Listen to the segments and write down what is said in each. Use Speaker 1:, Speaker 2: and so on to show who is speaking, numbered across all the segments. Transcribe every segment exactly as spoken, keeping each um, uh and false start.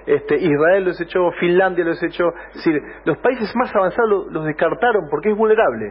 Speaker 1: este, Israel los echó, Finlandia los echó. Es decir, los países más avanzados los, los descartaron porque es vulnerable.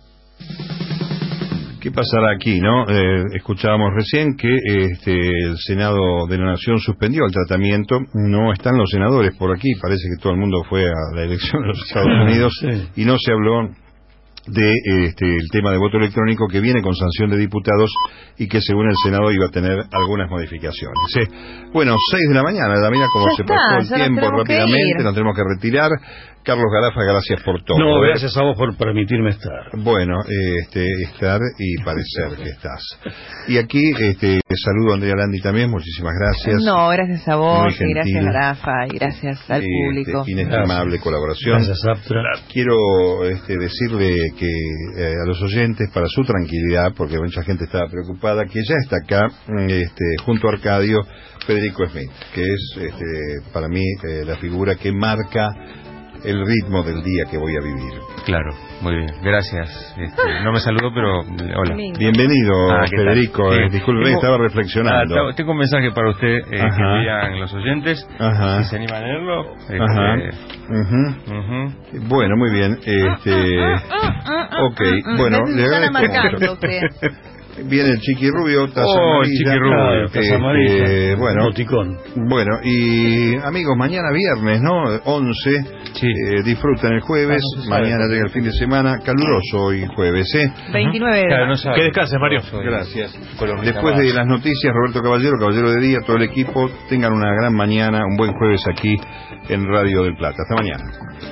Speaker 2: ¿Qué pasará aquí, no? Eh, escuchábamos recién que este, el Senado de la Nación suspendió el tratamiento. No están los senadores por aquí. Parece que todo el mundo fue a la elección en los Estados Unidos sí. y no se habló de este, el tema de voto electrónico que viene con sanción de diputados y que según el Senado iba a tener algunas modificaciones. ¿eh? Bueno, seis de la mañana, la mira cómo
Speaker 3: ya
Speaker 2: se
Speaker 3: está,
Speaker 2: pasó el tiempo rápidamente, nos tenemos que retirar. Carlos Garafa, gracias por todo.
Speaker 4: No, gracias a vos por permitirme estar.
Speaker 2: Bueno, este, estar y parecer que estás. Y aquí este, saludo a Andrea Landi también, muchísimas gracias.
Speaker 3: No, gracias a vos, y gracias Garafa, y gracias al este, público.
Speaker 2: Inestimable colaboración.
Speaker 4: Gracias, Aptra.
Speaker 2: Quiero este, decirle que eh, a los oyentes, para su tranquilidad, porque mucha gente estaba preocupada, que ya está acá, este, junto a Arcadio, Federico Smith, que es este, para mí eh, la figura que marca el ritmo del día que voy a vivir.
Speaker 5: Claro, muy bien, gracias. Este, no me saludó, pero hola.
Speaker 2: Bienvenido,
Speaker 5: ah,
Speaker 2: Federico. Eh, Disculpe, tengo, estaba reflexionando.
Speaker 5: Ah, tengo un mensaje para usted eh, que envían los oyentes.
Speaker 2: Ajá.
Speaker 5: Si se anima a leerlo. Este,
Speaker 2: Ajá. Uh-huh. Uh-huh. Bueno, muy bien. Este, ok, bueno, le agradezco mucho. Viene el Chiqui Rubio, taza
Speaker 5: oh,
Speaker 2: amarilla.
Speaker 5: Chiqui Rubio,
Speaker 2: taza amarilla. Eh, bueno,
Speaker 4: Boticón.
Speaker 2: Bueno, y amigos, mañana viernes, ¿no? once, sí. eh, disfruten el jueves, ah, no mañana llega el fin de semana, caluroso hoy jueves, ¿eh?
Speaker 3: veintinueve.
Speaker 5: Claro, no
Speaker 4: que descanses, Mario.
Speaker 2: Gracias. Después de las noticias, Roberto Caballero, Caballero de Día, todo el equipo, tengan una gran mañana, un buen jueves aquí en Radio del Plata. Hasta mañana.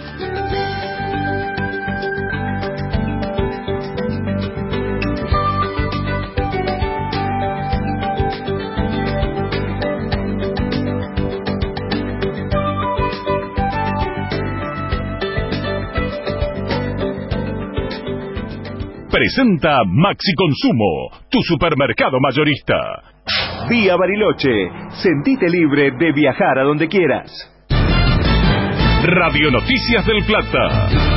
Speaker 6: Presenta Maxi Consumo, tu supermercado mayorista. Vía Bariloche, sentite libre de viajar a donde quieras. Radio Noticias del Plata.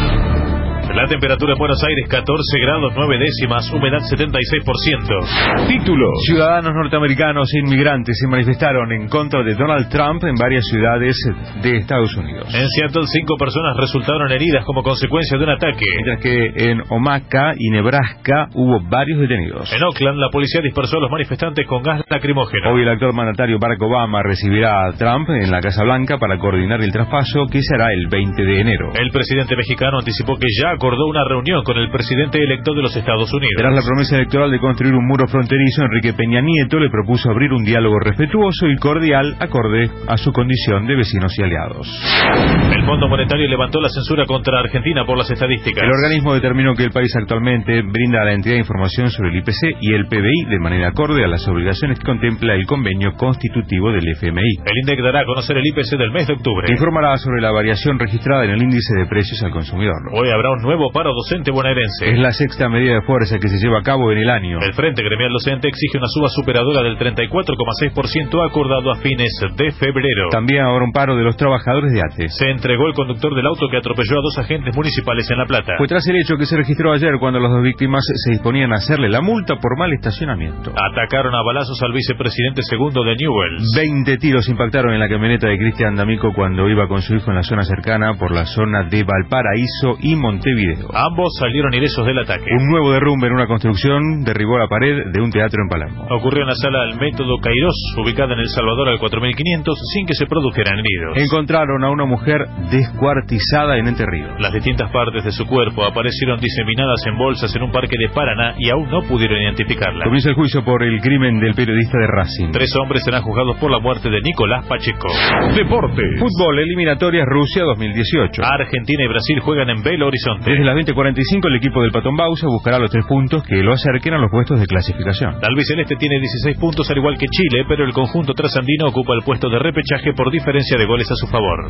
Speaker 7: La temperatura en Buenos Aires catorce grados nueve décimas, humedad setenta y seis por ciento.
Speaker 6: Títulos.
Speaker 5: Ciudadanos norteamericanos e inmigrantes se manifestaron en contra de Donald Trump en varias ciudades de Estados Unidos.
Speaker 7: En Seattle, cinco personas resultaron heridas como consecuencia de un ataque.
Speaker 5: Mientras que en Omaha y Nebraska hubo varios detenidos.
Speaker 7: En Oakland, la policía dispersó a los manifestantes con gas lacrimógeno.
Speaker 5: Hoy el actual mandatario Barack Obama recibirá a Trump en la Casa Blanca para coordinar el traspaso que se hará el veinte de enero.
Speaker 7: El presidente mexicano anticipó que ya acordó una reunión con el presidente electo de los Estados Unidos.
Speaker 5: Tras la promesa electoral de construir un muro fronterizo, Enrique Peña Nieto le propuso abrir un diálogo respetuoso y cordial acorde a su condición de vecinos y aliados.
Speaker 7: El Fondo Monetario levantó la censura contra Argentina por las estadísticas.
Speaker 5: El organismo determinó que el país actualmente brinda a la entidad información sobre el I P C y el P B I de manera acorde a las obligaciones que contempla el convenio constitutivo del F M I.
Speaker 7: El INDEC dará a conocer el I P C del mes de octubre.
Speaker 5: Informará sobre la variación registrada en el índice de precios al consumidor.
Speaker 7: Hoy habrá un nuevo paro docente bonaerense.
Speaker 5: Es la sexta medida de fuerza que se lleva a cabo en el año.
Speaker 7: El Frente Gremial Docente exige una suba superadora del treinta y cuatro coma seis por ciento acordado a fines de febrero.
Speaker 5: También habrá un paro de los trabajadores de A T E.
Speaker 7: Se entregó el conductor del auto que atropelló a dos agentes municipales en La Plata.
Speaker 5: Fue tras el hecho que se registró ayer cuando las dos víctimas se disponían a hacerle la multa por mal estacionamiento.
Speaker 7: Atacaron a balazos al vicepresidente segundo de Newell's.
Speaker 5: Veinte tiros impactaron en la camioneta de Cristian D'Amico cuando iba con su hijo en la zona cercana por la zona de Valparaíso y Montevideo.
Speaker 7: Ambos salieron ilesos del ataque.
Speaker 5: Un nuevo derrumbe en una construcción derribó la pared de un teatro en Palermo.
Speaker 7: Ocurrió en la sala del Método Cairós, ubicada en El Salvador al cuatro mil quinientos, sin que se produjeran heridos.
Speaker 5: Encontraron a una mujer descuartizada en Entre Ríos.
Speaker 7: Las distintas partes de su cuerpo aparecieron diseminadas en bolsas en un parque de Paraná y aún no pudieron identificarla.
Speaker 5: Comienza el juicio por el crimen del periodista de Racing.
Speaker 7: Tres hombres serán juzgados por la muerte de Nicolás Pacheco.
Speaker 6: Deportes.
Speaker 5: Fútbol, eliminatorias Rusia dos mil dieciocho.
Speaker 7: Argentina y Brasil juegan en Belo Horizonte.
Speaker 5: Desde las veinte cuarenta y cinco el equipo del Patón Bausa buscará los tres puntos que lo acerquen a los puestos de clasificación.
Speaker 7: La albiceleste tiene dieciséis puntos al igual que Chile, pero el conjunto trasandino ocupa el puesto de repechaje por diferencia de goles a su favor.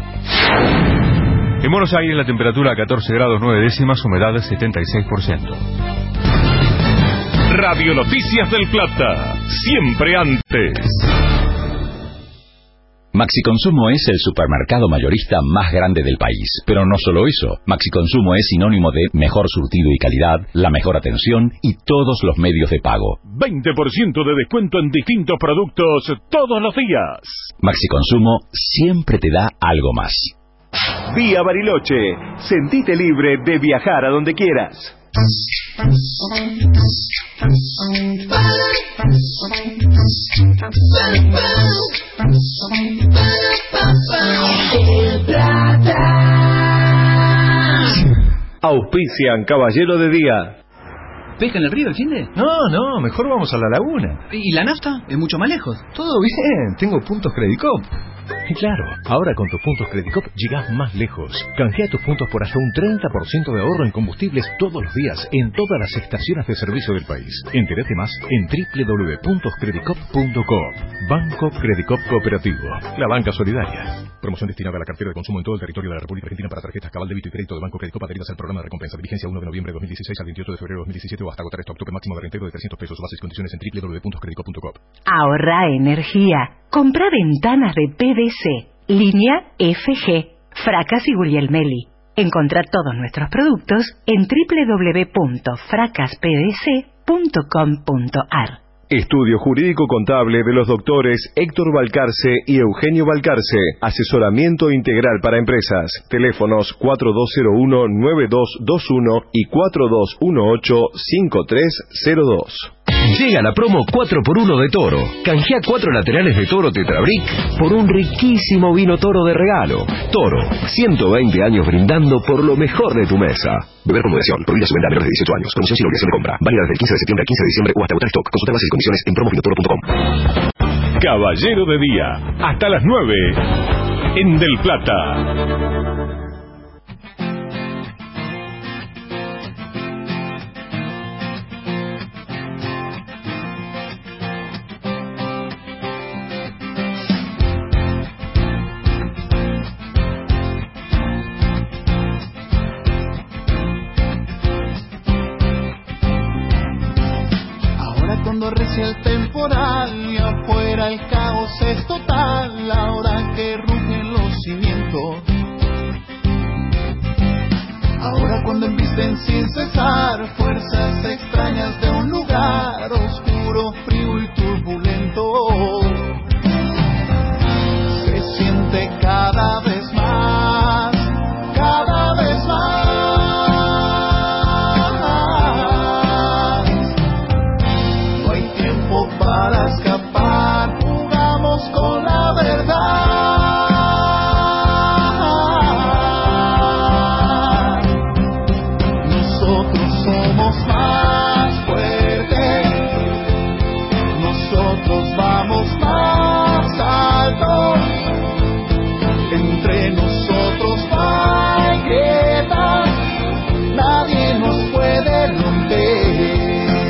Speaker 5: En Buenos Aires la temperatura a catorce grados nueve décimas, humedad setenta y seis por ciento.
Speaker 6: Radio Noticias del Plata, siempre antes.
Speaker 8: Maxi Consumo es el supermercado mayorista más grande del país. Pero no solo eso, Maxi Consumo es sinónimo de mejor surtido y calidad, la mejor atención y todos los medios de pago.
Speaker 6: veinte por ciento de descuento en distintos productos todos los días.
Speaker 8: Maxi Consumo siempre te da algo más.
Speaker 6: Vía Bariloche. Sentite libre de viajar a donde quieras.
Speaker 1: Auspician Caballero de Día.
Speaker 9: ¿Pesca en el río el fin de?
Speaker 10: No, no, mejor vamos a la laguna.
Speaker 9: ¿Y la nafta? Es mucho más lejos.
Speaker 10: Todo bien, tengo puntos Credicop. Y claro, ahora con tus puntos Credicop llegás más lejos. Canjea tus puntos por hasta un treinta por ciento de ahorro en combustibles todos los días en todas las estaciones de servicio del país. Entérate más en doble u doble u doble u punto credicop punto com. Banco Credicop Cooperativo, la banca solidaria. Promoción destinada a la cartera de consumo en todo el territorio de la República Argentina para tarjetas Cabal Débito y Crédito de Banco Credicop adheridas al programa de recompensa. Vigencia uno de noviembre de dos mil dieciséis al veintiocho de febrero de dos mil diecisiete o hasta agotar stock. Tope máximo de reintegro de trescientos pesos. Bases y condiciones en doble u doble u doble u punto credicop punto com.
Speaker 11: Ahorra energía. Compra ventanas de P V C. Línea F G, Fracas y Guglielmelli. Encontrá todos nuestros productos en doble u doble u doble u punto fracas p v c punto com punto a r.
Speaker 12: Estudio Jurídico Contable de los doctores Héctor Balcarce y Eugenio Balcarce. Asesoramiento integral para empresas. Teléfonos cuatro dos cero uno nueve dos dos uno y cuatro dos uno ocho cinco tres cero dos.
Speaker 13: Llega la promo cuatro por uno de Toro. Canjea cuatro laterales de Toro Tetrabric por un riquísimo vino Toro de regalo. Toro, ciento veinte años brindando por lo mejor de tu mesa. Beber con moderación. Prohibida su venta a menores de dieciocho años. Promoción sin obligación de compra. Válida desde el quince de septiembre al quince de diciembre o hasta agotar stock. Consulta bases y condiciones en promo vinotoro punto com.
Speaker 6: Caballero de Día. Hasta las nueve. En Del Plata.
Speaker 14: El temporal y afuera el caos es total, ahora que rugen los cimientos. Ahora cuando embisten sin cesar fuerzas extrañas de un lugar oscuro, frío y turbulento, se siente cada vez más, cada vez más. Para escapar, jugamos con la verdad. Nosotros somos más fuertes, nosotros vamos más alto. Entre nosotros no hay grietas, nadie nos puede romper.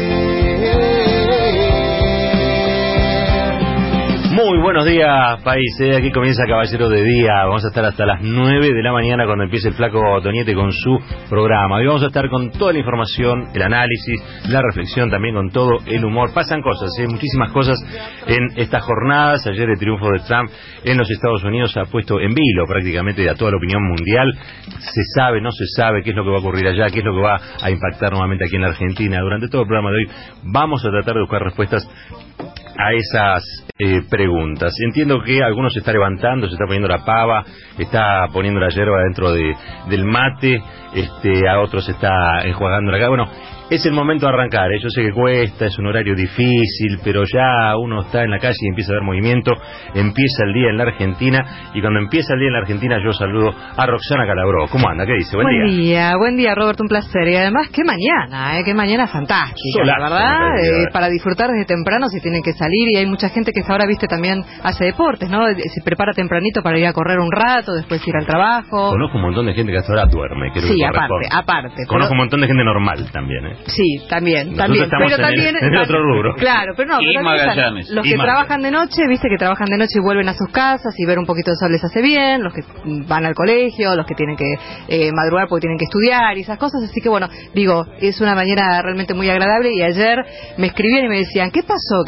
Speaker 15: Muy buenos días, país. ¿eh? Aquí comienza Caballero de Día. Vamos a estar hasta las nueve de la mañana cuando empiece el Flaco Toniete con su programa. Hoy vamos a estar con toda la información, el análisis, la reflexión, también con todo el humor. Pasan cosas, ¿eh? muchísimas cosas en estas jornadas. Ayer el triunfo de Trump en los Estados Unidos ha puesto en vilo prácticamente a toda la opinión mundial. Se sabe, no se sabe qué es lo que va a ocurrir allá, qué es lo que va a impactar nuevamente aquí en la Argentina. Durante todo el programa de hoy vamos a tratar de buscar respuestas a esas eh, preguntas. Entiendo que algunos se está levantando, se está poniendo la pava, está poniendo la yerba dentro de, del mate, este, a otros se está enjuagando la cara. Bueno, es el momento de arrancar, ¿eh? Yo sé que cuesta, es un horario difícil, pero ya uno está en la calle y empieza a ver movimiento, empieza el día en la Argentina, y cuando empieza el día en la Argentina yo saludo a Roxana Calabró. ¿Cómo anda? ¿Qué dice? Buen,
Speaker 3: buen día.
Speaker 15: día.
Speaker 3: Buen día, Roberto, un placer. Y además, qué mañana, ¿eh? Qué mañana fantástica,
Speaker 15: Solazo,
Speaker 3: la verdad, eh, para disfrutar desde temprano si tienen que salir, y hay mucha gente que ahora, viste, también hace deportes, ¿no? Se prepara tempranito para ir a correr un rato, después ir al trabajo.
Speaker 15: Conozco un montón de gente que hasta ahora duerme. Que
Speaker 3: sí, aparte, aparte.
Speaker 15: Conozco
Speaker 3: pero...
Speaker 15: un montón de gente normal también, ¿eh?
Speaker 3: Sí, también.
Speaker 15: Nosotros
Speaker 3: también,
Speaker 15: estamos
Speaker 3: pero
Speaker 15: en
Speaker 3: también
Speaker 15: el, en el otro rubro.
Speaker 3: Claro, pero no,
Speaker 15: y
Speaker 3: pero
Speaker 15: Magallanes.
Speaker 3: Los
Speaker 15: y
Speaker 3: que
Speaker 15: Magallanes.
Speaker 3: trabajan de noche, viste que trabajan de noche y vuelven a sus casas y ver un poquito de sol les hace bien, los que van al colegio, los que tienen que eh, madrugar porque tienen que estudiar y esas cosas, así que bueno, digo, es una mañana realmente muy agradable. Y ayer me escribían y me decían, ¿qué pasó que no llovió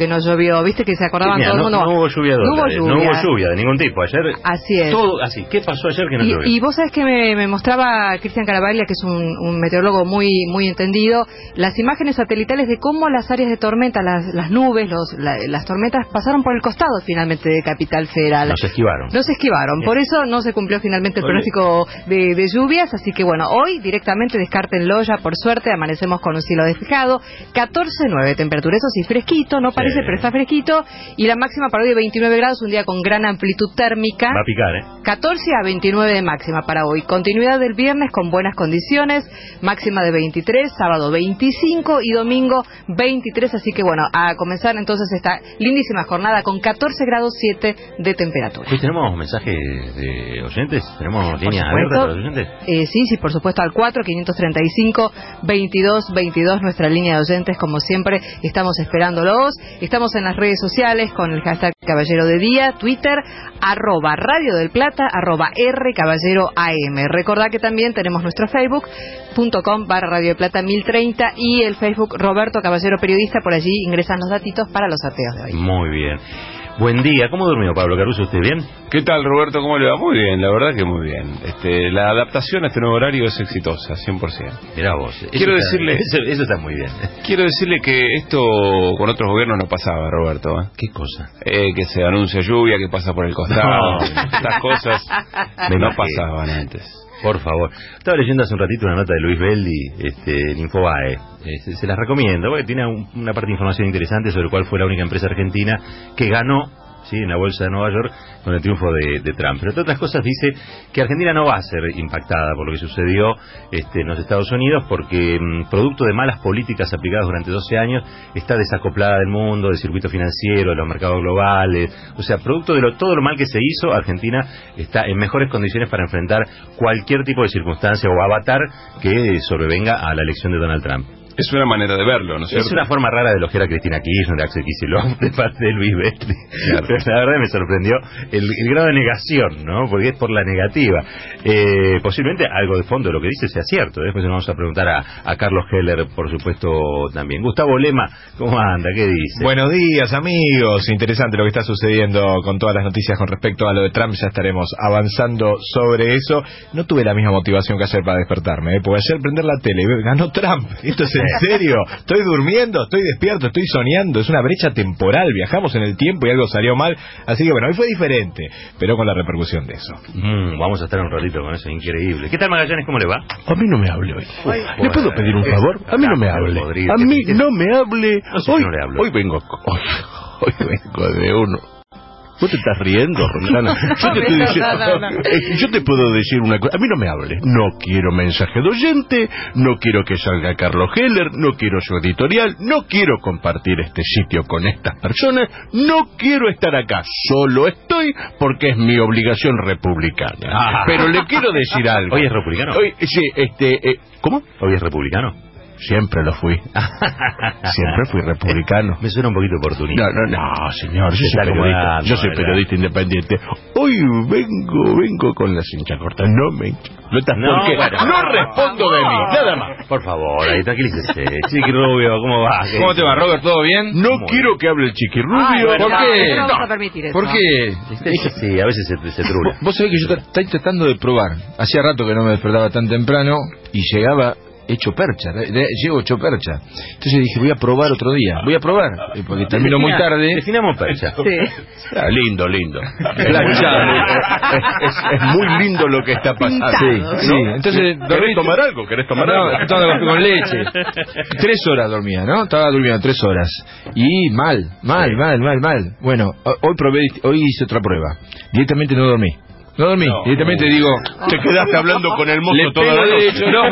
Speaker 3: llovió, viste que se acordaban
Speaker 15: Mira,
Speaker 3: todo el
Speaker 15: no,
Speaker 3: mundo.
Speaker 15: no hubo lluvia,
Speaker 3: no hubo
Speaker 15: dólares,
Speaker 3: lluvia.
Speaker 15: no hubo lluvia de ningún tipo. Ayer
Speaker 3: así es.
Speaker 15: Todo así. ¿Qué pasó ayer que no llovió?
Speaker 3: Y, y vos sabés que me, me mostraba Cristian Carabaglia, que es un, un meteorólogo muy muy entendido, las imágenes satelitales de cómo las áreas de tormenta, las, las nubes, los, la, las tormentas pasaron por el costado finalmente de Capital Federal.
Speaker 15: Nos esquivaron.
Speaker 3: Nos esquivaron. Por eso no se cumplió finalmente el pronóstico de, de lluvias. Así que bueno, hoy directamente descártenlo ya, por suerte, amanecemos con un cielo despejado. catorce nueve temperatura, eso sí, fresquito, no parece, sí, pero está fresquito. Y la máxima para hoy de veintinueve grados, un día con gran amplitud térmica.
Speaker 15: Va a picar, ¿eh?
Speaker 3: catorce a veintinueve de máxima para hoy. Continuidad del viernes con buenas condiciones, máxima de veintitrés, sábado veinticinco y domingo veintitrés. Así que bueno, a comenzar entonces esta lindísima jornada con catorce grados siete de temperatura.
Speaker 15: ¿Hoy tenemos mensajes de oyentes? ¿Tenemos línea abierta para los oyentes?
Speaker 3: Eh, sí, sí, por supuesto, al cuatro quinientos treinta y cinco veintidós veintidós, nuestra línea de oyentes, como siempre, estamos esperándolos. Estamos en las redes sociales con el hashtag Caballero de Día, Twitter, arroba Radio del Plata, arroba R Caballero A M. Recordá que también tenemos nuestro Facebook, punto com barra Radio del Plata mil treinta, y el Facebook Roberto Caballero Periodista. Por allí ingresan los datitos para los sorteos de hoy.
Speaker 15: Muy bien. Buen día. ¿Cómo durmió Pablo Caruso? ¿Usted bien?
Speaker 16: ¿Qué tal, Roberto? ¿Cómo le va? Muy bien, la verdad que muy bien. Este, la adaptación a este nuevo horario es exitosa, cien por ciento.
Speaker 15: Mirá vos.
Speaker 16: Quiero
Speaker 15: está,
Speaker 16: decirle...
Speaker 15: Eso, eso está muy bien.
Speaker 16: Quiero decirle que esto con otros gobiernos no pasaba, Roberto. ¿eh?
Speaker 15: ¿Qué cosa?
Speaker 16: Eh, que se anuncia lluvia, que pasa por el costado. No. Estas cosas no pasaban antes.
Speaker 15: Por favor. Estaba leyendo hace un ratito una nota de Luis Beldi, este, en Infobae. Eh, se, se las recomiendo, porque tiene un, una parte de información interesante sobre cuál fue la única empresa argentina que ganó, sí, en la bolsa de Nueva York con el triunfo de, de Trump. Pero entre otras cosas dice que Argentina no va a ser impactada por lo que sucedió este, en los Estados Unidos, porque mmm, producto de malas políticas aplicadas durante doce años está desacoplada del mundo, del circuito financiero, de los mercados globales. O sea, producto de lo, todo lo mal que se hizo, Argentina está en mejores condiciones para enfrentar cualquier tipo de circunstancia o avatar que sobrevenga a la elección de Donald Trump.
Speaker 16: Es una manera de verlo, ¿no es cierto?
Speaker 15: Es una forma rara de elogiar a Cristina Kirchner, de Axel Kicillof, de parte de Luis Belli. Claro. Pero la verdad me sorprendió el, el grado de negación, ¿no? Porque es por la negativa. Eh, posiblemente algo de fondo de lo que dice sea cierto. Después le vamos a preguntar a, a Carlos Heller, por supuesto, también. Gustavo Lema, ¿cómo anda? ¿Qué dice?
Speaker 17: Buenos días, amigos. Interesante lo que está sucediendo con todas las noticias con respecto a lo de Trump. Ya estaremos avanzando sobre eso. No tuve la misma motivación que ayer para despertarme, ¿eh? Porque ayer prender la tele, ganó Trump. Esto es en serio, estoy durmiendo, estoy despierto, estoy soñando, es una brecha temporal, viajamos en el tiempo y algo salió mal, así que bueno, hoy fue diferente, pero con la repercusión de eso.
Speaker 15: Mm, vamos a estar un ratito con eso, increíble. ¿Qué tal, Magallanes? ¿Cómo le va?
Speaker 18: A mí no me hable hoy.
Speaker 15: Ay,
Speaker 18: ¿Le bueno, puedo pedir un favor? A mí no me hable. A mí no me hable.
Speaker 15: No sé
Speaker 18: hoy,
Speaker 15: no le hablo.
Speaker 18: Hoy vengo, hoy, hoy vengo de uno. ¿Vos te estás riendo, Roxana? Yo te, estoy diciendo, no, no, no. yo te puedo decir una cosa. A mí no me hable. No quiero mensaje de oyente, no quiero que salga Carlos Heller, no quiero su editorial, no quiero compartir este sitio con estas personas, no quiero estar acá. Solo estoy porque es mi obligación republicana. Ah. Pero le quiero decir algo.
Speaker 15: ¿Hoy es republicano?
Speaker 18: Hoy, sí, este... Eh, ¿Cómo?
Speaker 15: ¿Hoy es republicano?
Speaker 18: Siempre lo fui. Siempre fui republicano.
Speaker 15: Me suena un poquito oportunista.
Speaker 18: No, no, no, señor. Yo soy periodista, yo soy periodista independiente. Hoy vengo, vengo con la cincha corta. No me explotas
Speaker 15: no,
Speaker 18: porque
Speaker 15: bueno,
Speaker 18: no respondo de mí. Nada más.
Speaker 15: Por favor, ahí tranquilícese. Chiqui Rubio, ¿cómo va?
Speaker 17: ¿Cómo te va, Robert? ¿Todo bien?
Speaker 18: No Muy quiero bien. que hable el Chiqui Rubio.
Speaker 3: Ay, bueno,
Speaker 17: ¿Por
Speaker 3: no,
Speaker 17: qué?
Speaker 3: No vamos a permitir eso.
Speaker 17: ¿Por qué?
Speaker 15: Sí, a veces se, se trula.
Speaker 17: Vos sabés que yo estoy tratando de probar. Hacía rato que no me despertaba tan temprano y llegaba hecho percha, llego hecho percha. Entonces dije, voy a probar otro día, voy a probar, porque termino muy tarde.
Speaker 15: Definamos percha.
Speaker 3: Sí.
Speaker 18: Ah, lindo, lindo. Planchado. es, es, es muy lindo lo que está pasando.
Speaker 17: Sí,
Speaker 18: ¿no?
Speaker 17: sí. Entonces,
Speaker 18: ¿querés tomar algo? ¿Querés tomar
Speaker 17: no,
Speaker 18: algo?
Speaker 17: Tomando con leche. Tres horas dormía, ¿no? Estaba durmiendo tres horas. Y mal, mal, sí. mal, mal, mal. Bueno, hoy probé, hoy hice otra prueba. Directamente no dormí. No dormí, no, directamente no. digo...
Speaker 18: Te quedaste hablando con el mozo
Speaker 17: le
Speaker 18: toda
Speaker 17: pego
Speaker 18: la noche.
Speaker 17: Derecho, no.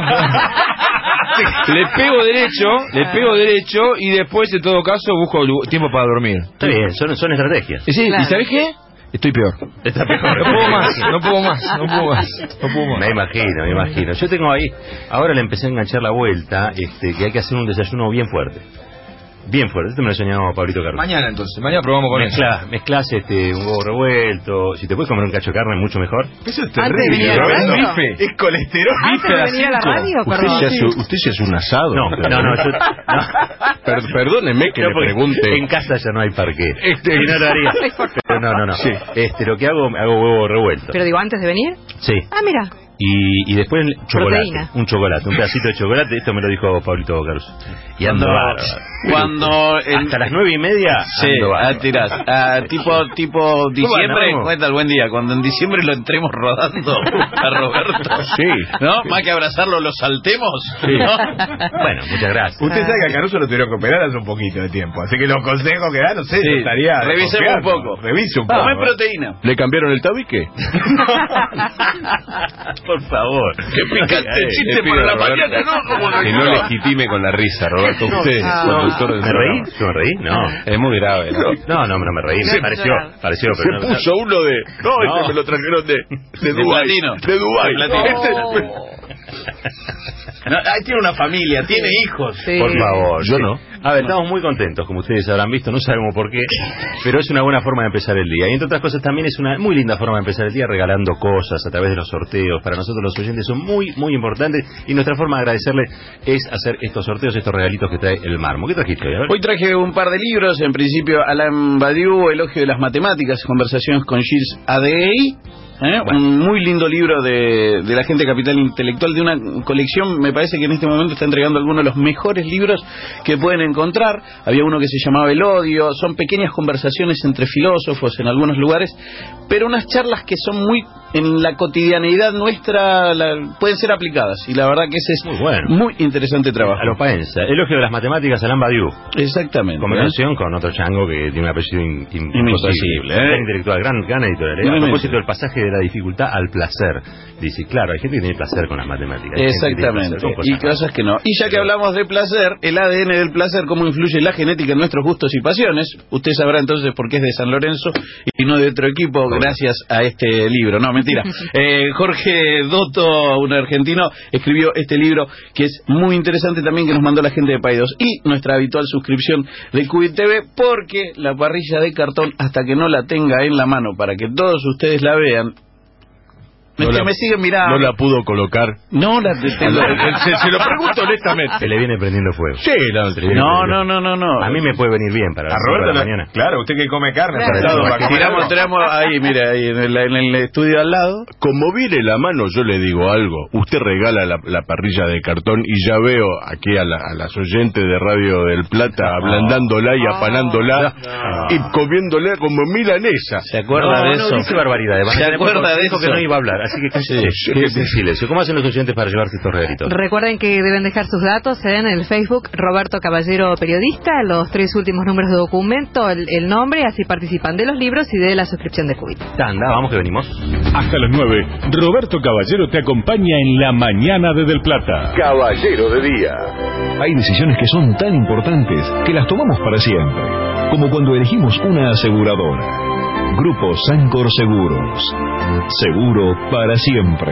Speaker 17: le pego derecho, le pego derecho y después, en todo caso, busco tiempo para dormir.
Speaker 15: Está bien, son, son estrategias.
Speaker 17: Sí, claro. ¿Y sabés qué? Estoy peor.
Speaker 15: Está peor.
Speaker 17: No puedo más, no puedo más, no puedo más, no puedo más.
Speaker 15: Me imagino, me imagino. Yo tengo ahí... Ahora le empecé a enganchar la vuelta, este, que hay que hacer un desayuno bien fuerte. Bien fuerte, este me lo enseñó Pablito Carlos.
Speaker 17: Mañana entonces, mañana probamos con
Speaker 15: Mezcla,
Speaker 17: eso.
Speaker 15: Mezclas este, un huevo revuelto, si te puedes comer un cacho de carne, mucho mejor.
Speaker 17: Eso es terrible, es colesterol.
Speaker 3: ¿Antes de venir a la radio?
Speaker 18: Usted ya, hace, usted ya hace un asado.
Speaker 15: No, no, no, yo, no.
Speaker 18: Per, perdóneme que
Speaker 15: no,
Speaker 18: le pregunte.
Speaker 15: En casa ya no hay parqué.
Speaker 18: Este...
Speaker 15: Y no lo haría. Pero no, no, no. Sí. Este, lo que hago, hago huevo revuelto.
Speaker 3: Pero digo, ¿antes de venir?
Speaker 15: Sí.
Speaker 3: Ah, mira.
Speaker 15: Y, y después chocolate,
Speaker 3: Proteína.
Speaker 15: un chocolate, un pedacito de chocolate, esto me lo dijo Pablito Caruso. Y ando bárbaro.
Speaker 19: Cuando el...
Speaker 15: hasta las nueve y media
Speaker 19: sí,
Speaker 15: ando
Speaker 19: ah, tirás. Ah, tipo tipo diciembre, cuenta el buen día, cuando en diciembre lo entremos rodando a Roberto.
Speaker 18: Sí.
Speaker 19: ¿No? Más que abrazarlo, lo saltemos.
Speaker 15: Sí.
Speaker 19: ¿No?
Speaker 15: Bueno, muchas gracias.
Speaker 17: Usted sabe que a Caruso lo tuvieron que operar hace un poquito de tiempo, así que los consejos que da, no sé,
Speaker 19: Sí.
Speaker 17: yo estaría...
Speaker 19: Revisemos un poco.
Speaker 17: Revise un poco.
Speaker 19: Come proteína.
Speaker 18: ¿Le cambiaron el tabique?
Speaker 15: Por favor.
Speaker 19: Qué picante
Speaker 16: Eh,
Speaker 19: chiste
Speaker 16: le pido
Speaker 19: para la
Speaker 16: a Roberto
Speaker 19: mañana, ¿no? Como lo
Speaker 16: que no legitime con la risa, Roberto. Usted,
Speaker 15: Ah,
Speaker 16: conductor del
Speaker 15: ¿me reí?
Speaker 16: programa.
Speaker 15: ¿Yo me reí? No.
Speaker 16: Es muy grave, ¿no?
Speaker 15: No, no, no me reí. Me pareció, pareció,
Speaker 18: Se
Speaker 15: pero no,
Speaker 18: puso uno de... No,
Speaker 15: No.
Speaker 18: este me lo trajeron de... De
Speaker 19: De
Speaker 18: Dubái.
Speaker 19: platino.
Speaker 18: De Dubái.
Speaker 19: De platino.
Speaker 18: Este-
Speaker 19: No, ahí tiene una familia, tiene hijos.
Speaker 3: Sí.
Speaker 15: Por favor.
Speaker 18: Yo
Speaker 15: sí.
Speaker 18: no.
Speaker 15: A ver, estamos muy contentos, como ustedes habrán visto, no sabemos por qué, pero es una buena forma de empezar el día. Y entre otras cosas también es una muy linda forma de empezar el día regalando cosas a través de los sorteos. Para nosotros los oyentes son muy, muy importantes y nuestra forma de agradecerle es hacer estos sorteos, estos regalitos que trae el Marmo. ¿Qué trajiste hoy? A ver.
Speaker 19: Hoy traje un par de libros, en principio Alain Badiou, Elogio de las Matemáticas, conversaciones con Gilles Adey. ¿Eh?
Speaker 15: Bueno.
Speaker 19: Un muy lindo libro de, de la gente Capital Intelectual, de una colección, me parece que en este momento está entregando algunos de los mejores libros que pueden encontrar. Había uno que se llamaba El Odio, son pequeñas conversaciones entre filósofos en algunos lugares, pero unas charlas que son muy, en la cotidianeidad nuestra, la, pueden ser aplicadas, y la verdad que ese es
Speaker 15: Muy bueno.
Speaker 19: muy interesante trabajo.
Speaker 15: A los paenses. Elogio de las Matemáticas, Alain Badiou.
Speaker 19: Exactamente.
Speaker 15: Conversación ¿eh? con otro chango que tiene un apellido in, in,
Speaker 19: imposible. ¿eh?
Speaker 15: Gran intelectual, gran, gran editorial. ¿eh? A
Speaker 19: Muy
Speaker 15: propósito del pasaje de la dificultad al placer. Dice, claro, hay gente que tiene placer con las matemáticas. Hay gente que tiene
Speaker 19: Exactamente.
Speaker 15: placer con
Speaker 19: Y
Speaker 15: cosas
Speaker 19: cosas que no. Y ya que hablamos de placer, el A D N del placer, cómo influye la genética en nuestros gustos y pasiones. Usted sabrá entonces por qué es de San Lorenzo y no de otro equipo, gracias a este libro. No, mentira. Eh, Jorge Dotto, un argentino, escribió este libro que es muy interesante también, que nos mandó la gente de Paidós. Y nuestra habitual suscripción de Q I T V, porque la parrilla de cartón, hasta que no la tenga en la mano para que todos ustedes la vean,
Speaker 18: No
Speaker 19: que
Speaker 18: la-
Speaker 19: me siguen mirando.
Speaker 18: No la pudo colocar.
Speaker 19: No la te- te-
Speaker 18: se, se lo pregunto honestamente.
Speaker 15: Se le viene prendiendo fuego.
Speaker 18: Sí, la-
Speaker 15: Se le viene
Speaker 19: No,
Speaker 15: prendiendo
Speaker 19: no, no, no, no.
Speaker 15: A mí me puede venir bien para
Speaker 17: A
Speaker 15: las cinco de
Speaker 17: Roberto,
Speaker 15: la
Speaker 17: le-
Speaker 15: mañana.
Speaker 17: claro, usted que come carne,
Speaker 3: Claro.
Speaker 17: para el lado,
Speaker 15: Claro.
Speaker 17: para comer
Speaker 19: Tiramos,
Speaker 17: algo.
Speaker 19: tiramos ahí, mira, ahí en el, en el estudio al lado.
Speaker 18: Como viene la mano, yo le digo algo. Usted regala la, la parrilla de cartón y ya veo aquí a, la- a las oyentes de Radio del Plata ablandándola y apanándola y comiéndola como milanesa.
Speaker 19: ¿Se acuerda
Speaker 15: No,
Speaker 19: de
Speaker 15: no,
Speaker 19: eso?
Speaker 15: dice barbaridades.
Speaker 19: ¿Se acuerda de
Speaker 15: Dijo
Speaker 19: eso?
Speaker 15: que no iba a hablar, así que cállese.
Speaker 19: Sí.
Speaker 15: Quédese en silencio. ¿Cómo hacen los oyentes para llevarse estos regalitos?
Speaker 3: Recuerden que deben dejar sus datos en el Facebook Roberto Caballero Periodista, los tres últimos números de documento, el, el nombre, así participan de los libros y de la suscripción de Cubit.
Speaker 15: Tanda, vamos que venimos.
Speaker 6: Hasta las nueve, Roberto Caballero te acompaña en la mañana de Del Plata.
Speaker 12: Caballero de Día.
Speaker 10: Hay decisiones que son tan importantes que las tomamos para siempre, como cuando elegimos una aseguradora. Grupo Sancor Seguros. Seguro para siempre.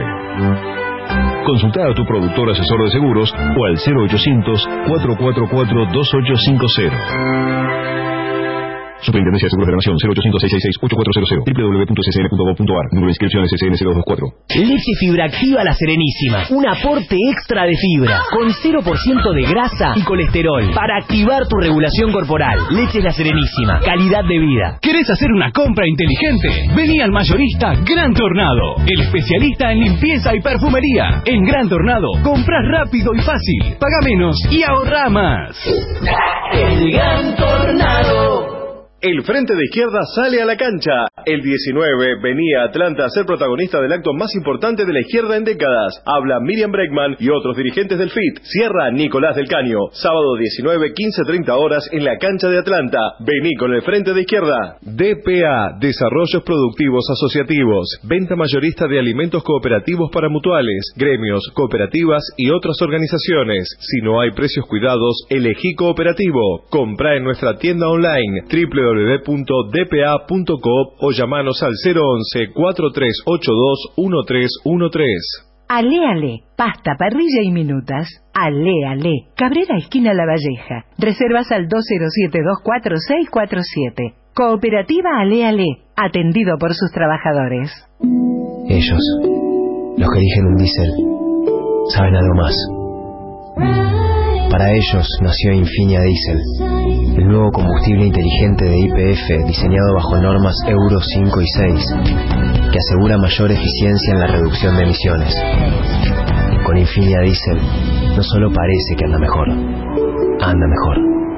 Speaker 10: Consulta a tu productor asesor de seguros o al cero ochocientos, cuatro cuatro cuatro, dos ocho cinco cero. Superintendencia de Seguros de la Nación, cero ochocientos, seiscientos sesenta y seis, ochenta y cuatro cero, doble u doble u doble u punto c c n punto gov punto a r, número de inscripción S C N cero dos dos cuatro.
Speaker 20: Leche Fibra Activa La Serenísima. Un aporte extra de fibra. Con cero por ciento de grasa y colesterol. Para activar tu regulación corporal. Leche La Serenísima. Calidad de vida.
Speaker 21: ¿Querés hacer una compra inteligente? Vení al mayorista Gran Tornado, el especialista en limpieza y perfumería. En Gran Tornado, compras rápido y fácil, paga menos y ahorra más.
Speaker 20: El Gran Tornado.
Speaker 12: El Frente de Izquierda sale a la cancha. El diecinueve venía Atlanta a ser protagonista del acto más importante de la izquierda en décadas. Habla Miriam Bregman y otros dirigentes del F I T. Cierra Nicolás del Caño. Sábado diecinueve, quince treinta horas en la cancha de Atlanta. Vení con el Frente de Izquierda. D P A, Desarrollos Productivos Asociativos. Venta mayorista de alimentos cooperativos para mutuales, gremios, cooperativas y otras organizaciones. Si no hay precios cuidados, elegí cooperativo. Comprá en nuestra tienda online doble u doble u doble u punto d p a punto coop o llamanos al cero once, cuatro tres ocho dos, uno tres uno tres.
Speaker 11: Ale Ale, pasta, parrilla y minutas. Ale Ale, Cabrera esquina La Valleja. Reservas al dos cero siete dos cuatro seis cuatro siete. Cooperativa Ale Ale, atendido por sus trabajadores.
Speaker 4: Ellos, los que eligen un diésel, saben algo más. Para ellos nació Infinia Diesel, el nuevo combustible inteligente de Y P F diseñado bajo normas Euro cinco y seis, que asegura mayor eficiencia en la reducción de emisiones. Con Infinia Diesel no solo parece que anda mejor, anda mejor.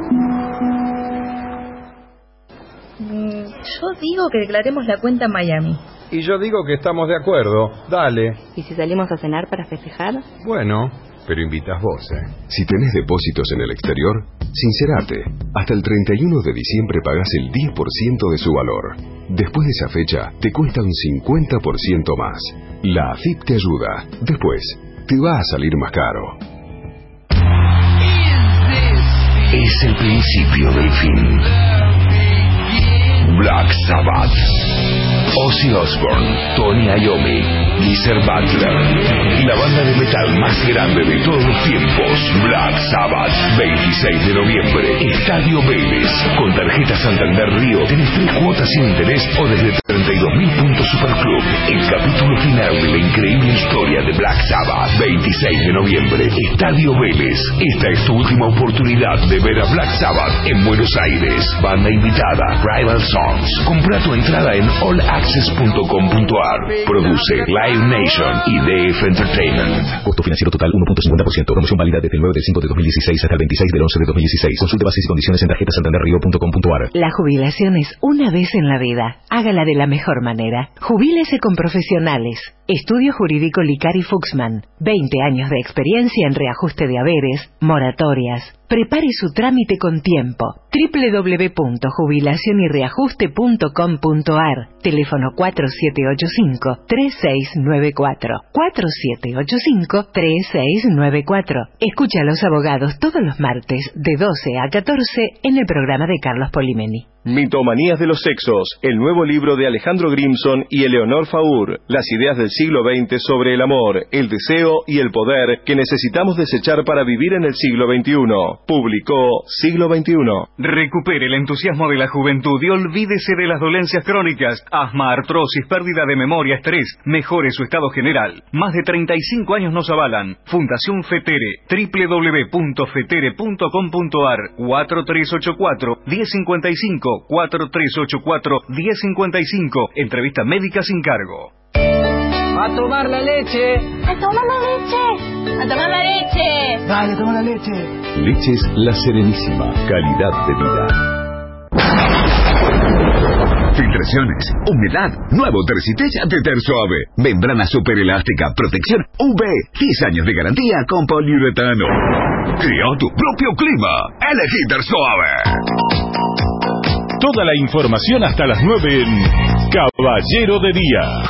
Speaker 22: Yo digo que declaremos la cuenta en Miami.
Speaker 2: Y yo digo que estamos de acuerdo. Dale.
Speaker 22: ¿Y si salimos a cenar para festejar?
Speaker 2: Bueno, pero invitas vos, ¿eh?
Speaker 12: Si tenés depósitos en el exterior, sincerate. Hasta el treinta y uno de diciembre pagás el diez por ciento de su valor. Después de esa fecha, te cuesta un cincuenta por ciento más. La A F I P te ayuda. Después, te va a salir más caro.
Speaker 13: Es el principio del fin. Black Sabbath. Ozzy Osbourne, Tony Iommi, Geezer Butler y la banda de metal más grande de todos los tiempos, Black Sabbath, veintiséis de noviembre, Estadio Vélez. Con tarjeta Santander Río tenés tres cuotas sin interés o desde treinta y dos mil puntos Superclub. El capítulo final de la increíble historia de Black Sabbath, veintiséis de noviembre, Estadio Vélez. Esta es tu última oportunidad de ver a Black Sabbath en Buenos Aires. Banda invitada, Rival Songs. Compra tu entrada en all access punto com punto a r. Produce Live Nation y D F Entertainment.
Speaker 10: Costo financiero total uno punto cincuenta por ciento. Promoción válida desde el nueve del cinco de dos mil dieciséis hasta el veintiséis del once de dos mil dieciséis. Consulte bases y condiciones en tarjeta santander río punto com punto a r.
Speaker 11: La jubilación es una vez en la vida. Hágala de la mejor manera. Jubílese con profesionales. Estudio Jurídico Licari Fuxman. veinte años de experiencia en reajuste de haberes, moratorias. Prepare su trámite con tiempo. doble u doble u doble u punto jubilación y reajuste punto com punto a r. Teléfono cuatro siete ocho cinco, tres seis nueve cuatro. cuatro siete ocho cinco, tres seis nueve cuatro. Escucha a los abogados todos los martes de doce a catorce en el programa de Carlos Polimeni.
Speaker 12: Mitomanías de los sexos, el nuevo libro de Alejandro Grimson y Eleonor Faur. Las ideas del siglo veinte sobre el amor, el deseo y el poder que necesitamos desechar para vivir en el siglo veintiuno. Publicó Siglo veintiuno.
Speaker 23: Recupere el entusiasmo de la juventud y olvídese de las dolencias crónicas, asma, artrosis, pérdida de memoria, estrés. Mejore su estado general. Más de treinta y cinco años nos avalan. Fundación FETERE, doble u doble u doble u punto fetere punto com punto a r, cuatro tres ocho cuatro, uno cero cinco cinco, cuatro tres ocho cuatro, uno cero cinco cinco. Entrevista médica sin cargo.
Speaker 24: A tomar la leche.
Speaker 25: A tomar la leche. A tomar la leche.
Speaker 24: Dale, toma la leche.
Speaker 12: Leches La Serenísima. Calidad de vida.
Speaker 13: Filtraciones, humedad, nuevo Tercitech de Tersuave. Membrana superelástica, protección U V, diez años de garantía con poliuretano. Crea tu propio clima. Elegí Tersuave.
Speaker 6: Toda la información hasta las nueve en Caballero de Día.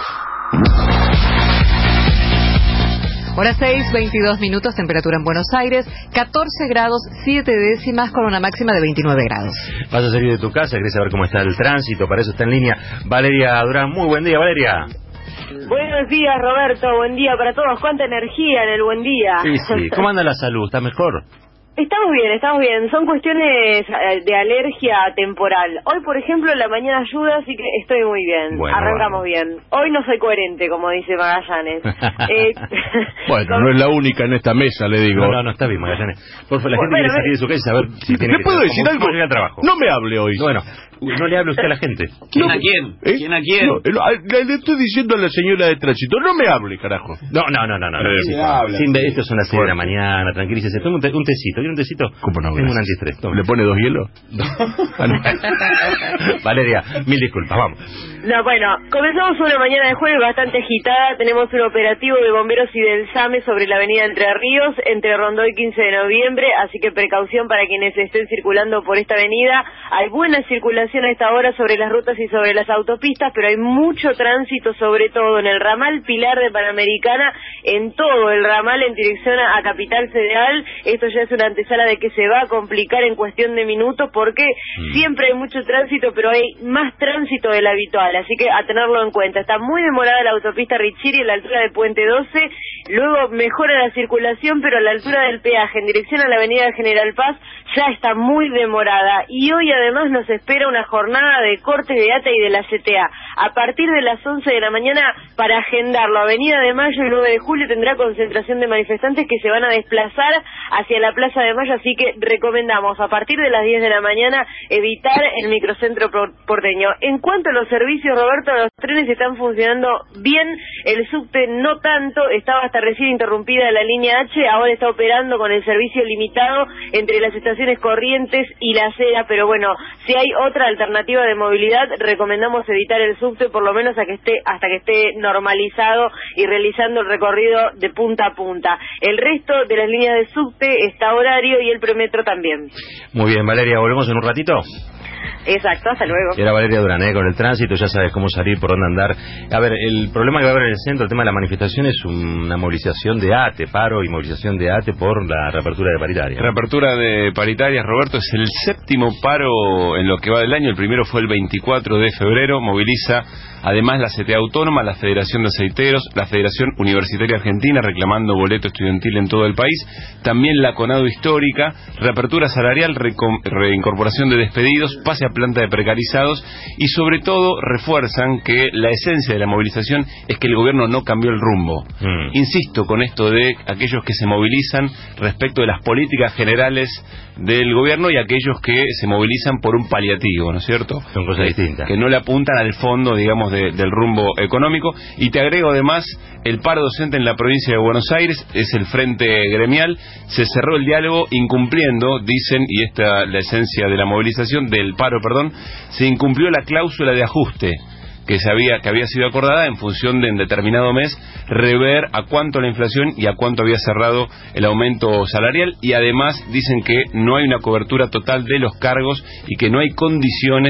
Speaker 3: Hora seis, veintidós minutos, temperatura en Buenos Aires, catorce grados, siete décimas, con una máxima de veintinueve grados.
Speaker 15: Vas a salir de tu casa, querés saber cómo está el tránsito, para eso está en línea Valeria Durán. Muy buen día, Valeria.
Speaker 26: Buenos días, Roberto, buen día para todos. Cuánta energía en el buen día.
Speaker 15: Sí, sí. ¿Cómo anda la salud? ¿Está mejor?
Speaker 26: Estamos bien, estamos bien. Son cuestiones de alergia temporal. Hoy, por ejemplo, la mañana ayuda, así que estoy muy bien. Bueno, arrancamos bueno. bien. Hoy no soy coherente, como dice Magallanes. eh...
Speaker 18: Bueno, no es la única en esta mesa, le digo.
Speaker 15: No, no, no está bien, Magallanes. Por favor, la gente bueno, quiere salir de su casa y saber si tiene
Speaker 18: ¿Le
Speaker 15: que...
Speaker 18: puedo decir
Speaker 15: ¿Cómo,
Speaker 18: algo?
Speaker 15: ¿Cómo llega al trabajo?
Speaker 18: No me hable hoy.
Speaker 15: Bueno, no le hable usted a la gente.
Speaker 19: ¿Quién
Speaker 18: no,
Speaker 19: a quién?
Speaker 18: ¿eh?
Speaker 19: ¿Quién a quién?
Speaker 18: No, le, le estoy diciendo a la señora de tránsito, no me hable, carajo.
Speaker 15: No, no, no, no. no, no
Speaker 18: sí,
Speaker 15: sí,
Speaker 18: habla,
Speaker 15: sin de, esto son las seis de la mañana, tranquilícese. Tome un, te, un tecito, ¿y un tecito?
Speaker 18: ¿Cómo no?
Speaker 15: Tengo un antiestrés. Tome.
Speaker 18: ¿Le pone dos hielos?
Speaker 15: Ah, no. Valeria, mil disculpas, vamos.
Speaker 26: No, bueno, comenzamos una mañana de jueves bastante agitada. Tenemos un operativo de bomberos y del SAME sobre la avenida Entre Ríos, entre Rondó y quince de noviembre, así que precaución para quienes estén circulando por esta avenida. Hay buena circulación a esta hora sobre las rutas y sobre las autopistas, pero hay mucho tránsito, sobre todo en el ramal Pilar de Panamericana, en todo el ramal en dirección a Capital Federal. Esto ya es una antesala de que se va a complicar en cuestión de minutos, porque mm. siempre hay mucho tránsito, pero hay más tránsito del habitual, así que a tenerlo en cuenta. Está muy demorada la autopista Richiri en la altura de Puente doce, luego mejora la circulación, pero a la altura del peaje en dirección a la avenida General Paz ya está muy demorada, y hoy además nos espera una jornada de cortes de ATA y de la C T A. A partir de las once de la mañana, para agendarlo, Avenida de Mayo y nueve de julio tendrá concentración de manifestantes que se van a desplazar hacia la Plaza de Mayo, así que recomendamos a partir de las diez de la mañana evitar el microcentro porteño. En cuanto a los servicios, Roberto, los trenes están funcionando bien, el subte no tanto, estaba hasta recién interrumpida la línea H, ahora está operando con el servicio limitado entre las estaciones Corrientes y La Cera, pero bueno, si hay otra alternativa de movilidad, recomendamos evitar el subte por lo menos a que esté, hasta que esté normalizado y realizando el recorrido de punta a punta. El resto de las líneas de subte está a horario y el premetro también.
Speaker 15: Muy bien, Valeria, ¿volvemos en un ratito?
Speaker 26: Exacto, hasta luego.
Speaker 15: Era Valeria Durán, ¿eh? Con el tránsito, ya sabes cómo salir, por dónde andar. A ver, el problema que va a haber en el centro, el tema de la manifestación, es una movilización de ATE, paro y movilización de ATE por la reapertura de paritarias.
Speaker 16: Reapertura de paritarias, Roberto, es el séptimo paro en lo que va del año. El primero fue el veinticuatro de febrero, moviliza además la C T A Autónoma, la Federación de Aceiteros, la Federación Universitaria Argentina reclamando boleto estudiantil en todo el país, también la CONADO Histórica, reapertura salarial, reincorporación de despedidos, pase a planta de precarizados, y sobre todo refuerzan que la esencia de la movilización es que el gobierno no cambió el rumbo. Mm. Insisto con esto de aquellos que se movilizan respecto de las políticas generales del gobierno y aquellos que se movilizan por un paliativo, ¿no es cierto?
Speaker 15: Son cosas
Speaker 16: eh,
Speaker 15: distintas.
Speaker 16: Que no le apuntan al fondo, digamos, de, del rumbo económico. Y te agrego además, el paro docente en la provincia de Buenos Aires es el frente gremial. Se cerró el diálogo incumpliendo, dicen, y esta es la esencia de la movilización, del paro, perdón, se incumplió la cláusula de ajuste que se había que había sido acordada en función de en determinado mes rever a cuánto la inflación y a cuánto había cerrado el aumento salarial, y además dicen que no hay una cobertura total de los cargos y que no hay condiciones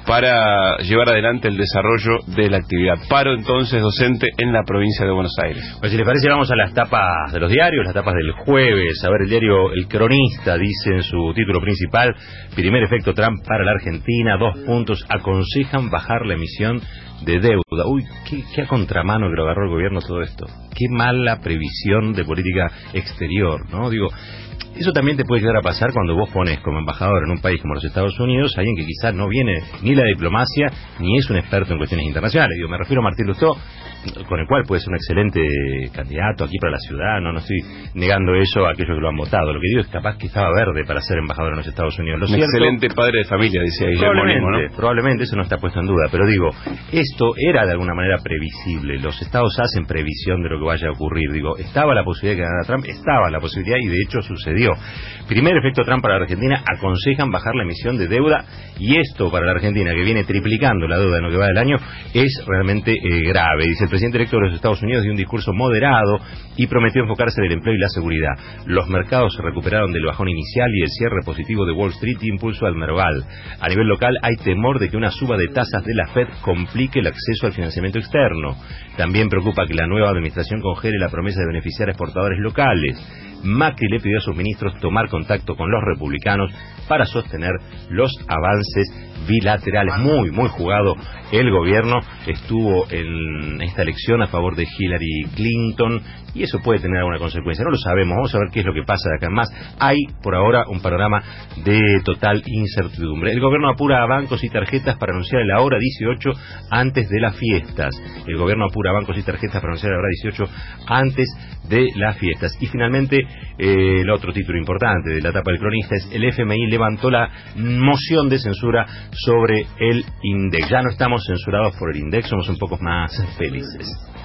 Speaker 16: para llevar adelante el desarrollo de la actividad. Paro entonces docente en la provincia de Buenos Aires.
Speaker 15: Pues si les parece, vamos a las tapas de los diarios, las tapas del jueves. A ver, el diario El Cronista dice en su título principal: primer efecto Trump para la Argentina, dos puntos, aconsejan bajar la emisión de deuda. Uy, qué, qué a contramano que lo agarró el gobierno todo esto. Qué mala previsión de política exterior, ¿no? Digo, eso también te puede llegar a pasar cuando vos pones como embajador en un país como los Estados Unidos a alguien que quizás no viene ni la diplomacia ni es un experto en cuestiones internacionales. Digo, me refiero a Martín Lustó, con el cual puede ser un excelente candidato aquí para la ciudad. No no estoy negando eso a aquellos que lo han votado. Lo que digo es capaz que estaba verde para ser embajador en los Estados Unidos. Lo
Speaker 16: un
Speaker 15: cierto,
Speaker 16: excelente padre de familia, decía Guillermo
Speaker 15: probablemente,
Speaker 16: Nimo, ¿no?
Speaker 15: Probablemente, eso no está puesto en duda. Pero digo, esto era de alguna manera previsible. Los estados hacen previsión de lo que vaya a ocurrir. Digo, estaba la posibilidad de que ganara Trump, estaba la posibilidad y de hecho sucedió. Primer efecto Trump para la Argentina, aconsejan bajar la emisión de deuda, y esto para la Argentina, que viene triplicando la deuda en lo que va del año, es realmente eh, grave. Dice el presidente electo de los Estados Unidos dio un discurso moderado y prometió enfocarse en el empleo y la seguridad. Los mercados se recuperaron del bajón inicial y el cierre positivo de Wall Street impulsó al Merval. A nivel local hay temor de que una suba de tasas de la Fed complique el acceso al financiamiento externo. También preocupa que la nueva administración congele la promesa de beneficiar a exportadores locales. Macri le pidió a sus ministros tomar contacto con los republicanos para sostener los avances bilaterales. Muy, muy jugado el gobierno. Estuvo en esta elección a favor de Hillary Clinton y eso puede tener alguna consecuencia. No lo sabemos. Vamos a ver qué es lo que pasa de acá en más. Hay por ahora un panorama de total incertidumbre. El gobierno apura a bancos y tarjetas para anunciar la hora dieciocho antes de las fiestas. El gobierno apura a bancos y tarjetas para anunciar la hora dieciocho antes de las fiestas. Y finalmente, eh, el otro título importante de la etapa del Cronista es: el F M I levantó la moción de censura sobre el INDEC. Ya no estamos censurados por el INDEC, somos un poco más felices.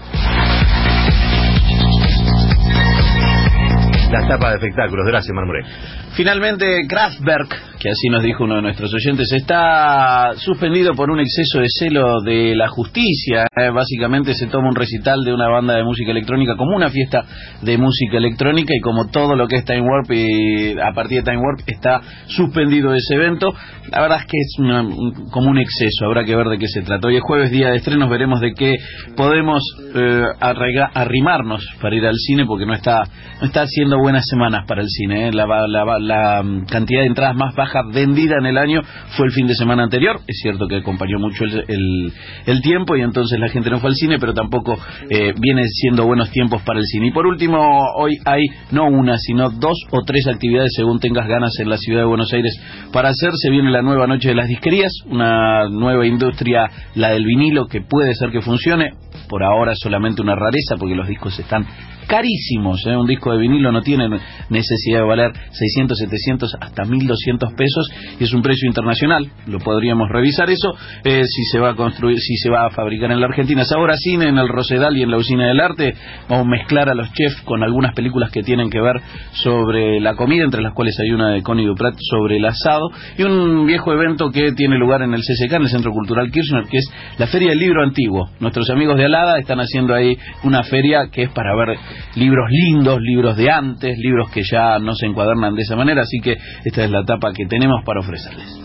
Speaker 15: La etapa de espectáculos. Gracias, Marmoré.
Speaker 19: Finalmente, Kraftwerk, que así nos dijo uno de nuestros oyentes, está suspendido por un exceso de celo de la justicia. Eh, básicamente se toma un recital de una banda de música electrónica como una fiesta de música electrónica, y como todo lo que es Time Warp, y a partir de Time Warp está suspendido ese evento. La verdad es que es una, un, como un exceso, habrá que ver de qué se trata. Hoy es jueves, día de estrenos, veremos de qué podemos eh, arraiga, arrimarnos para ir al cine, porque no está no está haciendo buenas semanas para el cine. ¿eh? La, la, la cantidad de entradas más baja baja vendida en el año fue el fin de semana anterior. Es cierto que acompañó mucho el, el, el tiempo y entonces la gente no fue al cine, pero tampoco eh, viene siendo buenos tiempos para el cine. Y por último, hoy hay no una, sino dos o tres actividades según tengas ganas en la ciudad de Buenos Aires para hacer. Se viene la nueva noche de las disquerías, una nueva industria, la del vinilo, que puede ser que funcione. Por ahora solamente una rareza porque los discos están carísimos, ¿eh? Un disco de vinilo no tiene necesidad de valer seiscientos, setecientos, hasta mil doscientos pesos, y es un precio internacional. Lo podríamos revisar eso, eh, si se va a construir, si se va a fabricar en la Argentina. Ahora Cine en el Rosedal y en la Usina del Arte, vamos a mezclar a los chefs con algunas películas que tienen que ver sobre la comida, entre las cuales hay una de Connie Duprat sobre el asado, y un viejo evento que tiene lugar en el C C K, en el Centro Cultural Kirchner, que es la Feria del Libro Antiguo. Nuestros amigos de Alada están haciendo ahí una feria que es para ver libros lindos, libros de antes, libros que ya no se encuadernan de esa manera, así que esta es la etapa que tenemos para ofrecerles.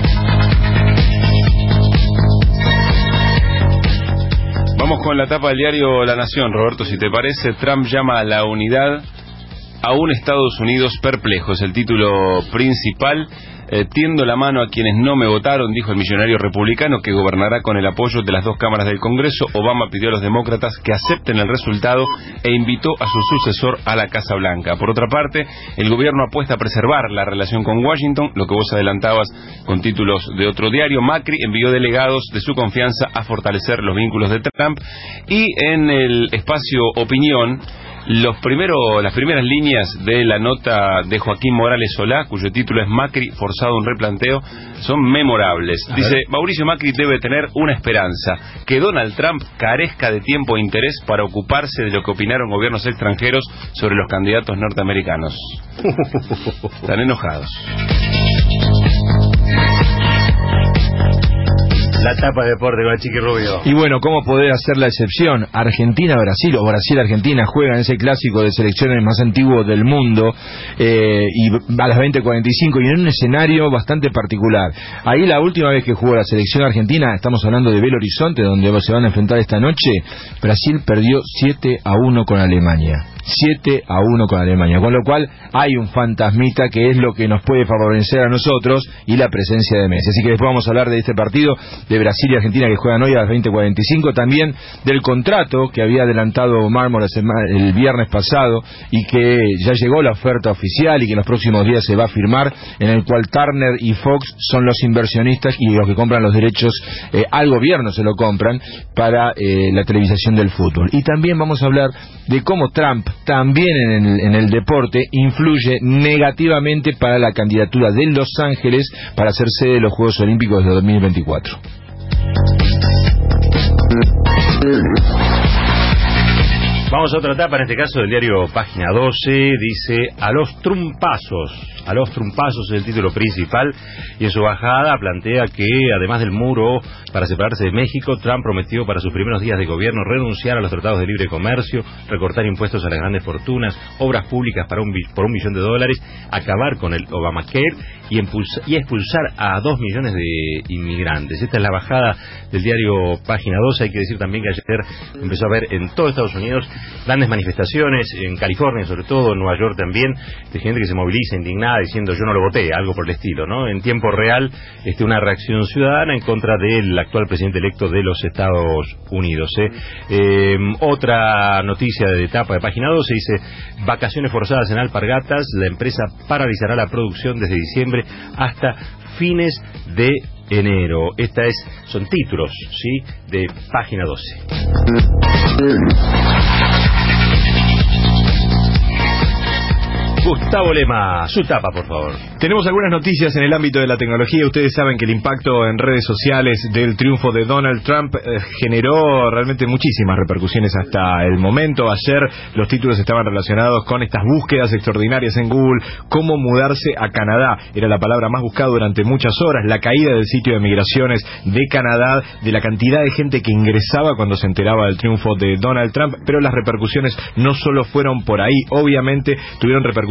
Speaker 16: Vamos con la tapa del diario La Nación, Roberto, si te parece. Trump llama a la unidad a un Estados Unidos perplejo, es el título principal. Eh, tiendo la mano a quienes no me votaron, dijo el millonario republicano que gobernará con el apoyo de las dos cámaras del Congreso. Obama pidió a los demócratas que acepten el resultado e invitó a su sucesor a la Casa Blanca. Por otra parte, el gobierno apuesta a preservar la relación con Washington, lo que vos adelantabas con títulos de otro diario. Macri envió delegados de su confianza a fortalecer los vínculos de Trump. Y en el espacio Opinión, Los primeros, las primeras líneas de la nota de Joaquín Morales Solá, cuyo título es Macri forzado a un replanteo, son memorables. Dice, Mauricio Macri debe tener una esperanza, que Donald Trump carezca de tiempo e interés para ocuparse de lo que opinaron gobiernos extranjeros sobre los candidatos norteamericanos. Están enojados.
Speaker 15: La tapa de deporte con el Chiqui Rubio.
Speaker 17: Y bueno, ¿cómo poder hacer la excepción? Argentina-Brasil o Brasil-Argentina juegan ese clásico de selecciones más antiguo del mundo, eh, y a las veinte cuarenta y cinco, y en un escenario bastante particular. Ahí la última vez que jugó la selección argentina, estamos hablando de Belo Horizonte, donde se van a enfrentar esta noche, Brasil perdió siete a uno con Alemania. siete a uno con Alemania, con lo cual hay un fantasmita que es lo que nos puede favorecer a nosotros y la presencia de Messi. Así que después vamos a hablar de este partido de Brasil y Argentina que juegan hoy a las veinte cuarenta y cinco, también del contrato que había adelantado Mármol el viernes pasado y que ya llegó la oferta oficial y que en los próximos días se va a firmar, en el cual Turner y Fox son los inversionistas y los que compran los derechos, eh, al gobierno se lo compran para eh, la televisación del fútbol. Y también vamos a hablar de cómo Trump también en el, en el deporte influye negativamente para la candidatura de Los Ángeles para ser sede de los Juegos Olímpicos de dos mil veinticuatro.
Speaker 15: Vamos a otra etapa, en este caso del diario Página doce, dice a los trumpazos, a los trumpazos es el título principal, y en su bajada plantea que además del muro para separarse de México, Trump prometió para sus primeros días de gobierno renunciar a los tratados de libre comercio, recortar impuestos a las grandes fortunas, obras públicas para un, por un millón de dólares, acabar con el Obamacare y, impulsa, y expulsar a dos millones de inmigrantes. Esta es la bajada del diario Página doce. Hay que decir también que ayer empezó a haber en todo Estados Unidos grandes manifestaciones, en California sobre todo, en Nueva York también, de gente que se moviliza indignada diciendo yo no lo voté, algo por el estilo, ¿no? En tiempo real, este, una reacción ciudadana en contra del actual presidente electo de los Estados Unidos. ¿eh? Eh, otra noticia de etapa de Página doce dice, vacaciones forzadas en Alpargatas, la empresa paralizará la producción desde diciembre hasta fines de enero. Esta es, son títulos, ¿sí?, de Página doce. Gustavo Lema, su tapa, por favor.
Speaker 17: Tenemos algunas noticias en el ámbito de la tecnología. Ustedes saben que el impacto en redes sociales del triunfo de Donald Trump eh, generó realmente muchísimas repercusiones hasta el momento. Ayer los títulos estaban relacionados con estas búsquedas extraordinarias en Google, cómo mudarse a Canadá. Era la palabra más buscada durante muchas horas. La caída del sitio de migraciones de Canadá, de la cantidad de gente que ingresaba cuando se enteraba del triunfo de Donald Trump. Pero las repercusiones no solo fueron por ahí. Obviamente tuvieron repercusiones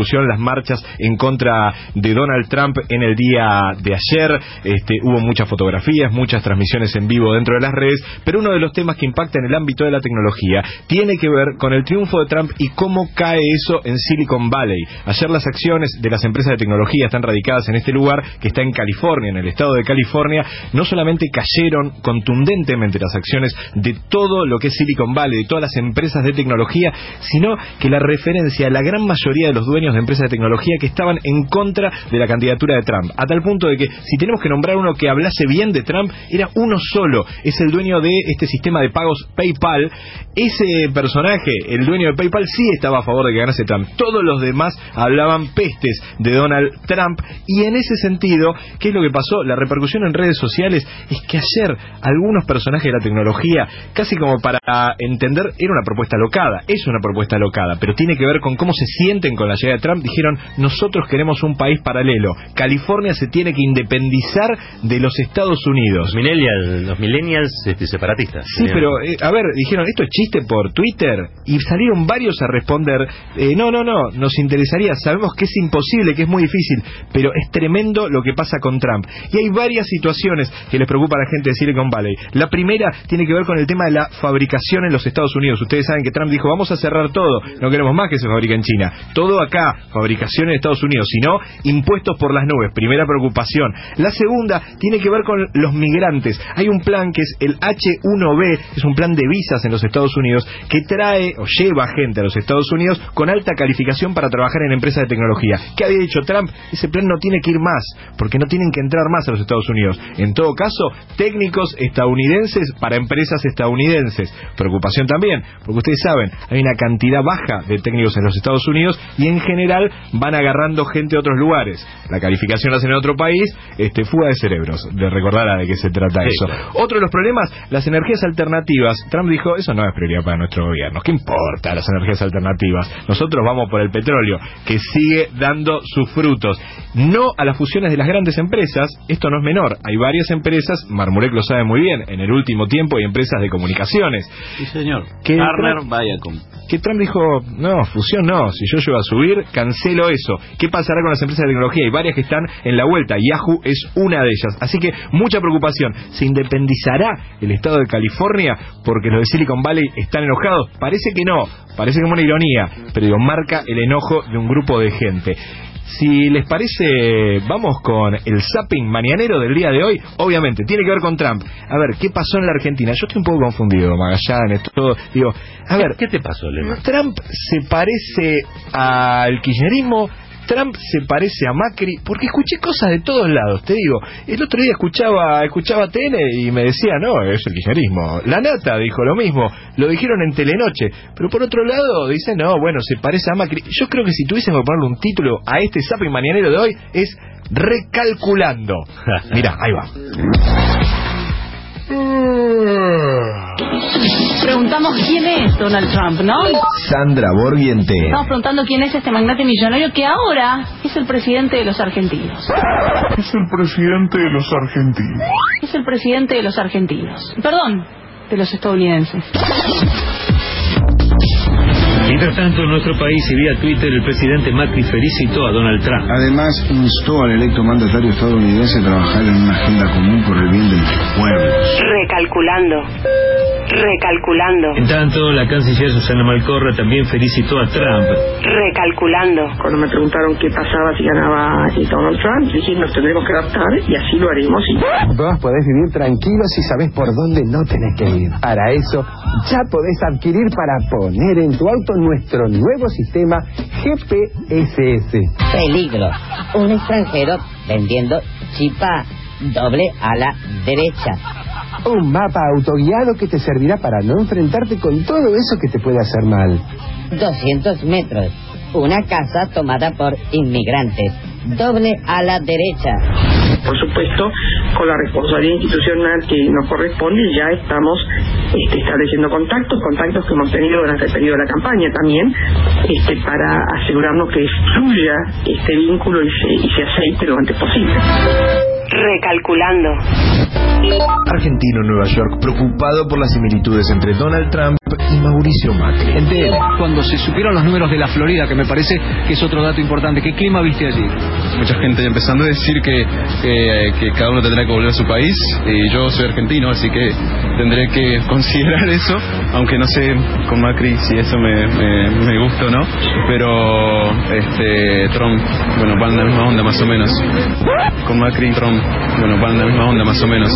Speaker 17: repercusión las marchas en contra de Donald Trump en el día de ayer. Este, hubo muchas fotografías, muchas transmisiones en vivo dentro de las redes, pero uno de los temas que impacta en el ámbito de la tecnología tiene que ver con el triunfo de Trump y cómo cae eso en Silicon Valley. Ayer las acciones de las empresas de tecnología están radicadas en este lugar, que está en California, en el estado de California. No solamente cayeron contundentemente las acciones de todo lo que es Silicon Valley, de todas las empresas de tecnología, sino que la referencia a la gran mayoría de los dueños de empresas de tecnología que estaban en contra de la candidatura de Trump, a tal punto de que si tenemos que nombrar uno que hablase bien de Trump, era uno solo, es el dueño de este sistema de pagos PayPal. Ese personaje, el dueño de PayPal, sí estaba a favor de que ganase Trump. Todos los demás hablaban pestes de Donald Trump, y en ese sentido, ¿qué es lo que pasó? La repercusión en redes sociales es que ayer algunos personajes de la tecnología, casi como para entender, era una propuesta locada, es una propuesta locada, pero tiene que ver con cómo se sienten con la llegada de Trump. Dijeron: nosotros queremos un país paralelo, California se tiene que independizar de los Estados Unidos.
Speaker 15: Millennials, los millennials este, separatistas.
Speaker 17: Sí, pero eh, a ver, dijeron: esto es chiste por Twitter, y salieron varios a responder: eh, no, no, no, nos interesaría, sabemos que es imposible, que es muy difícil, pero es tremendo lo que pasa con Trump. Y hay varias situaciones que les preocupa a la gente de Silicon Valley. La primera tiene que ver con el tema de la fabricación en los Estados Unidos. Ustedes saben que Trump dijo: vamos a cerrar todo, no queremos más que se fabrique en China, todo acá, fabricación en Estados Unidos, sino impuestos por las nubes. Primera preocupación. La segunda tiene que ver con los migrantes. Hay un plan que es el H uno B, es un plan de visas en los Estados Unidos que trae o lleva gente a los Estados Unidos con alta calificación para trabajar en empresas de tecnología. ¿Qué había dicho Trump? Ese plan no tiene que ir más, porque no tienen que entrar más a los Estados Unidos. En todo caso, técnicos estadounidenses para empresas estadounidenses. Preocupación también, porque ustedes saben, hay una cantidad baja de técnicos en los Estados Unidos y en general van agarrando gente de otros lugares. La calificación la hacen en otro país, este, fuga de cerebros, de recordar de qué se trata
Speaker 15: sí,
Speaker 17: eso.
Speaker 15: claro.
Speaker 17: Otro de los problemas, las energías alternativas. Trump dijo: eso no es prioridad para nuestro gobierno. ¿Qué importa las energías alternativas? Nosotros vamos por el petróleo, que sigue dando sus frutos. No a las fusiones de las grandes empresas. Esto no es menor. Hay varias empresas, Marmurek lo sabe muy bien, en el último tiempo hay empresas de comunicaciones.
Speaker 19: Sí, señor.
Speaker 17: Que
Speaker 19: Turner,
Speaker 17: Trump,
Speaker 19: Viacom.
Speaker 17: que Trump dijo: no, fusión no, si yo llego a subir, cancelo eso. ¿Qué pasará con las empresas de tecnología? Hay varias que están en la vuelta, Yahoo es una de ellas. Así que mucha preocupación. ¿Se independizará el estado de California porque los de Silicon Valley están enojados? Parece que no, parece como una ironía, pero digo, marca el enojo de un grupo de gente. Si les parece, vamos con el zapping mañanero del día de hoy. Obviamente, tiene que ver con Trump. A ver, ¿qué pasó en la Argentina? Yo estoy un poco confundido, Magallanes, todo. Digo, a ver,
Speaker 15: ¿qué te pasó, Lema?
Speaker 17: Trump se parece al kirchnerismo, Trump se parece a Macri, porque escuché cosas de todos lados, te digo. El otro día escuchaba escuchaba T N y me decía: no, es el kirchnerismo. La Nata dijo lo mismo, lo dijeron en Telenoche. Pero por otro lado dicen: no, bueno, se parece a Macri. Yo creo que si tuviesen que ponerle un título a este zapping mañanero de hoy es Recalculando. Mirá, ahí va.
Speaker 1: Preguntamos quién es Donald Trump, ¿no?
Speaker 4: Sandra Borghiente.
Speaker 1: Estamos preguntando quién es este magnate millonario que ahora es el presidente de los argentinos.
Speaker 5: Es el presidente de los argentinos.
Speaker 1: Es el presidente de los argentinos. Perdón, de los estadounidenses.
Speaker 7: Mientras tanto, en nuestro país y vía Twitter, el presidente Macri felicitó a Donald Trump.
Speaker 8: Además, instó al electo mandatario estadounidense a trabajar en una agenda común por el bien del pueblo.
Speaker 26: Recalculando. Recalculando.
Speaker 7: En tanto, la canciller Susana Malcorra también felicitó a Trump.
Speaker 26: Recalculando.
Speaker 9: Cuando me preguntaron qué pasaba si ganaba Donald Trump, dije: nos tendremos que adaptar y así lo haremos. Y...
Speaker 14: vos podés vivir tranquilo si sabés por dónde no tenés que ir. Para eso, ya podés adquirir para poner en tu auto nuestro nuevo sistema G P S S.
Speaker 27: Peligro. Un extranjero vendiendo chipa doble a la derecha.
Speaker 14: Un mapa autoguiado que te servirá para no enfrentarte con todo eso que te puede hacer mal.
Speaker 27: doscientos metros. Una casa tomada por inmigrantes. Doble a la derecha.
Speaker 9: Por supuesto, con la responsabilidad institucional que nos corresponde, ya estamos este, estableciendo contactos, contactos que hemos tenido durante el periodo de la campaña también, este, para asegurarnos que fluya este vínculo y se, y se aceite lo antes posible.
Speaker 26: Recalculando.
Speaker 4: Argentino en Nueva York, preocupado por las similitudes entre Donald Trump y y Mauricio Macri. En T N.
Speaker 2: Cuando se supieron los números de la Florida, que me parece que es otro dato importante, ¿qué clima viste allí?
Speaker 10: Mucha gente empezando a decir que, que, que cada uno tendrá que volver a su país, y yo soy argentino, así que tendré que considerar eso, aunque no sé con Macri si eso me, me, me gusta o no, pero este Trump, bueno, van en la misma onda más o menos. Con Macri y Trump, bueno, van en la misma onda más o menos.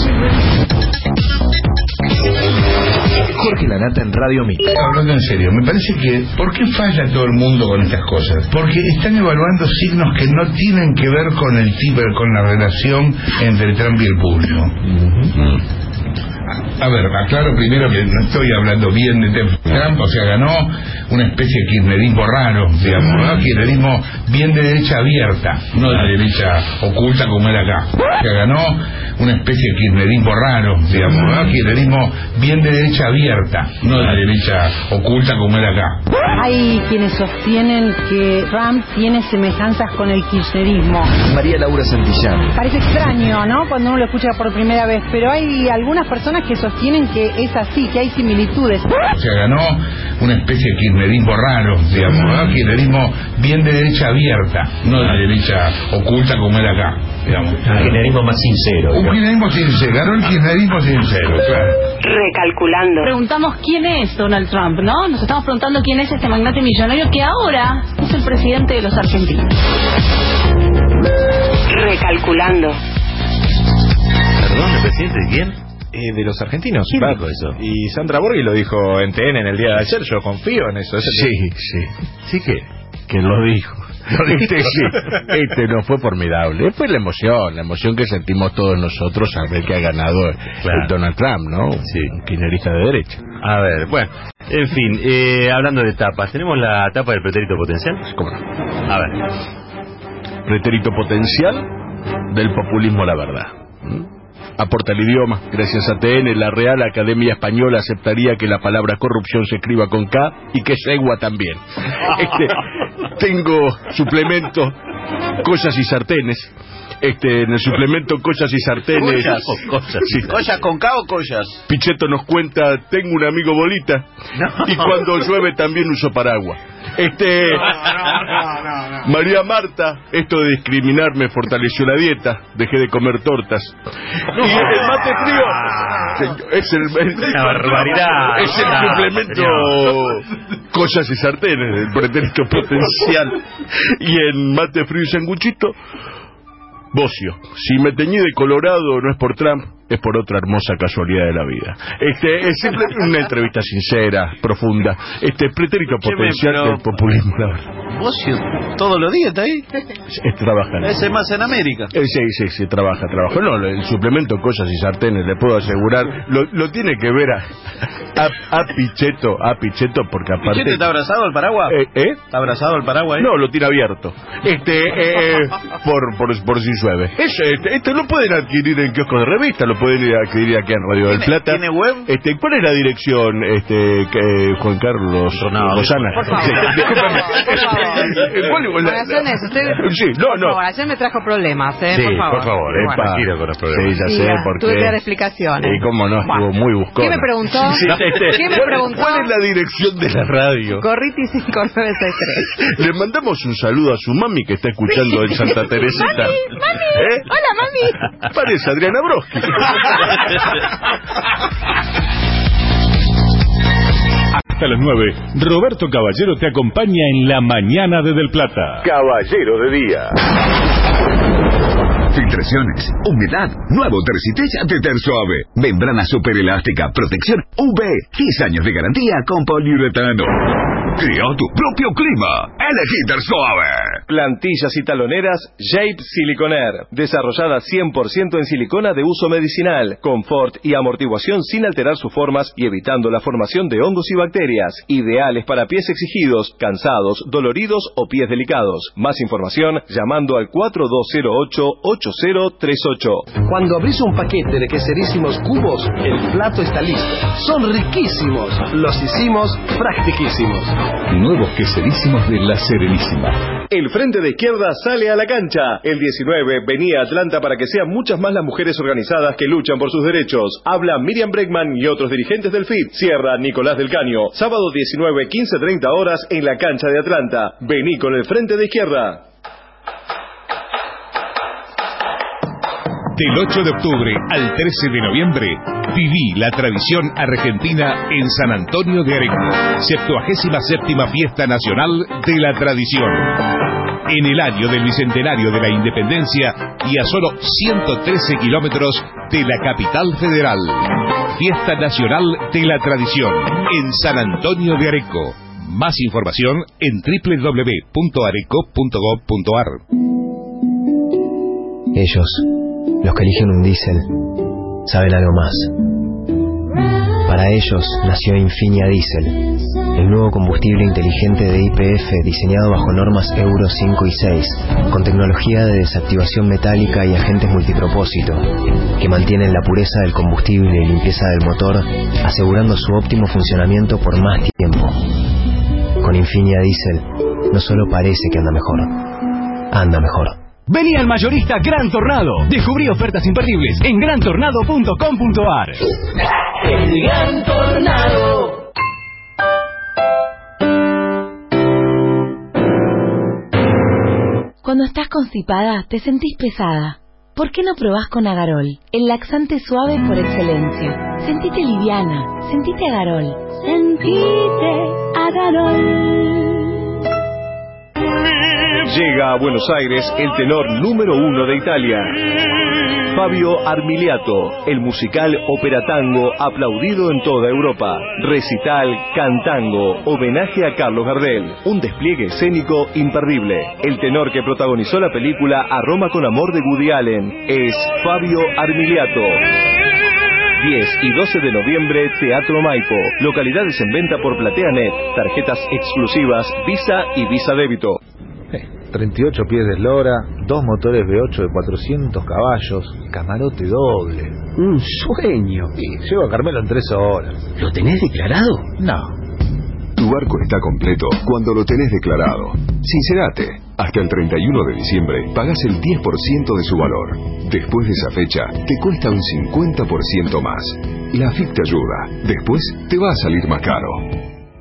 Speaker 4: Jorge Lanata en Radio Mitre.
Speaker 11: Hablando en serio, me parece que ¿por qué falla todo el mundo con estas cosas? Porque están evaluando signos que no tienen que ver con el tipo, con la relación entre Trump y el público. Uh-huh. A ver, aclaro primero que no estoy hablando bien de Trump, o sea, ganó una especie de kirchnerismo raro, digamos, ¿no? Kirchnerismo bien de derecha abierta, no de derecha oculta como era acá. O sea, ganó una especie de kirchnerismo raro, digamos, ¿no? Kirchnerismo bien de derecha abierta, no de derecha oculta como era acá.
Speaker 20: Hay quienes sostienen que Trump tiene semejanzas con el kirchnerismo.
Speaker 4: María Laura Santillán.
Speaker 20: Parece extraño, ¿no?, cuando uno lo escucha por primera vez, pero hay algunas personas que sostienen que es así, que hay similitudes.
Speaker 11: O sea, ganó una especie de kirchnerismo raro, digamos, ¿no? Kirchnerismo bien de derecha abierta, no de derecha oculta como era acá, digamos.
Speaker 15: Un kirchnerismo más sincero.
Speaker 11: Un kirchnerismo sincero, ganó el kirchnerismo sincero, claro.
Speaker 1: Recalculando. Preguntamos quién es Donald Trump, ¿no? Nos estamos preguntando quién es este magnate millonario que ahora es el presidente de los argentinos. Recalculando.
Speaker 17: ¿Perdón, el presidente de quién? Eh, de los argentinos.
Speaker 15: ¿Quién dijo eso?
Speaker 17: Y Sandra Borghi lo dijo en T N en el día de ayer. Yo confío en eso.
Speaker 18: Sí, sí. Sí que, que lo dijo. Este sí, este no fue formidable. Fue la emoción, la emoción que sentimos todos nosotros al ver que ha ganado claro. el Donald Trump, ¿no?
Speaker 15: Sí.
Speaker 18: Un kirchnerista de derecha.
Speaker 15: A ver, bueno, en fin, eh, hablando de tapas, ¿tenemos la tapa del pretérito potencial?
Speaker 18: ¿Cómo no?
Speaker 15: A ver.
Speaker 18: Pretérito potencial del populismo, la verdad. ¿Mm? Aporta el idioma. Gracias a T N, la Real Academia Española aceptaría que la palabra corrupción se escriba con K y que segua también. Este, tengo suplemento Collas y Sartenes. Este, en el suplemento Collas y Sartenes.
Speaker 19: ¿Collas? ¿Collas? Sí. ¿Collas con K o collas?
Speaker 18: Pichetto nos cuenta, tengo un amigo bolita. No. Y cuando llueve también uso paraguas. Este no, no, no, no, no. María Marta, esto de discriminar me fortaleció la dieta, dejé de comer tortas. No. Y el mate frío es el, el
Speaker 15: una barbaridad.
Speaker 18: Es el no, suplemento no. Collas y Sartenes, el pretérito potencial. Y en mate frío y sanguchito, bocio. Si me teñí de colorado no es por Trump, es por otra hermosa casualidad de la vida. Este es simplemente una entrevista sincera, profunda. Este pretérito potencial del populismo, la verdad.
Speaker 19: ¿Bocio todos los días está ahí?
Speaker 18: Es, trabaja.
Speaker 19: Ese más en América.
Speaker 18: Eh, sí, sí, sí, trabaja, trabaja. No, el suplemento Collas y Sartenes, le puedo asegurar, lo, lo tiene que ver a, a, a Pichetto, a Pichetto, porque aparte...
Speaker 19: ¿Pichetto está abrazado al paraguas?
Speaker 18: Eh, ¿Eh?
Speaker 19: ¿Está abrazado al paraguas? ¿Eh?
Speaker 18: No, lo tiene abierto. Este, eh, por, por, por si llueve. Eso, este, esto lo pueden adquirir en kioscos de revista, lo pueden adquirir aquí en Radio del Plata.
Speaker 19: ¿Tiene web?
Speaker 18: Este, ¿cuál es la dirección, este, que, Juan Carlos Rosana?
Speaker 3: Por favor. Magallanes, usted...
Speaker 18: Sí, no, no.
Speaker 3: Por ayer me trajo problemas, ¿eh?
Speaker 15: Sí,
Speaker 3: por favor.
Speaker 15: por favor, eh,
Speaker 3: bueno.
Speaker 15: tranquilo con los problemas.
Speaker 18: Sí, ya
Speaker 3: sí,
Speaker 18: sé,
Speaker 3: ya,
Speaker 18: porque...
Speaker 3: tuve que dar explicaciones.
Speaker 18: Y cómo no, estuvo
Speaker 3: bueno.
Speaker 18: muy buscón.
Speaker 3: ¿Qué me preguntó?
Speaker 18: Sí, este,
Speaker 3: ¿Qué me
Speaker 18: ¿cuál,
Speaker 3: preguntó?
Speaker 18: ¿Cuál es la dirección de la radio?
Speaker 3: Gorriti cinco nueve seis tres.
Speaker 18: Le mandamos un saludo a su mami que está escuchando en Santa Teresita.
Speaker 3: ¡Mami! ¡Mami!
Speaker 18: ¿Eh?
Speaker 3: ¡Hola, mami!
Speaker 18: Parece Adriana Broski.
Speaker 6: Hasta las nueve, Roberto Caballero te acompaña en La Mañana de Del Plata.
Speaker 12: Caballero de Día.
Speaker 21: Filtraciones, humedad, nuevo Tercitech de Tersuave. Membrana superelástica, protección U V, diez años de garantía con poliuretano. Crea tu propio clima. Elegí Tersuave.
Speaker 12: Plantillas y taloneras Shape Siliconair, desarrollada cien por ciento en silicona de uso medicinal, confort y amortiguación sin alterar sus formas y evitando la formación de hongos y bacterias, ideales para pies exigidos, cansados, doloridos o pies delicados. Más información llamando al cuatro dos cero ocho, ocho cero tres ocho.
Speaker 14: Cuando abrís un paquete de queserísimos cubos, el plato está listo. Son riquísimos, los hicimos practiquísimos.
Speaker 6: Nuevos queserísimos de La Serenísima.
Speaker 12: El Frente de Izquierda sale a la cancha. El diecinueve venía a Atlanta para que sean muchas más las mujeres organizadas que luchan por sus derechos. Habla Miriam Bregman y otros dirigentes del F I T. Cierra Nicolás del Caño. Sábado diecinueve, quince treinta horas en la cancha de Atlanta. Vení con el Frente de Izquierda.
Speaker 6: Del ocho de octubre al trece de noviembre, viví la tradición argentina en San Antonio de Areco, septuagésima séptima Fiesta Nacional de la Tradición. En el año del Bicentenario de la Independencia y a solo ciento trece kilómetros de la capital federal. Fiesta Nacional de la Tradición en San Antonio de Areco. Más información en doble u doble u doble u punto areco punto gob punto ar.
Speaker 4: Ellos, los que eligen un diésel, saben algo más. Para ellos nació Infinia Diesel, el nuevo combustible inteligente de Y P F diseñado bajo normas Euro cinco y seis, con tecnología de desactivación metálica y agentes multipropósito, que mantienen la pureza del combustible y limpieza del motor, asegurando su óptimo funcionamiento por más tiempo. Con Infinia Diesel, no solo parece que anda mejor, anda mejor.
Speaker 5: Vení al mayorista Gran Tornado. Descubrí ofertas imperdibles en gran tornado punto com punto ar.
Speaker 13: El Gran Tornado.
Speaker 16: Cuando estás constipada, te sentís pesada. ¿Por qué no probás con Agarol? El laxante suave por excelencia. Sentite liviana. Sentite Agarol. Sentite Agarol.
Speaker 12: Llega a Buenos Aires el tenor número uno de Italia, Fabio Armiliato, el musical ópera tango aplaudido en toda Europa. Recital Cantango, homenaje a Carlos Gardel, un despliegue escénico imperdible. El tenor que protagonizó la película A Roma con Amor de Woody Allen es Fabio Armiliato. diez y doce de noviembre, Teatro Maipo. Localidades en venta por PlateaNet. Tarjetas exclusivas Visa y Visa Débito.
Speaker 22: treinta y ocho pies de eslora, dos motores V ocho de cuatrocientos caballos, camarote doble.
Speaker 14: Un sueño.
Speaker 22: Sí, llego a Carmelo en tres horas.
Speaker 14: ¿Lo tenés declarado?
Speaker 22: No.
Speaker 12: Tu barco está completo cuando lo tenés declarado. Sincerate, hasta el treinta y uno de diciembre pagás el diez por ciento de su valor. Después de esa fecha, te cuesta un cincuenta por ciento más. La A F I C te ayuda. Después te va a salir más caro.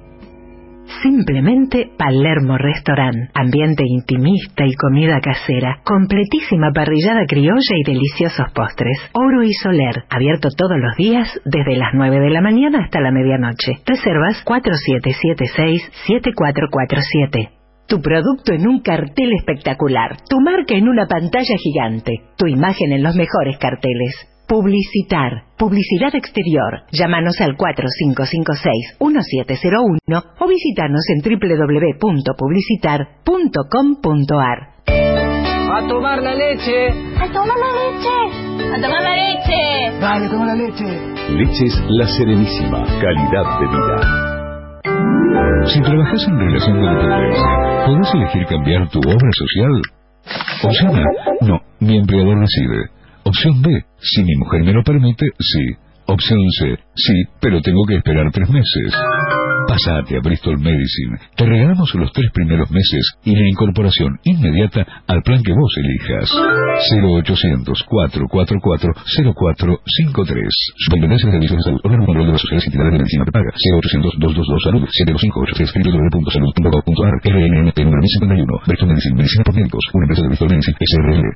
Speaker 23: Simplemente Palermo Restaurant. Ambiente intimista y comida casera. Completísima parrillada criolla y deliciosos postres. Oro y Soler. Abierto todos los días desde las nueve de la mañana hasta la medianoche. Reservas cuatro siete siete seis siete cuatro cuatro siete. Tu producto en un cartel espectacular. Tu marca en una pantalla gigante. Tu imagen en los mejores carteles. Publicitar. Publicidad exterior. Llámanos al cuatro cinco cinco seis uno siete cero uno o visítanos en doble u doble u doble u punto publicitar punto com punto ar.
Speaker 14: ¡A tomar la leche!
Speaker 1: ¡A tomar la leche! ¡A tomar la leche!
Speaker 14: ¡Dale, toma la leche!
Speaker 6: Leches La Serenísima. Calidad de vida. Si trabajas en relación de dependencia, ¿podés elegir cambiar tu obra social? Opción A. No, mi empleador decide. Opción B, si mi mujer me lo permite, sí. Opción C, sí, pero tengo que esperar tres meses. Pásate a Bristol Medicine. Te regalamos los tres primeros meses y la incorporación inmediata al plan que vos elijas. cero ochocientos cuatro cuatro cuatro cero cuatro cinco tres. Superintendencia de Servicios de Salud. Órgano de Control de las Sociedades y Entidades de Medicina Prepaga. cero ochocientos dos dos dos Salud. siete dos cinco ocho tres. doble u doble u doble u punto salud punto gov punto ar. R N M P número mil cincuenta y uno. Bristol Medicine. Medicina por médicos. Una empresa de Bristol Medicine. S R L.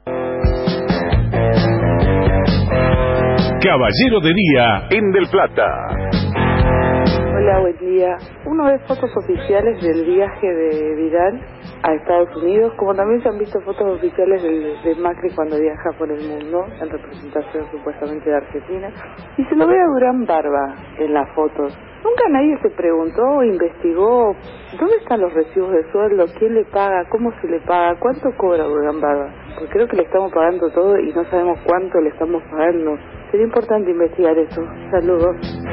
Speaker 6: Caballero de Día en Del Plata.
Speaker 24: Hola, buen día. Uno ve fotos oficiales del viaje de Vidal a Estados Unidos, como también se han visto fotos oficiales de, de Macri cuando viaja por el mundo, en representación supuestamente de Argentina, y se lo ve a Durán Barba en las fotos. Nunca nadie se preguntó o investigó dónde están los recibos de sueldo, quién le paga, cómo se le paga, cuánto cobra Durán Barba. Porque creo que le estamos pagando todo y no sabemos cuánto le estamos pagando. Sería importante investigar eso. Saludos.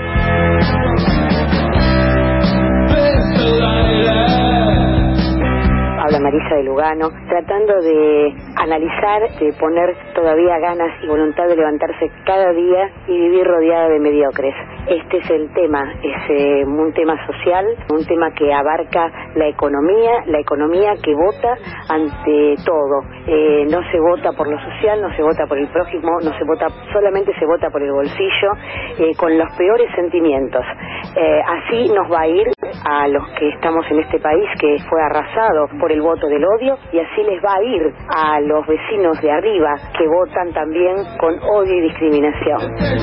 Speaker 25: Habla Marisa de Lugano, tratando de analizar, de poner todavía ganas y voluntad de levantarse cada día y vivir rodeada de mediocres. Este es el tema, es eh, un tema social, un tema que abarca la economía, la economía que vota ante todo. Eh, no se vota por lo social, no se vota por el prójimo, no se vota, solamente se vota por el bolsillo, eh, con los peores sentimientos. Eh, así nos va a ir a los que estamos en este país que fue arrasado por el voto del odio, y así les va a ir a los vecinos de arriba que votan también con odio y discriminación.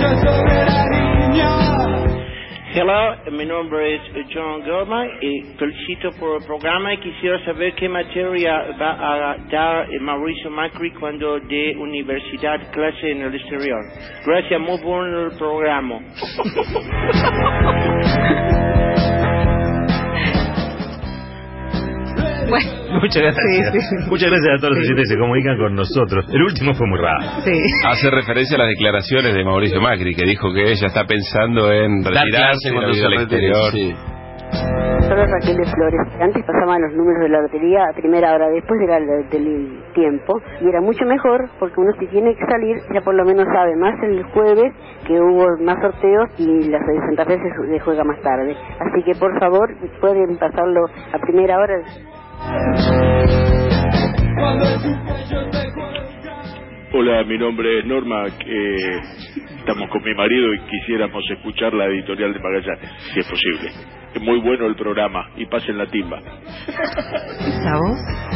Speaker 2: Hello, mi nombre es John Goma y felicito por el programa y quisiera saber qué materia va a dar Mauricio Macri cuando dé universidad clase en el exterior. Gracias, muy bueno el programa.
Speaker 3: Bueno.
Speaker 15: Muchas gracias. Sí, sí. Muchas gracias a todos los oyentes que se comunican con nosotros. El último fue muy raro.
Speaker 3: Sí.
Speaker 7: Hace referencia a las declaraciones de Mauricio Macri, que dijo que ella está pensando en retirarse y ir al exterior.
Speaker 25: Sí. Soy Raquel de Flores. Antes pasaban los números de la lotería a primera hora, después era el, del tiempo, y era mucho mejor porque uno, si tiene que salir, ya por lo menos sabe más el jueves que hubo más sorteos y la de Santa Fe se juega más tarde. Así que por favor pueden pasarlo a primera hora.
Speaker 8: Hola, mi nombre es Norma, eh, estamos con mi marido y quisiéramos escuchar la editorial de Magallanes, si es posible. Es muy bueno el programa, y pasen la timba.
Speaker 3: ¿Esa voz?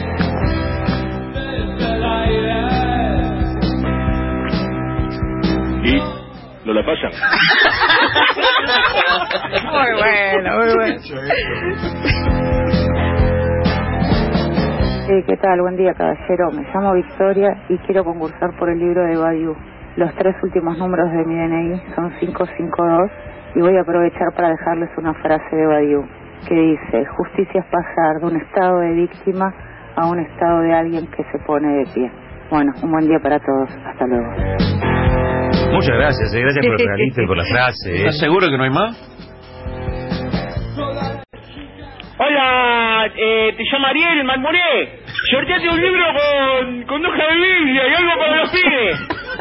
Speaker 8: ¿Y? ¿No la pasan?
Speaker 3: Muy bueno, muy bueno.
Speaker 24: Eh, ¿Qué tal? Buen día, caballero. Me llamo Victoria y quiero concursar por el libro de Badiou. Los tres últimos números de mi D N I son cinco cinco dos y voy a aprovechar para dejarles una frase de Badiou que dice: justicia es pasar de un estado de víctima a un estado de alguien que se pone de pie. Bueno, un buen día para todos. Hasta luego.
Speaker 15: Muchas gracias, eh. Gracias por el regalito y por la frase. Eh.
Speaker 19: ¿Estás seguro que no hay más?
Speaker 2: Hola, eh, te llamo Ariel, Malmoré. Sorteate un libro con, con hoja de Biblia y algo para los pibes.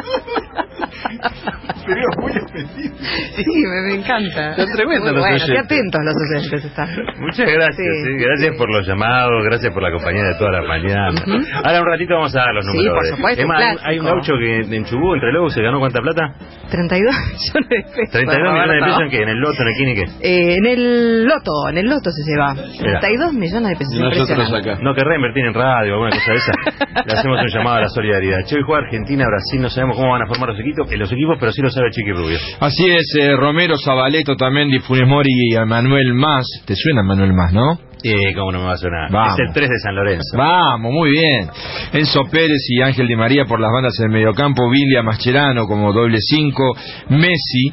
Speaker 3: Sería muy específico. Sí, me, me encanta.
Speaker 15: Están tremendos los
Speaker 3: bueno,
Speaker 15: oyentes.
Speaker 3: qué atentos los oyentes están.
Speaker 15: Muchas gracias, sí. Sí, gracias por los llamados, gracias por la compañía de toda la mañana. Uh-huh. Ahora un ratito vamos a dar los números.
Speaker 3: Sí, por supuesto.
Speaker 15: Es más, hay, hay un gaucho que en Chubú, entre Lobos, se ganó ¿cuánta plata?
Speaker 3: treinta y dos millones de pesos.
Speaker 15: treinta y dos millones de pesos en qué, en el loto, en el quinique.
Speaker 3: Eh, en el loto, en el loto se lleva. treinta y dos millones de pesos.
Speaker 15: Nosotros acá. No querrá invertir en radio, alguna cosa de esa. Le hacemos un llamado a la solidaridad. Che, hoy juega Argentina, Brasil, no sabemos cómo van a formar los equipos, los equipos, pero sí lo sabe Chiqui Rubio.
Speaker 17: Así es, eh, Romero, Zabaleto, también Di Funes Mori y a Manuel Más. ¿Te suena Manuel Más, no?
Speaker 15: Eh, cómo no me va a sonar.
Speaker 17: Vamos.
Speaker 15: Es el tres de San Lorenzo.
Speaker 17: Vamos, muy bien. Enzo Pérez y Ángel Di María por las bandas en el mediocampo, Vilia Mascherano como doble cinco, Messi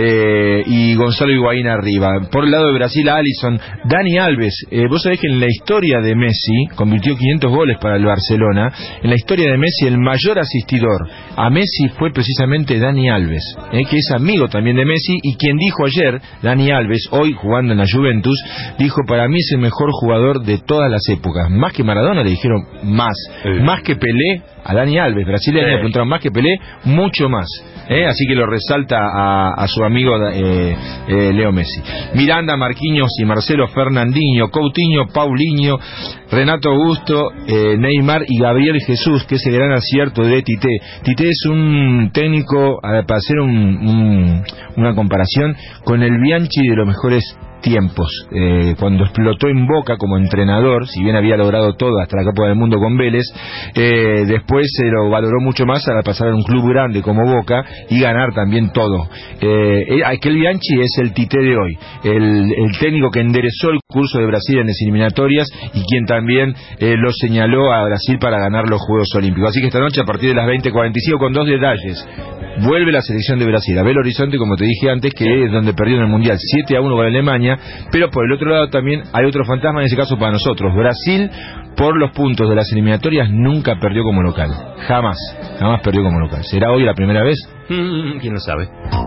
Speaker 17: eh, y Gonzalo Higuaín arriba. Por el lado de Brasil, Alisson, Dani Alves. Eh, vos sabés que en la historia de Messi, convirtió quinientos goles para el Barcelona, en la historia de Messi el mayor asistidor a Messi fue precisamente Dani Alves, eh, que es amigo también de Messi, y quien dijo ayer, Dani Alves, hoy jugando en la Juventus, dijo: para mí es el mejor jugador de todas las épocas. Más que Maradona, le dijeron más. Sí. Más que Pelé, a Dani Alves, brasileño, le preguntaron más que Pelé, mucho más. ¿Eh? Así que lo resalta a, a su amigo eh, eh, Leo Messi. Miranda, Marquinhos y Marcelo, Fernandinho, Coutinho, Paulinho, Renato Augusto, eh, Neymar y Gabriel Jesús, que es el gran acierto de Tite. Tite es un técnico, para hacer un, un, una comparación, con el Bianchi de los mejores tiempos. Eh, cuando explotó en Boca como entrenador, si bien había logrado todo hasta la Copa del Mundo con Vélez, eh, después se lo valoró mucho más al pasar a un club grande como Boca y ganar también todo. Eh, aquel Bianchi es el Tite de hoy, el, el técnico que enderezó el curso de Brasil en las eliminatorias y quien también eh, lo señaló a Brasil para ganar los Juegos Olímpicos. Así que esta noche a partir de las veinte cuarenta y cinco, con dos detalles: vuelve la selección de Brasil a Belo Horizonte, como te dije antes, que es donde perdió en el Mundial siete a uno con Alemania, pero por el otro lado también hay otro fantasma, en ese caso para nosotros. Brasil, por los puntos de las eliminatorias, nunca perdió como local. Jamás, jamás perdió como local. ¿Será hoy la primera vez?
Speaker 15: Mm, ¿Quién lo sabe?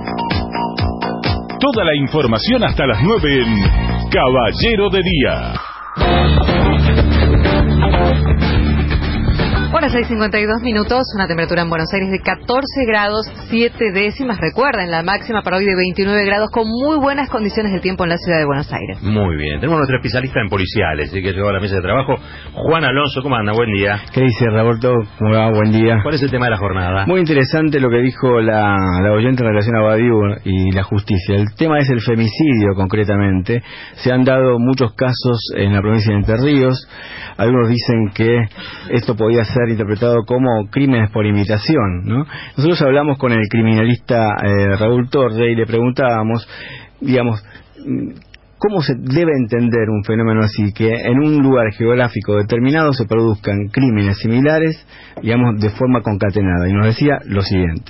Speaker 5: Toda la información hasta las nueve en Caballero de Día.
Speaker 3: Bueno, seis cincuenta y dos minutos, una temperatura en Buenos Aires de catorce grados siete décimas. Recuerden, la máxima para hoy de veintinueve grados, con muy buenas condiciones del tiempo en la ciudad de Buenos Aires.
Speaker 15: Muy bien, tenemos nuestro especialista en policiales, así que llegó a la mesa de trabajo, Juan Alonso. ¿Cómo anda? Buen día.
Speaker 9: ¿Qué dice, Roberto? ¿Cómo va? Buen día.
Speaker 15: ¿Cuál es el tema de la jornada?
Speaker 9: Muy interesante lo que dijo la, la oyente en relación a Badiou y la justicia. El tema es el femicidio, concretamente. Se han dado muchos casos en la provincia de Entre Ríos. Algunos dicen que esto podía ser interpretado como crímenes por imitación, ¿no? Nosotros hablamos con el criminalista eh, Raúl Torre y le preguntábamos, digamos, ¿cómo se debe entender un fenómeno así, que en un lugar geográfico determinado se produzcan crímenes similares, digamos, de forma concatenada? Y nos decía lo siguiente.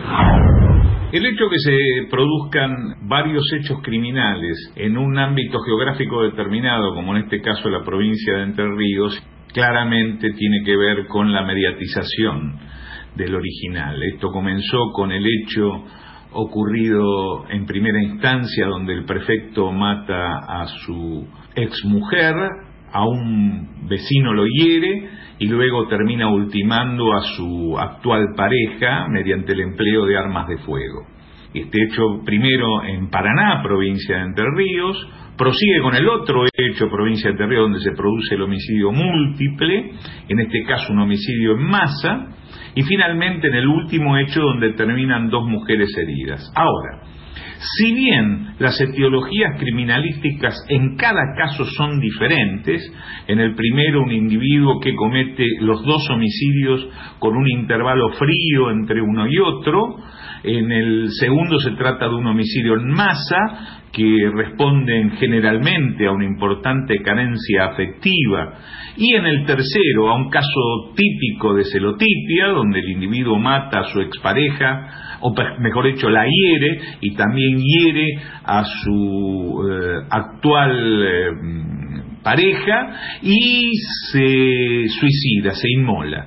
Speaker 10: El hecho que se produzcan varios hechos criminales en un ámbito geográfico determinado, como en este caso la provincia de Entre Ríos, claramente tiene que ver con la mediatización del original. Esto comenzó con el hecho ocurrido en primera instancia, donde el prefecto mata a su exmujer, a un vecino lo hiere y luego termina ultimando a su actual pareja mediante el empleo de armas de fuego. Este hecho primero en Paraná, provincia de Entre Ríos, prosigue con el otro hecho, provincia de Entre Ríos, donde se produce el homicidio múltiple, en este caso un homicidio en masa, y finalmente en el último hecho donde terminan dos mujeres heridas. Ahora, si bien las etiologías criminalísticas en cada caso son diferentes, en el primero un individuo que comete los dos homicidios con un intervalo frío entre uno y otro, en el segundo se trata de un homicidio en masa, que responden generalmente a una importante carencia afectiva, y en el tercero a un caso típico de celotipia, donde el individuo mata a su expareja, o mejor dicho la hiere, y también hiere a su eh, actual eh, pareja, y se suicida, se inmola.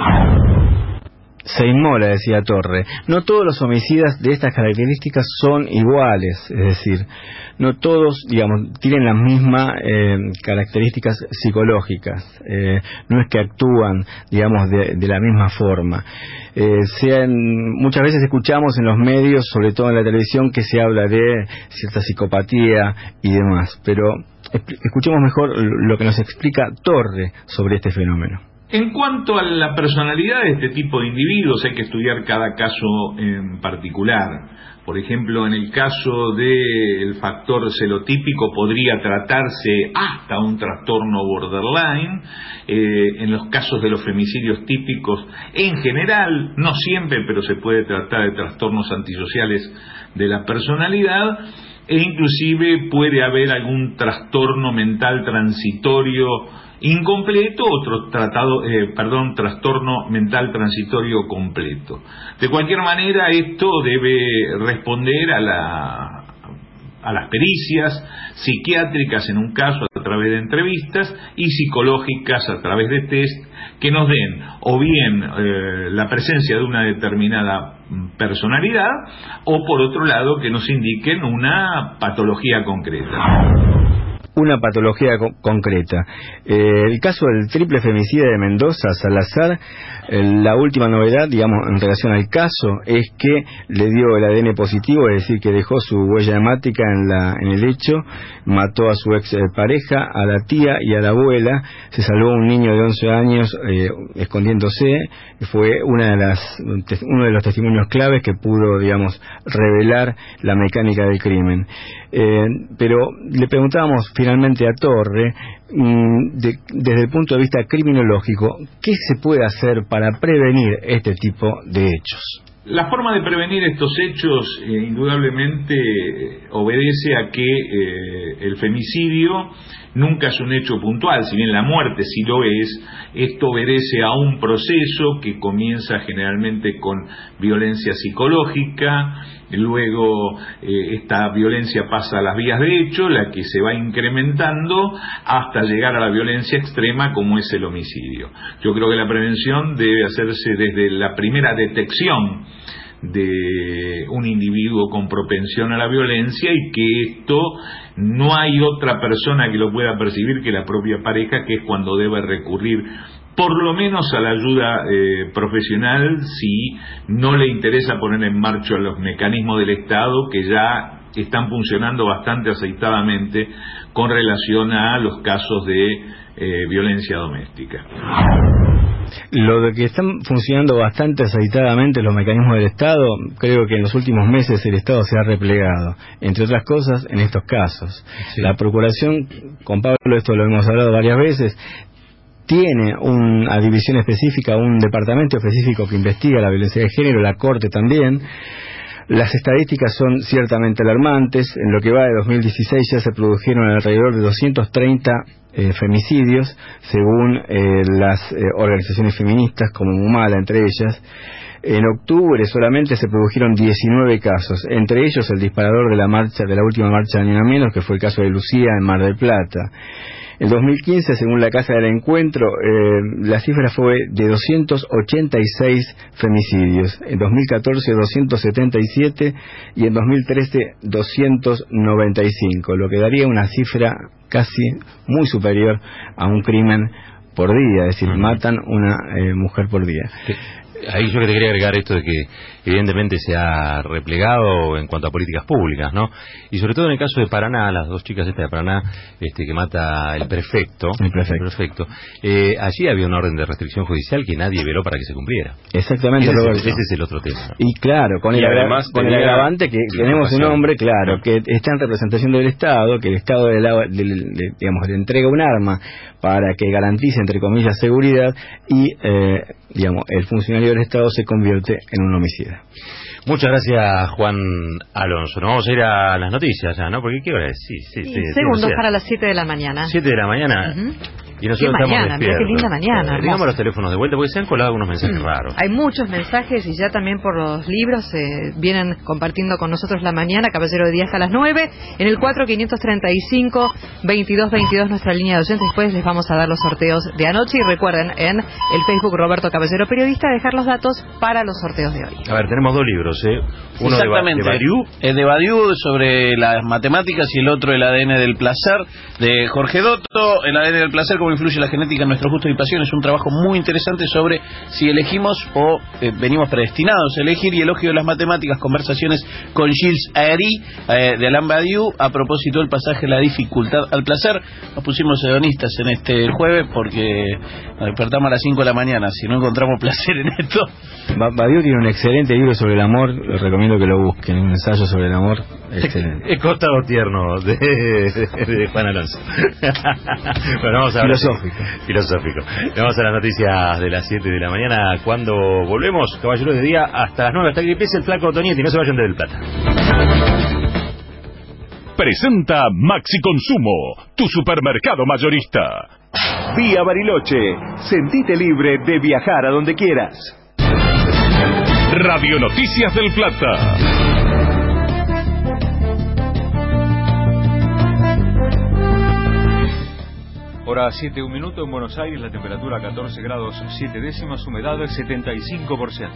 Speaker 9: Se inmola, decía Torre. No todos los homicidas de estas características son iguales, es decir, no todos, digamos, tienen las mismas eh, características psicológicas, eh, no es que actúan, digamos, de, de la misma forma. Eh, sean, muchas veces escuchamos en los medios, sobre todo en la televisión, que se habla de cierta psicopatía y demás, pero escuchemos mejor lo que nos explica Torre sobre este fenómeno.
Speaker 10: En cuanto a la personalidad de este tipo de individuos, hay que estudiar cada caso en particular. Por ejemplo, en el caso del factor celotípico podría tratarse hasta un trastorno borderline. Eh, en los casos de los femicidios típicos, en general, no siempre, pero se puede tratar de trastornos antisociales de la personalidad, e inclusive puede haber algún trastorno mental transitorio incompleto, otro tratado, eh, perdón, trastorno mental transitorio completo. De cualquier manera, esto debe responder a la a las pericias psiquiátricas en un caso a través de entrevistas y psicológicas a través de test que nos den o bien eh, la presencia de una determinada personalidad o por otro lado que nos indiquen una patología concreta.
Speaker 9: Una patología co- concreta. Eh, el caso del triple femicida de Mendoza, Salazar, eh, la última novedad, digamos, en relación al caso, es que le dio el A D N positivo, es decir, que dejó su huella hemática en, la, en el hecho, mató a su ex eh, pareja, a la tía y a la abuela, se salvó un niño de once años eh, escondiéndose, fue una de las, uno de los testimonios claves que pudo, digamos, revelar la mecánica del crimen. Eh, pero le preguntábamos finalmente a Torre, mmm, de, desde el punto de vista criminológico, ¿qué se puede hacer para prevenir este tipo de hechos?
Speaker 10: La forma de prevenir estos hechos eh, indudablemente eh, obedece a que eh, el femicidio nunca es un hecho puntual, si bien la muerte sí lo es. Esto obedece a un proceso que comienza generalmente con violencia psicológica, luego eh, esta violencia pasa a las vías de hecho, la que se va incrementando hasta llegar a la violencia extrema como es el homicidio. Yo creo que la prevención debe hacerse desde la primera detección de un individuo con propensión a la violencia y que esto no hay otra persona que lo pueda percibir que la propia pareja, que es cuando debe recurrir por lo menos a la ayuda eh, profesional, si no le interesa poner en marcha los mecanismos del Estado que ya están funcionando bastante aceitadamente con relación a los casos de eh, violencia doméstica.
Speaker 9: Lo de que están funcionando bastante aceitadamente los mecanismos del Estado, creo que en los últimos meses el Estado se ha replegado, entre otras cosas, en estos casos. Sí. La Procuración, con Pablo esto lo hemos hablado varias veces, tiene una división específica, un departamento específico que investiga la violencia de género, la Corte también. Las estadísticas son ciertamente alarmantes. En lo que va de dos mil dieciséis ya se produjeron alrededor de doscientos treinta eh, femicidios, según eh, las eh, organizaciones feministas, como Mumala entre ellas. En octubre solamente se produjeron diecinueve casos, entre ellos el disparador de la marcha, de la última marcha de Ni Una Menos, que fue el caso de Lucía en Mar del Plata. En dos mil quince, según la Casa del Encuentro, eh, la cifra fue de doscientos ochenta y seis femicidios. En dos mil catorce, doscientos setenta y siete y en dos mil trece, doscientos noventa y cinco, lo que daría una cifra casi muy superior a un crimen por día, es decir, uh-huh. matan una eh, mujer por día.
Speaker 15: ¿Qué? Ahí yo que te quería agregar esto de que evidentemente se ha replegado en cuanto a políticas públicas, ¿no? Y sobre todo en el caso de Paraná, las dos chicas estas de Paraná, este, que mata el prefecto,
Speaker 9: el prefecto,
Speaker 15: el prefecto eh, allí había una orden de restricción judicial que nadie veló para que se cumpliera.
Speaker 9: Exactamente,
Speaker 15: ese,
Speaker 9: Roberto.
Speaker 15: Es, ese es el otro tema, ¿no?
Speaker 9: Y claro, con,
Speaker 15: y
Speaker 9: el,
Speaker 15: además
Speaker 9: con el agravante que tenemos un hombre, claro, ¿no? que está en representación del Estado, que el Estado de la, de, de, digamos, le entrega un arma para que garantice, entre comillas, seguridad, y eh, digamos, el funcionario del Estado se convierte en un homicida.
Speaker 15: Muchas gracias, Juan Alonso. Nos vamos a ir a las noticias ya, ¿no? Porque ¿qué hora es? Sí, sí,
Speaker 3: sí,
Speaker 15: sí,
Speaker 3: segundos para las siete de la mañana.
Speaker 15: siete de la mañana.
Speaker 3: Uh-huh.
Speaker 15: Y nosotros
Speaker 3: qué
Speaker 15: estamos
Speaker 3: mañana, mira qué linda mañana.
Speaker 15: Eh, digamos los teléfonos de vuelta, porque se han colado unos mensajes mm. raros.
Speaker 3: Hay muchos mensajes y ya también por los libros eh, vienen compartiendo con nosotros la mañana. Caballero de Día hasta las nueve. En el cuatro quinientos treinta y cinco, veintidós veintidós nuestra línea de oyentes. Después les vamos a dar los sorteos de anoche. Y recuerden en el Facebook Roberto Caballero Periodista dejar los datos para los sorteos de hoy.
Speaker 15: A ver, tenemos dos libros, ¿eh? Uno
Speaker 19: Exactamente.
Speaker 15: de Badiou.
Speaker 19: El de Badiou sobre las matemáticas y el otro el A D N del placer de Jorge Dotto. El A D N del placer, cómo influye la genética en nuestros gustos y pasiones. Es un trabajo muy interesante sobre si elegimos o eh, venimos predestinados a elegir. Y elogio de las matemáticas, conversaciones con Gilles Aery eh, de Alain Badiou a propósito del pasaje La dificultad al placer. Nos pusimos hedonistas en este jueves porque nos despertamos a las cinco de la mañana. Si no encontramos placer en esto.
Speaker 9: Badiou tiene un excelente libro sobre el amor, les recomiendo que lo busquen, un ensayo sobre el amor excelente.
Speaker 15: El costado tierno de, de, de Juan Alonso. Bueno, vamos a
Speaker 9: filosófico.
Speaker 15: Filosófico. Vamos a las noticias de las siete de la mañana. Cuando volvemos, caballeros de día, hasta las nueve, hasta que empiece el flaco Tonietti. No se vayan del Plata.
Speaker 12: Presenta Maxi Consumo, tu supermercado mayorista. Vía Bariloche, sentite libre de viajar a donde quieras. Radio Noticias del Plata.
Speaker 4: Hora siete, un minuto en Buenos Aires, la temperatura catorce grados siete décimas, humedad del setenta y cinco por ciento.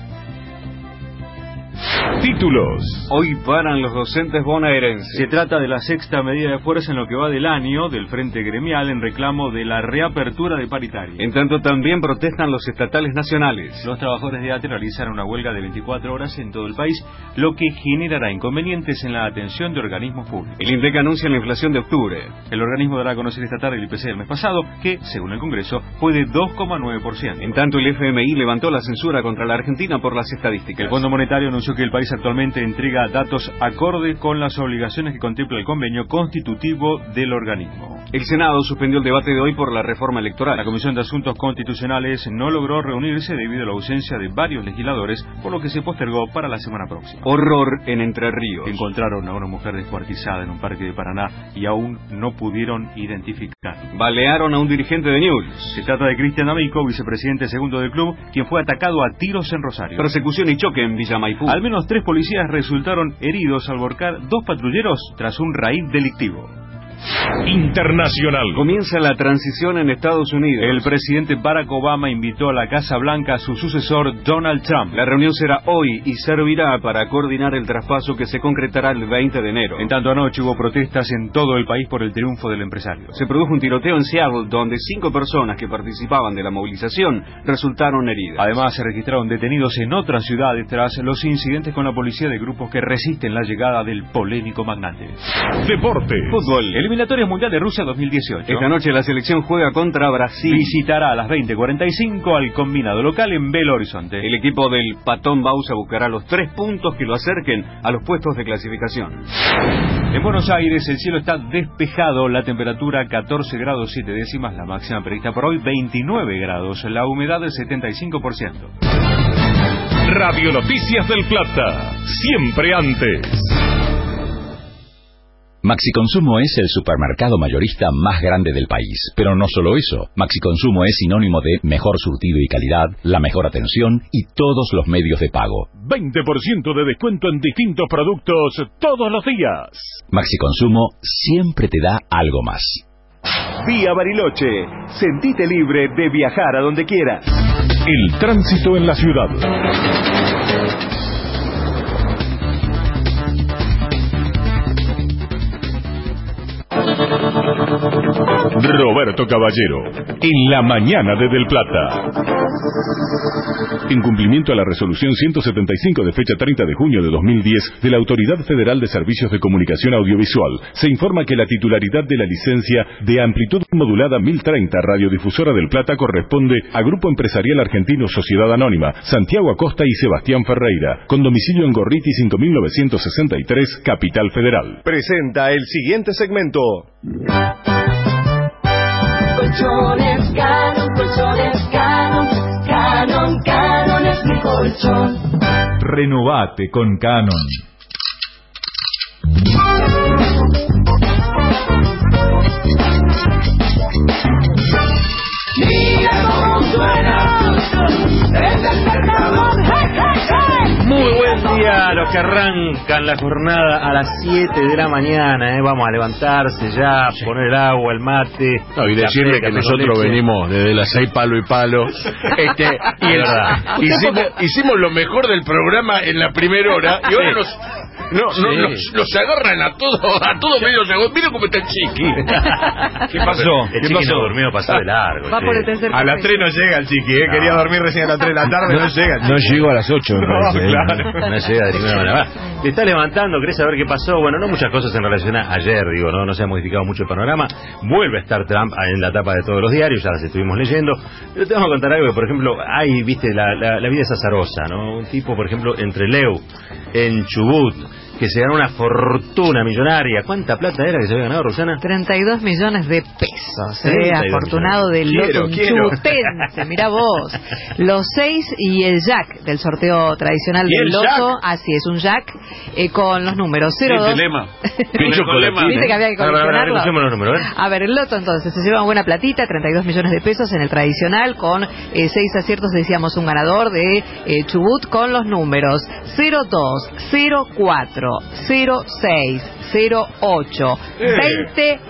Speaker 12: Títulos.
Speaker 4: Hoy paran los docentes bonaerenses. Se trata de la sexta medida de fuerza en lo que va del año del Frente Gremial en reclamo de la reapertura de paritaria.
Speaker 11: En tanto, también protestan los estatales nacionales.
Speaker 4: Los trabajadores de A T E realizaron una huelga de veinticuatro horas en todo el país, lo que generará inconvenientes en la atención de organismos públicos.
Speaker 11: El INDEC anuncia la inflación de octubre.
Speaker 4: El organismo dará a conocer esta tarde el I P C del mes pasado, que, según el Congreso, fue de dos coma nueve por ciento.
Speaker 11: En tanto, el F M I levantó la censura contra la Argentina por las estadísticas.
Speaker 4: El Fondo Monetario anunció que el país actualmente entrega datos acorde con las obligaciones que contempla el convenio constitutivo del organismo.
Speaker 11: El Senado suspendió el debate de hoy por la reforma electoral.
Speaker 4: La Comisión de Asuntos Constitucionales no logró reunirse debido a la ausencia de varios legisladores, por lo que se postergó para la semana próxima.
Speaker 11: Horror en Entre Ríos.
Speaker 4: Encontraron a una mujer descuartizada en un parque de Paraná y aún no pudieron identificar.
Speaker 11: Balearon a un dirigente de Newell's.
Speaker 4: Se trata de Cristian Amico, vicepresidente segundo del club, quien fue atacado a tiros en Rosario.
Speaker 11: Persecución y choque en Villa Maipú.
Speaker 4: Al menos tres policías resultaron heridos al volcar dos patrulleros tras un raid delictivo.
Speaker 12: Internacional.
Speaker 11: Comienza la transición en Estados Unidos. El presidente Barack Obama invitó a la Casa Blanca a su sucesor Donald Trump. La reunión será hoy y servirá para coordinar el traspaso que se concretará el veinte de enero. En tanto, anoche hubo protestas en todo el país por el triunfo del empresario. Se produjo un tiroteo en Seattle donde cinco personas que participaban de la movilización resultaron heridas. Además, se registraron detenidos en otras ciudades tras los incidentes con la policía de grupos que resisten la llegada del polémico magnate.
Speaker 12: Deporte.
Speaker 11: Fútbol. Eliminatorias Mundial de Rusia dos mil dieciocho. Esta noche la selección juega contra Brasil. Visitará a las veinte cuarenta y cinco al combinado local en Belo Horizonte. El equipo del Patón Bausa buscará los tres puntos que lo acerquen a los puestos de clasificación. En Buenos Aires el cielo está despejado, la temperatura catorce grados siete décimas, la máxima prevista por hoy veintinueve grados, la humedad del setenta y cinco por ciento.
Speaker 12: Radio Noticias del Plata, siempre antes.
Speaker 13: Maxi Consumo es el supermercado mayorista más grande del país. Pero no solo eso, Maxi Consumo es sinónimo de mejor surtido y calidad, la mejor atención y todos los medios de pago.
Speaker 12: veinte por ciento de descuento en distintos productos todos los días.
Speaker 13: Maxi Consumo siempre te da algo más.
Speaker 12: Vía Bariloche, sentite libre de viajar a donde quieras. El tránsito en la ciudad. Roberto Caballero, en la mañana de Del Plata. En cumplimiento a la resolución ciento setenta y cinco de fecha treinta de junio de dos mil diez de la Autoridad Federal de Servicios de Comunicación Audiovisual, se informa que la titularidad de la licencia de amplitud modulada mil treinta Radiodifusora del Plata corresponde a Grupo Empresarial Argentino Sociedad Anónima, Santiago Acosta y Sebastián Ferreira, con domicilio en Gorriti cinco mil novecientos sesenta y tres, Capital Federal. Presenta el siguiente segmento.
Speaker 16: Colchones Canon, colchones Canon, Canon, Canon es mi colchón.
Speaker 12: Renovate con Canon.
Speaker 16: Mira cómo suena, es el carnaval, hey, hey, hey.
Speaker 15: Muy buen día a los que arrancan la jornada a las siete de la mañana, ¿eh? Vamos a levantarse ya, poner el agua, el mate.
Speaker 19: No, y decirle que nosotros venimos desde las seis palo y palo. Este, y el, hicimos, hicimos lo mejor del programa en la primera hora y ahora nos... No, no, sí. nos, nos agarran a todos, a todos medio segundos. Mira cómo está el Chiqui.
Speaker 15: ¿Qué pasó? El ¿Qué Chiqui pasó? No durmió, pasó de largo.
Speaker 3: Va sí. por el tercer
Speaker 19: a las tres no llega el Chiqui, ¿eh? No. Quería dormir recién a las tres de la tarde, no, no llega.
Speaker 9: No llegó a las ocho.
Speaker 19: No,
Speaker 9: parece,
Speaker 19: claro.
Speaker 15: No llega de ninguna manera. Te está levantando, querés saber qué pasó. Bueno, no muchas cosas en relación a ayer, digo, no, no se ha modificado mucho el panorama. Vuelve a estar Trump en la tapa de todos los diarios, ya las estuvimos leyendo. Pero te vamos a contar algo que, por ejemplo, hay, viste, la, la, la vida es azarosa, ¿no? Un tipo, por ejemplo, entre Leu, en Chubut, que se ganó una fortuna millonaria. ¿Cuánta plata era que se había ganado, Rosana?
Speaker 3: treinta y dos millones de pesos. Eh, afortunado del loto chubutense, mirá vos. Los seis y el jack del sorteo tradicional del loto. Así es, un jack eh, con los números cero dos. Viste que había que coleccionarlo.
Speaker 15: A ver, los números, ¿eh?
Speaker 3: A ver, el loto entonces se lleva una buena platita, treinta y dos millones de pesos en el tradicional, con eh, seis aciertos, decíamos, un ganador de eh, Chubut con los números cero dos, cero cuatro, cero seis, cero ocho, veinte,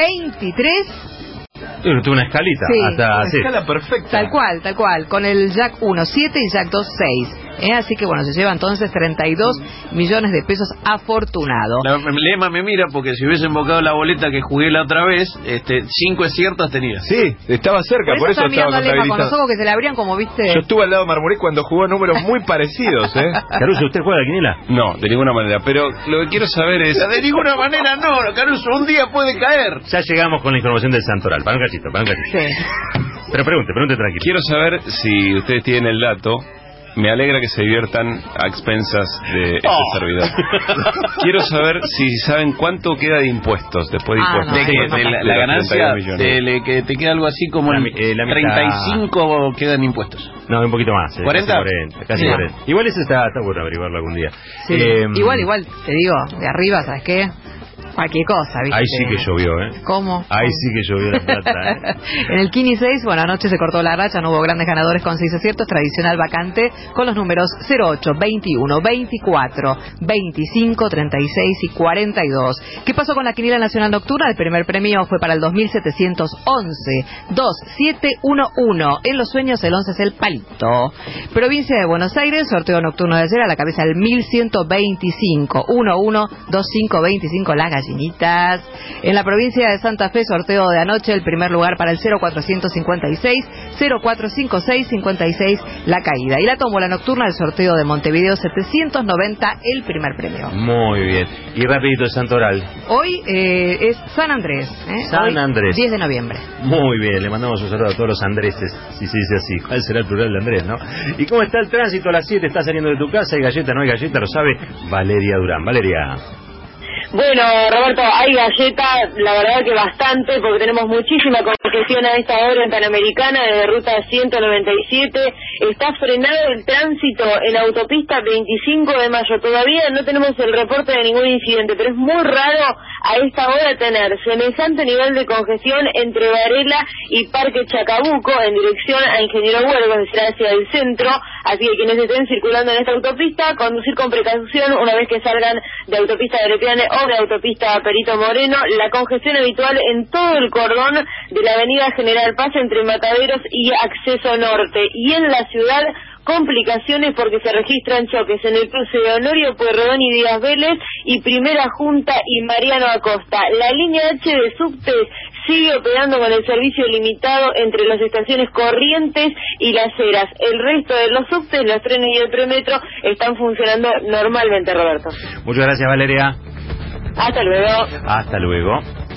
Speaker 3: veintitrés.
Speaker 15: Tuve una escalita.
Speaker 3: Sí,
Speaker 15: hasta
Speaker 3: una
Speaker 15: así.
Speaker 3: escala perfecta. Tal cual, tal cual. Con el Jack uno, siete y Jack dos, seis. ¿Eh? Así que bueno, se lleva entonces treinta y dos millones de pesos afortunado.
Speaker 19: La, Lema me mira porque si hubiese invocado la boleta que jugué la otra vez, este, cinco aciertos tenía.
Speaker 9: Sí, estaba cerca, por eso, por eso estaba
Speaker 3: contabilizado. Con los ojos que se le abrían como viste.
Speaker 9: Yo estuve al lado de Marmuré cuando jugó números muy parecidos, ¿eh?
Speaker 15: Caruso, ¿usted juega la quiniela?
Speaker 7: No, de ninguna manera, pero lo que quiero saber es...
Speaker 19: De ninguna manera no, Caruso, un día puede caer.
Speaker 15: Ya llegamos con la información del Santoral, para un cachito, para un cachito.
Speaker 3: Sí.
Speaker 15: Pero pregunte, pregunte tranquilo.
Speaker 7: Quiero saber si ustedes tienen el dato. Me alegra que se diviertan a expensas de este oh. servidor. Quiero saber si saben cuánto queda de impuestos después de
Speaker 19: ah,
Speaker 7: impuestos.
Speaker 19: No, de, que, de, de la, la ganancia, de, de, que te queda algo así como la, eh, la treinta y cinco quedan impuestos.
Speaker 15: No, un poquito más. Eh,
Speaker 19: ¿cuarenta?
Speaker 15: Casi cuarenta. Casi sí. cuarenta. Igual eso está, está bueno averiguarlo algún día.
Speaker 3: Sí. Eh, igual, igual, te digo, de arriba, ¿sabes qué? Cualquier cosa, ¿viste?
Speaker 15: Ahí sí que llovió, ¿eh?
Speaker 3: ¿Cómo?
Speaker 15: Ahí sí que llovió la plata, ¿eh?
Speaker 3: En el Kini seis, bueno, anoche se cortó la racha, no hubo grandes ganadores con seis aciertos, tradicional vacante con los números cero ocho, veintiuno, veinticuatro, veinticinco, treinta y seis y cuarenta y dos. ¿Qué pasó con la quiniela nacional nocturna? El primer premio fue para el dos mil setecientos once, dos siete uno uno. En los sueños el once es el palito. Provincia de Buenos Aires, sorteo nocturno de ayer a la cabeza del mil ciento veinticinco, uno uno dos cinco veinticinco, la gallinitas. En la provincia de Santa Fe, sorteo de anoche, el primer lugar para el cero cuatrocientos cincuenta y seis, cero cuatrocientos cincuenta y seis, cincuenta y seis, la caída. Y la tómbola nocturna, el sorteo de Montevideo, setecientos noventa, el primer premio.
Speaker 15: Muy bien. Y rapidito el santoral.
Speaker 3: Hoy eh, es San Andrés. ¿eh?
Speaker 15: San
Speaker 3: Hoy,
Speaker 15: Andrés.
Speaker 3: diez de noviembre.
Speaker 15: Muy bien, le mandamos un saludo a todos los Andreses, si se dice así. ¿Cuál será el plural de Andrés, no? ¿Y cómo está el tránsito a las siete? ¿Estás saliendo de tu casa? ¿Hay galleta? ¿No hay galleta? Lo sabe Valeria Durán. Valeria.
Speaker 18: Bueno, Roberto, hay galleta, la verdad que bastante, porque tenemos muchísima congestión a esta hora en Panamericana, desde ruta ciento noventa y siete. Está frenado el tránsito en autopista veinticinco de mayo. Todavía no tenemos el reporte de ningún incidente, pero es muy raro a esta hora tener semejante nivel de congestión entre Varela y Parque Chacabuco en dirección a Ingeniero Huelgo, es decir, hacia el centro. Así que quienes estén circulando en esta autopista, conducir con precaución una vez que salgan de autopista de Lepiane o de autopista Perito Moreno. La congestión habitual en todo el cordón de la avenida General Paz entre Mataderos y Acceso Norte. Y en la ciudad, complicaciones porque se registran choques en el cruce de Honorio Pueyrredón y Díaz Vélez y Primera Junta y Mariano Acosta. La línea H de subtes sigue operando con el servicio limitado entre las estaciones Corrientes y Las Heras. El resto de los subtes, los trenes y el premetro están funcionando normalmente, Roberto.
Speaker 15: Muchas gracias, Valeria.
Speaker 18: Hasta luego.
Speaker 15: Hasta luego.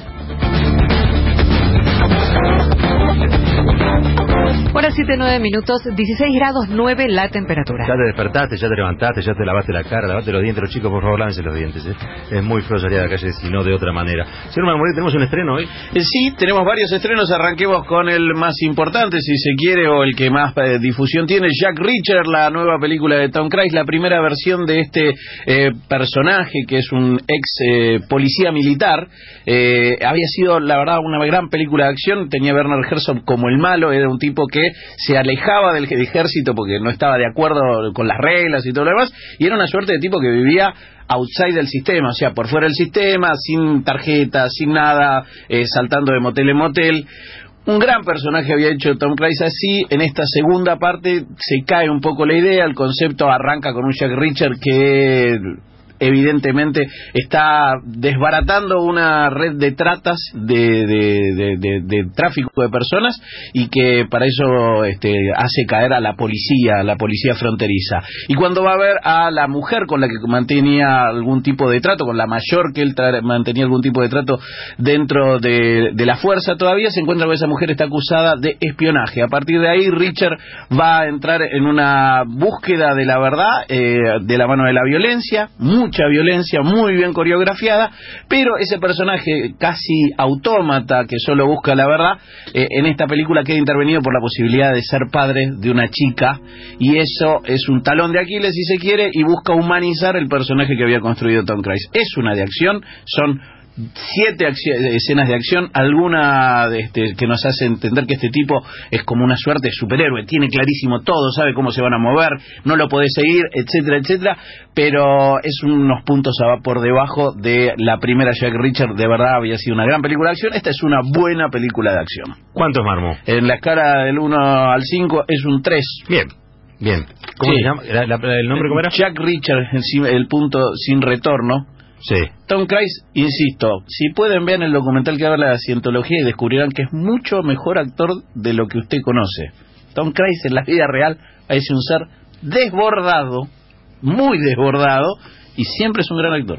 Speaker 3: Hora siete, nueve minutos, dieciséis grados nueve la temperatura.
Speaker 15: Ya te despertaste, ya te levantaste, ya te lavaste la cara, lavaste los dientes. Los chicos, por favor, lávense los dientes, ¿eh? Es muy feo salir a la calle si no de otra manera. Señor Marmoret, ¿tenemos un estreno hoy?
Speaker 19: Eh, sí, tenemos varios estrenos. Arranquemos con el más importante, si se quiere, o el que más eh, difusión tiene. Jack Reacher, la nueva película de Tom Cruise, la primera versión de este eh, personaje que es un ex eh, policía militar. Eh, había sido, la verdad, una gran película de acción. Tenía a Werner Herzog como el malo. Era un tipo que se alejaba del ejército porque no estaba de acuerdo con las reglas y todo lo demás, y era una suerte de tipo que vivía outside del sistema, o sea, por fuera del sistema, sin tarjeta, sin nada, eh, saltando de motel en motel. Un gran personaje había hecho Tom Cruise así. En esta segunda parte se cae un poco la idea, el concepto arranca con un Jack Reacher que evidentemente está desbaratando una red de tratas de, de, de, de, de tráfico de personas, y que para eso este, hace caer a la policía, a la policía fronteriza. Y cuando va a ver a la mujer con la que mantenía algún tipo de trato, con la mayor que él mantenía algún tipo de trato dentro de, de la fuerza, todavía se encuentra con esa mujer, está acusada de espionaje. A partir de ahí Richard va a entrar en una búsqueda de la verdad, eh, de la mano de la violencia, mucha violencia, muy bien coreografiada, pero ese personaje casi autómata que solo busca la verdad, eh, en esta película queda intervenido por la posibilidad de ser padre de una chica, y eso es un talón de Aquiles, si se quiere, y busca humanizar el personaje que había construido Tom Cruise. Es una de acción, son siete escenas de acción, alguna de este, que nos hace entender que este tipo es como una suerte de superhéroe, tiene clarísimo todo, sabe cómo se van a mover, no lo podés seguir, etcétera, etcétera, pero es unos puntos por debajo de la primera Jack Reacher. De verdad había sido una gran película de acción. Esta es una buena película de acción.
Speaker 15: ¿Cuántos, Marmo?
Speaker 19: En la escala del uno al cinco es un tres.
Speaker 15: Bien, bien. ¿Cómo
Speaker 19: sí.
Speaker 15: se llama? ¿La, la, ¿El nombre cómo era?
Speaker 19: Jack Reacher, el, el punto sin retorno.
Speaker 15: Sí.
Speaker 19: Tom Cruise, insisto, si pueden ver el documental que habla de la cientología y descubrirán que es mucho mejor actor de lo que usted conoce. Tom Cruise en la vida real es un ser desbordado, muy desbordado, y siempre es un gran actor.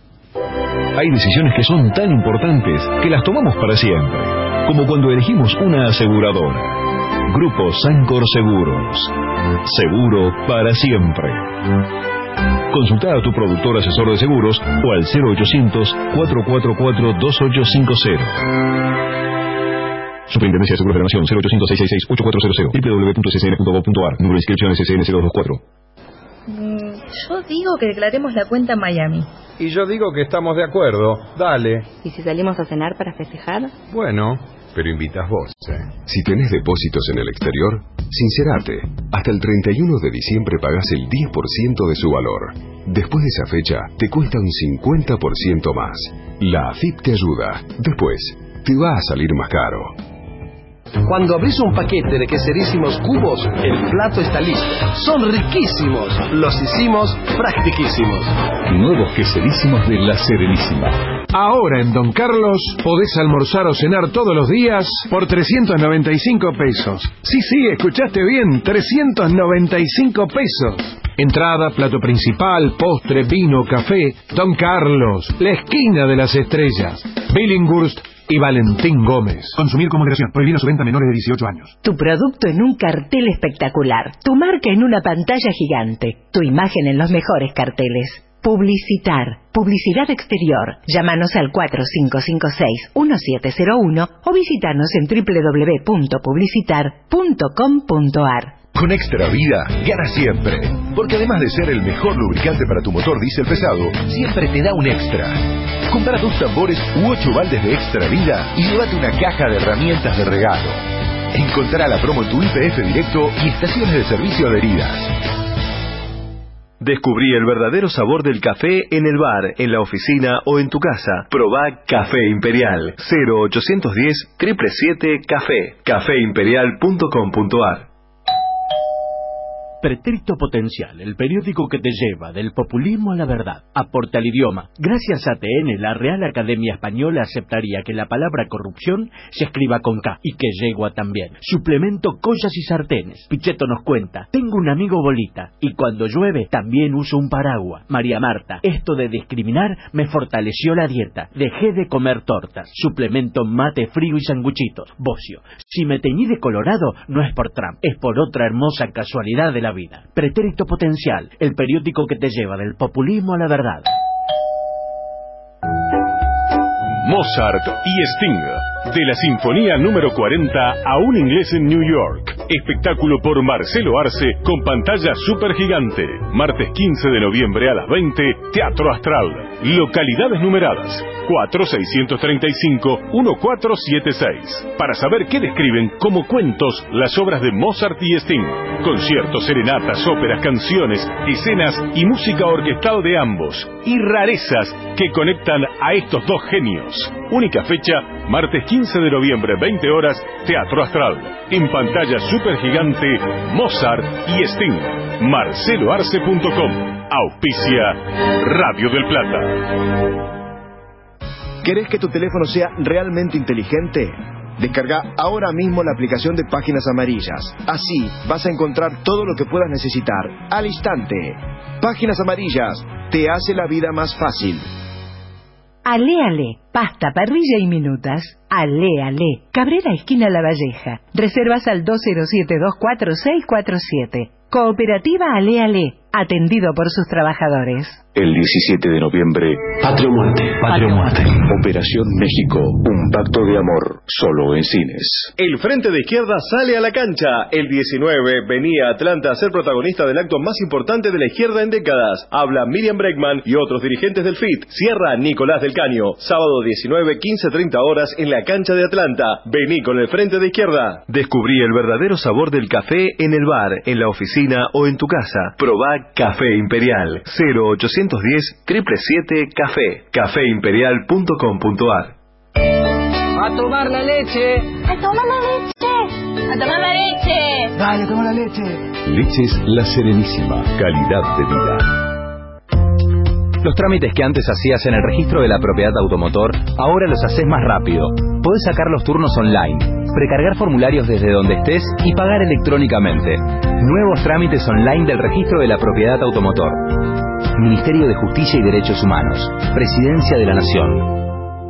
Speaker 6: Hay decisiones que son tan importantes que las tomamos para siempre, como cuando elegimos una aseguradora. Grupo Sancor Seguros. Seguro para siempre. Consulta a tu productor asesor de seguros o al cero ochocientos, cuatro cuatro cuatro, dos ocho cinco cero. Superintendencia de Seguros de la Nación, cero ochocientos, seiscientos sesenta y seis, ocho cuatro cero cero. doble u doble u doble u punto c c n punto gov punto a r. Número de inscripción S C N cero dos cuatro.
Speaker 1: Yo digo que declaremos la cuenta en Miami.
Speaker 20: Y yo digo que estamos de acuerdo. Dale.
Speaker 1: ¿Y si salimos a cenar para festejar?
Speaker 20: Bueno, pero invitas vos, ¿eh?
Speaker 6: Si tenés depósitos en el exterior, sincerate. Hasta el treinta y uno de diciembre pagás el diez por ciento de su valor. Después de esa fecha, te cuesta un cincuenta por ciento más. La A F I P te ayuda. Después, te va a salir más caro.
Speaker 21: Cuando abrís un paquete de queserísimos cubos, el plato está listo. Son riquísimos. Los hicimos practiquísimos.
Speaker 6: Nuevos queserísimos de La Serenísima.
Speaker 22: Ahora en Don Carlos podés almorzar o cenar todos los días por trescientos noventa y cinco pesos. Sí, sí, escuchaste bien, trescientos noventa y cinco pesos. Entrada, plato principal, postre, vino, café. Don Carlos, la esquina de las estrellas. Billinghurst y Valentín Gómez. Consumir con moderación. Prohibido su venta a menores de dieciocho años.
Speaker 23: Tu producto en un cartel espectacular. Tu marca en una pantalla gigante. Tu imagen en los mejores carteles. Publicitar. Publicidad exterior. Llámanos al cuatro cinco cinco seis uno siete cero uno o visítanos en doble u doble u doble u punto publicitar punto com punto a r.
Speaker 6: Con Extra Vida, gana siempre. Porque además de ser el mejor lubricante para tu motor diésel pesado, siempre te da un extra. Compra dos tambores u ocho baldes de Extra Vida y llévate una caja de herramientas de regalo. Encontrá la promo en tu I P F directo y estaciones de servicio adheridas.
Speaker 12: Descubrí el verdadero sabor del café en el bar, en la oficina o en tu casa. Probá Café Imperial. cero ochocientos diez, siete siete siete, café. café imperial punto com punto a r.
Speaker 26: Pretérito Potencial, el periódico que te lleva del populismo a la verdad. Aporta al idioma. Gracias a T N, la Real Academia Española aceptaría que la palabra corrupción se escriba con K y que yegua también. Suplemento Collas y Sartenes. Pichetto nos cuenta: tengo un amigo bolita y cuando llueve también uso un paraguas. María Marta: esto de discriminar me fortaleció la dieta. Dejé de comer tortas. Suplemento Mate Frío y Sanguchitos. Bocio: si me teñí de colorado no es por Trump, es por otra hermosa casualidad de la vida. Pretérito Potencial, el periódico que te lleva del populismo a la verdad.
Speaker 12: Mozart y Sting, de la Sinfonía número cuarenta a un inglés en New York. Espectáculo por Marcelo Arce con pantalla super gigante. Martes quince de noviembre a las veinte, Teatro Astral. Localidades numeradas cuatro seis tres cinco uno cuatro siete seis. Para saber qué describen como cuentos las obras de Mozart y Sting. Conciertos, serenatas, óperas, canciones, escenas y música orquestal de ambos. Y rarezas que conectan a estos dos genios. Única fecha, martes quince de noviembre, veinte horas, Teatro Astral. En pantalla super gigante, Mozart y Sting. marcelo arce punto com. Auspicia Radio del Plata.
Speaker 27: ¿Querés que tu teléfono sea realmente inteligente? Descarga ahora mismo la aplicación de Páginas Amarillas. Así vas a encontrar todo lo que puedas necesitar al instante. Páginas Amarillas te hace la vida más fácil.
Speaker 23: Ale Ale, pasta, parrilla y minutas. Ale Ale, Cabrera esquina La Valleja. Reservas al dos cero siete dos cuatro seis cuatro siete. Cooperativa Ale Ale, atendido por sus trabajadores.
Speaker 6: El diecisiete de noviembre, Patria o Muerte.
Speaker 26: Patria o Muerte.
Speaker 6: Operación México, un pacto de amor, solo en cines.
Speaker 12: El Frente de Izquierda sale a la cancha. El diecinueve venía a Atlanta a ser protagonista del acto más importante de la izquierda en décadas. Habla Miriam Bregman y otros dirigentes del F I T. Cierra Nicolás del Caño. Sábado diecinueve, quince treinta horas en la cancha de Atlanta. Vení con el Frente de Izquierda. Descubrí el verdadero sabor del café en el bar, en la oficina o en tu casa. Probá Café Imperial. cero ochocientos diez, siete siete siete, café. café imperial punto com punto a r.
Speaker 16: A tomar la leche. A tomar la leche. A tomar la leche.
Speaker 27: Dale, toma la leche.
Speaker 6: Leches La Serenísima, calidad de vida.
Speaker 13: Los trámites que antes hacías en el registro de la propiedad automotor, ahora los haces más rápido. Podés sacar los turnos online, precargar formularios desde donde estés y pagar electrónicamente. Nuevos trámites online del registro de la propiedad automotor. Ministerio de Justicia y Derechos Humanos. Presidencia de la Nación.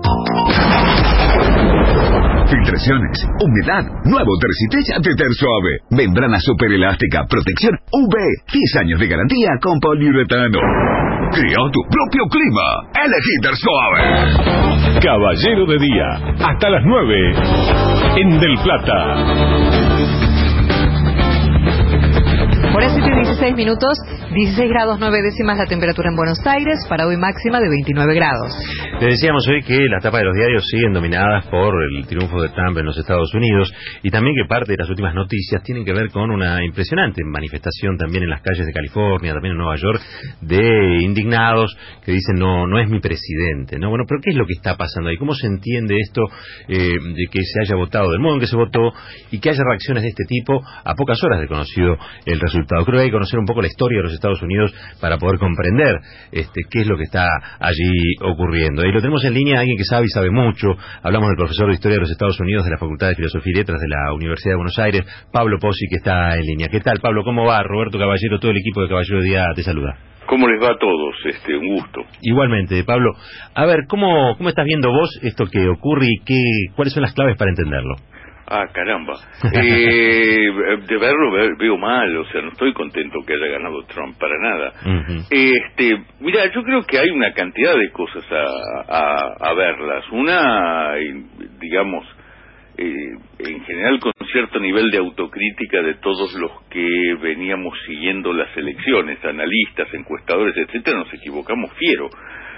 Speaker 6: Filtraciones, humedad, nuevo Tercitresa Teter Suave. Membrana super elástica, protección U V, diez años de garantía con poliuretano. Crea tu propio clima. Elegí Ter Suave.
Speaker 12: Caballero de Día, hasta las nueve, en Del Plata.
Speaker 3: Por siete y dieciséis minutos, dieciséis grados nueve décimas la temperatura en Buenos Aires, para hoy máxima de veintinueve grados.
Speaker 15: Te decíamos hoy que las tapas de los diarios siguen dominadas por el triunfo de Trump en los Estados Unidos y también que parte de las últimas noticias tienen que ver con una impresionante manifestación también en las calles de California, también en Nueva York, de indignados que dicen no no es mi presidente, ¿no? Bueno, pero ¿qué es lo que está pasando ahí? ¿Cómo se entiende esto eh, de que se haya votado del modo en que se votó y que haya reacciones de este tipo a pocas horas de conocido el resultado? Creo que hay que conocer un poco la historia de los Estados Unidos para poder comprender este qué es lo que está allí ocurriendo. Y lo tenemos en línea alguien que sabe y sabe mucho. Hablamos del profesor de Historia de los Estados Unidos de la Facultad de Filosofía y Letras de la Universidad de Buenos Aires, Pablo Pozzi, que está en línea. ¿Qué tal, Pablo? ¿Cómo va? Roberto Caballero, todo el equipo de Caballero de Día te saluda.
Speaker 2: ¿Cómo les va a todos? Este, un gusto.
Speaker 15: Igualmente, Pablo. A ver, ¿cómo, cómo estás viendo vos esto que ocurre y qué, cuáles son las claves para entenderlo?
Speaker 2: Ah, caramba. Eh, de verlo veo mal, o sea, no estoy contento que haya ganado Trump, para nada. Uh-huh. Este, mira, yo creo que hay una cantidad de cosas a, a, a verlas. Una, digamos, eh, en general con cierto nivel de autocrítica de todos los que veníamos siguiendo las elecciones, analistas, encuestadores, etcétera, nos equivocamos fiero.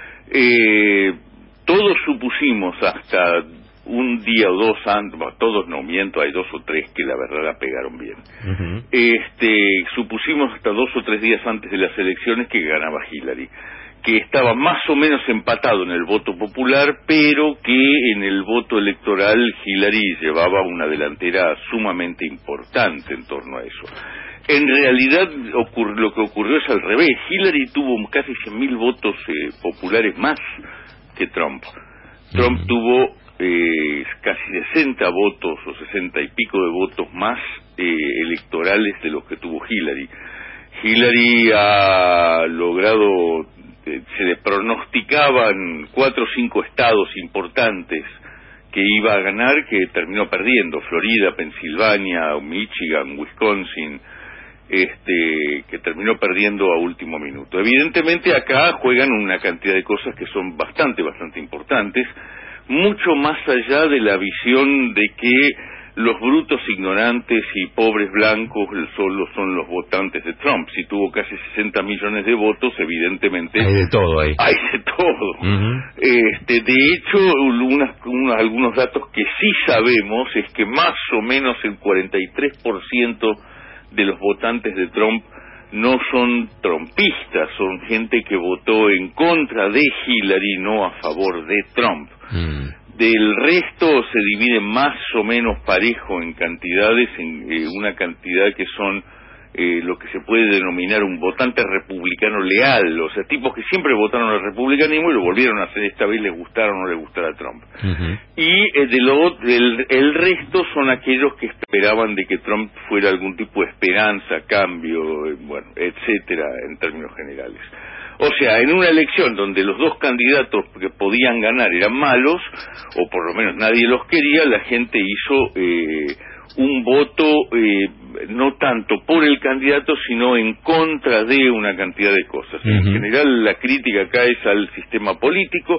Speaker 2: Eh, todos supusimos hasta un día o dos antes, bueno, todos no miento, hay dos o tres que la verdad la pegaron bien. Uh-huh. Este, supusimos hasta dos o tres días antes de las elecciones que ganaba Hillary, que estaba más o menos empatado en el voto popular, pero que en el voto electoral Hillary llevaba una delantera sumamente importante en torno a eso. En realidad ocurre, lo que ocurrió es al revés. Hillary tuvo casi cien mil votos eh, populares más que Trump. Trump uh-huh. tuvo Eh, casi sesenta votos o sesenta y pico de votos más eh, electorales de los que tuvo Hillary. Hillary ha logrado, eh, se le pronosticaban cuatro o cinco estados importantes que iba a ganar, que terminó perdiendo: Florida, Pensilvania, Michigan, Wisconsin, este, que terminó perdiendo a último minuto. Evidentemente acá juegan una cantidad de cosas que son bastante, bastante importantes, mucho más allá de la visión de que los brutos ignorantes y pobres blancos solo son los votantes de Trump. Si tuvo casi sesenta millones de votos, evidentemente
Speaker 15: hay de todo ahí.
Speaker 2: Hay de todo. Uh-huh. Este, de hecho, unas, unos, algunos datos que sí sabemos es que más o menos el cuarenta y tres por ciento de los votantes de Trump no son trumpistas, son gente que votó en contra de Hillary, no a favor de Trump. Mm. Del resto se divide más o menos parejo en cantidades, en eh, una cantidad que son eh, lo que se puede denominar un votante republicano leal, o sea, tipos que siempre votaron al republicanismo y lo volvieron a hacer esta vez, les gustara o no les gustara a Trump. Uh-huh. Y eh, de lo, el, el resto son aquellos que esperaban de que Trump fuera algún tipo de esperanza, cambio, eh, bueno, etcétera, en términos generales. O sea, en una elección donde los dos candidatos que podían ganar eran malos, o por lo menos nadie los quería, la gente hizo eh, un voto eh, no tanto por el candidato, sino en contra de una cantidad de cosas. Uh-huh. En general, la crítica acá es al sistema político,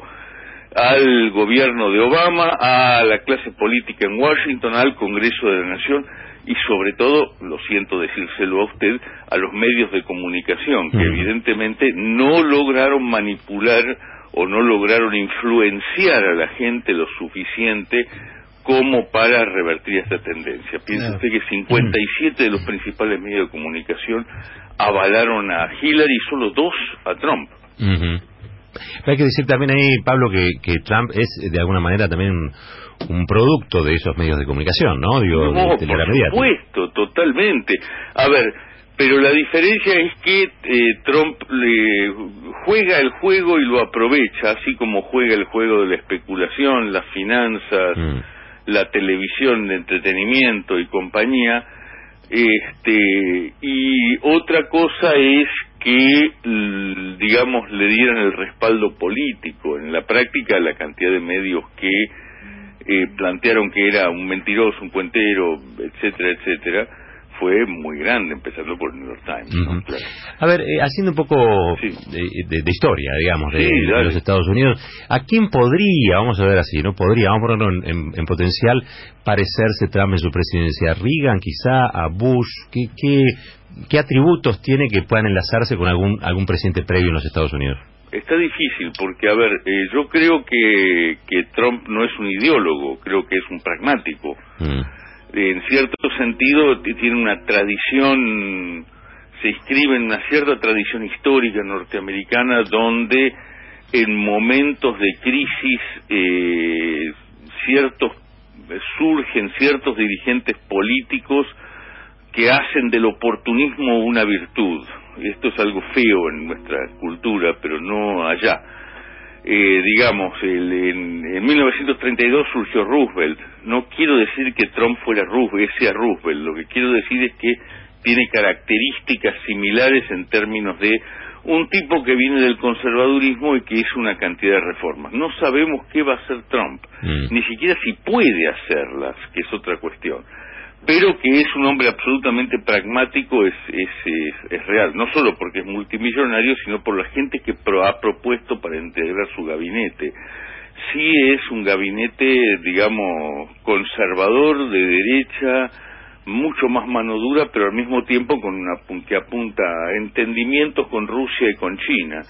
Speaker 2: al gobierno de Obama, a la clase política en Washington, al Congreso de la Nación, y sobre todo, lo siento decírselo a usted, a los medios de comunicación, que uh-huh. evidentemente no lograron manipular o no lograron influenciar a la gente lo suficiente como para revertir esta tendencia. Piensa uh-huh. usted que cincuenta y siete uh-huh. de los principales medios de comunicación avalaron a Hillary y solo dos a Trump.
Speaker 15: Uh-huh. Hay que decir también ahí, Pablo, que, que Trump es de alguna manera también un, un producto de esos medios de comunicación, ¿no? Digo,
Speaker 2: no,
Speaker 15: de, de
Speaker 2: por supuesto, totalmente. A ver, pero la diferencia es que eh, Trump le juega el juego y lo aprovecha, así como juega el juego de la especulación, las finanzas, mm. la televisión de entretenimiento y compañía. Este, y otra cosa es que, digamos, le dieran el respaldo político. En la práctica, la cantidad de medios que eh, plantearon que era un mentiroso, un cuentero, etcétera, etcétera, fue muy grande, empezando por el New York Times.
Speaker 15: Uh-huh.
Speaker 2: ¿no? Claro.
Speaker 15: A ver, eh, haciendo un poco sí. de, de, de historia, digamos, de,
Speaker 2: sí,
Speaker 15: de los Estados Unidos, ¿a quién podría, vamos a ver así, no podría, vamos a ponerlo en, en, en potencial, parecerse Trump en su presidencia? ¿A Reagan, quizá? ¿A Bush? ¿Qué, qué, qué atributos tiene que puedan enlazarse con algún, algún presidente previo en los Estados Unidos?
Speaker 2: Está difícil porque, a ver, eh, yo creo que, que Trump no es un ideólogo, creo que es un pragmático. Mm. En cierto sentido tiene una tradición, se inscribe en una cierta tradición histórica norteamericana donde en momentos de crisis eh, ciertos surgen ciertos dirigentes políticos que hacen del oportunismo una virtud. Esto es algo feo en nuestra cultura, pero no allá. Eh, digamos, el, en, en mil novecientos treinta y dos surgió Roosevelt. No quiero decir que Trump fuera Roosevelt, sea Roosevelt. Lo que quiero decir es que tiene características similares en términos de un tipo que viene del conservadurismo y que hizo una cantidad de reformas. No sabemos qué va a hacer Trump, mm. ni siquiera si puede hacerlas, que es otra cuestión. Pero que es un hombre absolutamente pragmático es, es, es, es real, no solo porque es multimillonario, sino por la gente que pro, ha propuesto para integrar su gabinete. Sí es un gabinete, digamos, conservador, de derecha, mucho más mano dura, pero al mismo tiempo con una que apunta a entendimientos con Rusia y con China.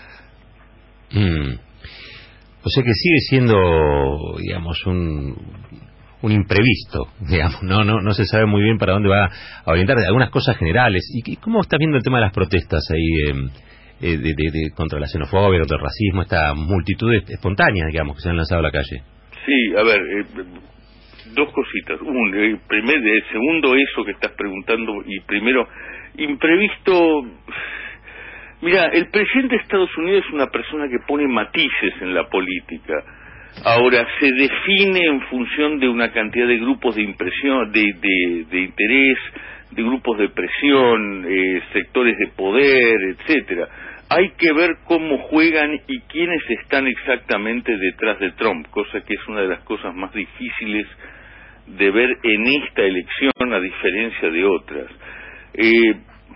Speaker 15: Mm. O sea que sigue siendo, digamos, un... un imprevisto, digamos, no no no se sabe muy bien para dónde va a orientar, algunas cosas generales. ¿Y cómo estás viendo el tema de las protestas ahí eh, de, de, de, contra la xenofobia, contra el racismo, esta multitud espontánea, digamos, que se han lanzado a la calle?
Speaker 2: Sí, a ver, eh, dos cositas. Un, eh, primer, eh, segundo, eso que estás preguntando, y primero, imprevisto. Mira, el presidente de Estados Unidos es una persona que pone matices en la política. Ahora, se define en función de una cantidad de grupos de impresión, de, de, de interés, de grupos de presión, eh, sectores de poder, etcétera. Hay que ver cómo juegan y quiénes están exactamente detrás de Trump, cosa que es una de las cosas más difíciles de ver en esta elección, a diferencia de otras. Eh,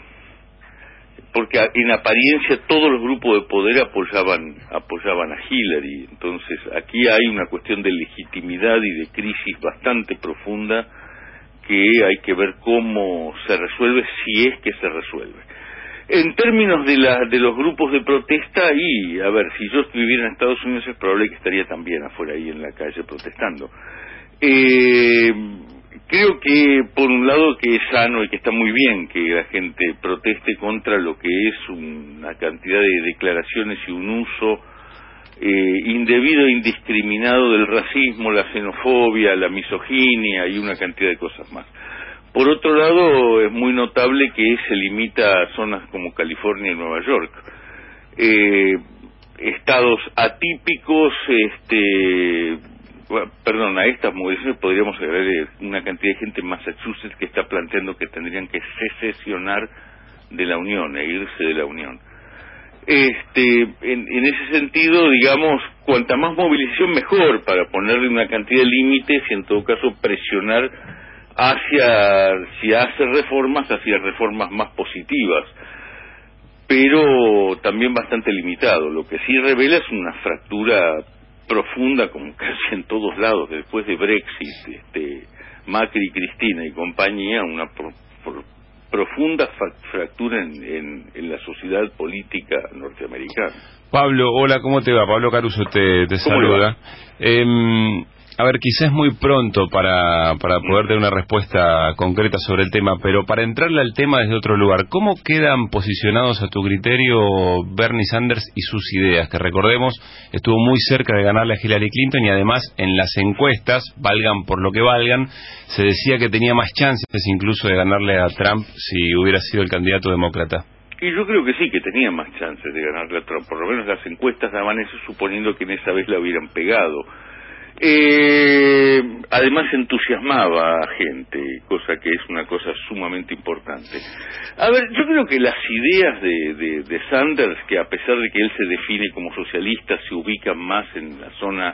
Speaker 2: porque en apariencia todos los grupos de poder apoyaban apoyaban a Hillary. Entonces aquí hay una cuestión de legitimidad y de crisis bastante profunda que hay que ver cómo se resuelve, si es que se resuelve. En términos de la de los grupos de protesta, y a ver, si yo viviera en Estados Unidos es probable que estaría también afuera ahí en la calle protestando. Eh... Creo que, por un lado, que es sano y que está muy bien que la gente proteste contra lo que es una cantidad de declaraciones y un uso eh, indebido e indiscriminado del racismo, la xenofobia, la misoginia y una cantidad de cosas más. Por otro lado, es muy notable que se limita a zonas como California y Nueva York. Eh, estados atípicos, este... Bueno, perdón, a estas movilizaciones podríamos agregar una cantidad de gente en Massachusetts que está planteando que tendrían que secesionar de la Unión e irse de la Unión. Este, en, en ese sentido, digamos, cuanta más movilización mejor, para ponerle una cantidad de límites y en todo caso presionar hacia, si hace reformas, hacia reformas más positivas, pero también bastante limitado. Lo que sí revela es una fractura profunda, como casi en todos lados, después de Brexit, este, Macri, Cristina y compañía, una pro, pro, profunda fractura en, en, en la sociedad política norteamericana.
Speaker 7: Pablo, hola, ¿cómo te va? Pablo Caruso te, te saluda. Eh, a ver, quizás es muy pronto para, para poder dar una respuesta concreta sobre el tema, pero para entrarle al tema desde otro lugar, ¿cómo quedan posicionados a tu criterio Bernie Sanders y sus ideas? Que recordemos, estuvo muy cerca de ganarle a Hillary Clinton y además en las encuestas, valgan por lo que valgan, se decía que tenía más chances incluso de ganarle a Trump si hubiera sido el candidato demócrata.
Speaker 2: Y yo creo que sí, que tenía más chances de ganarle a Trump, por lo menos las encuestas daban eso suponiendo que en esa vez la hubieran pegado. Eh, además entusiasmaba a gente, cosa que es una cosa sumamente importante. A ver, yo creo que las ideas de, de, de Sanders, que a pesar de que él se define como socialista, se ubican más en la zona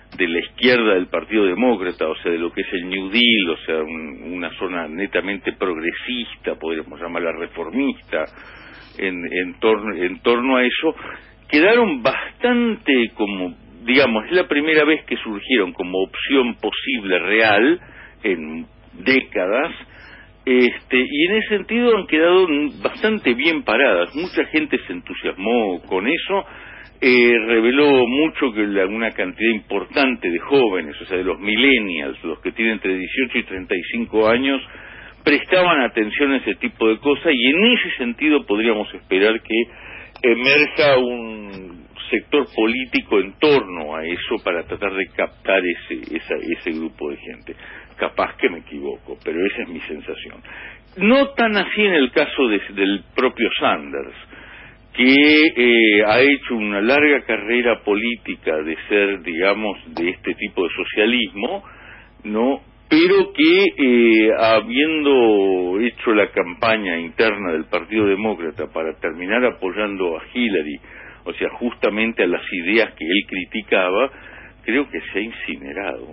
Speaker 2: de la izquierda del Partido Demócrata, o sea, de lo que es el New Deal, o sea, un, una zona netamente progresista, podríamos llamarla reformista, en, en, torno, en torno a eso, quedaron bastante como, digamos, es la primera vez que surgieron como opción posible real en décadas, este, y en ese sentido han quedado bastante bien paradas. Mucha gente se entusiasmó con eso. Eh, reveló mucho que la, una cantidad importante de jóvenes, o sea, de los millennials, los que tienen entre dieciocho y treinta y cinco años, prestaban atención a ese tipo de cosas, y en ese sentido podríamos esperar que emerja un sector político en torno a eso para tratar de captar ese, esa, ese grupo de gente. Capaz que me equivoco, pero esa es mi sensación. No tan así en el caso de, del propio Sanders, que eh, ha hecho una larga carrera política de ser, digamos, de este tipo de socialismo, ¿no? Pero que, eh, habiendo hecho la campaña interna del Partido Demócrata para terminar apoyando a Hillary, o sea, justamente a las ideas que él criticaba, creo que se ha incinerado.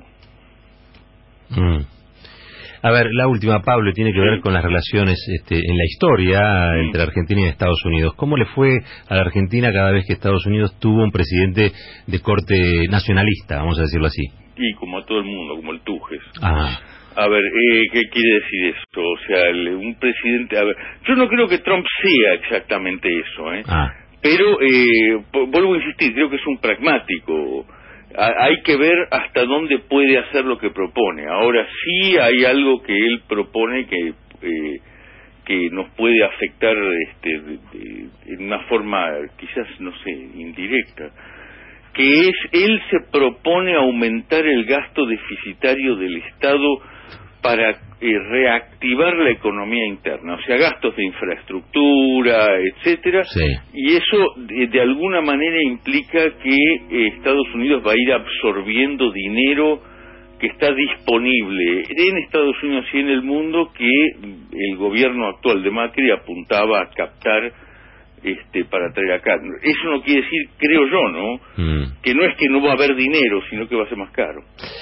Speaker 15: Mm. A ver, la última, Pablo, tiene que ver con las relaciones este, en la historia entre Argentina y Estados Unidos. ¿Cómo le fue a la Argentina cada vez que Estados Unidos tuvo un presidente de corte nacionalista, vamos a decirlo así?
Speaker 2: Y como a todo el mundo, como el Tujes.
Speaker 15: Ah.
Speaker 2: A ver, eh, ¿qué quiere decir esto? O sea, el, un presidente... A ver, yo no creo que Trump sea exactamente eso, ¿eh?
Speaker 15: Ah.
Speaker 2: Pero, eh, vuelvo a insistir, creo que es un pragmático. Hay que ver hasta dónde puede hacer lo que propone. Ahora sí hay algo que él propone que eh, que nos puede afectar este, de, de, en una forma quizás, no sé, indirecta, que es, él se propone aumentar el gasto deficitario del Estado para eh, reactivar la economía interna, o sea, gastos de infraestructura, etcétera,
Speaker 15: sí.
Speaker 2: Y eso de, de alguna manera implica que eh, Estados Unidos va a ir absorbiendo dinero que está disponible en Estados Unidos y en el mundo, que el gobierno actual de Macri apuntaba a captar este para traer acá. Eso no quiere decir, creo yo, ¿no? Mm. Que no es que no va a haber dinero, sino que va a ser más caro.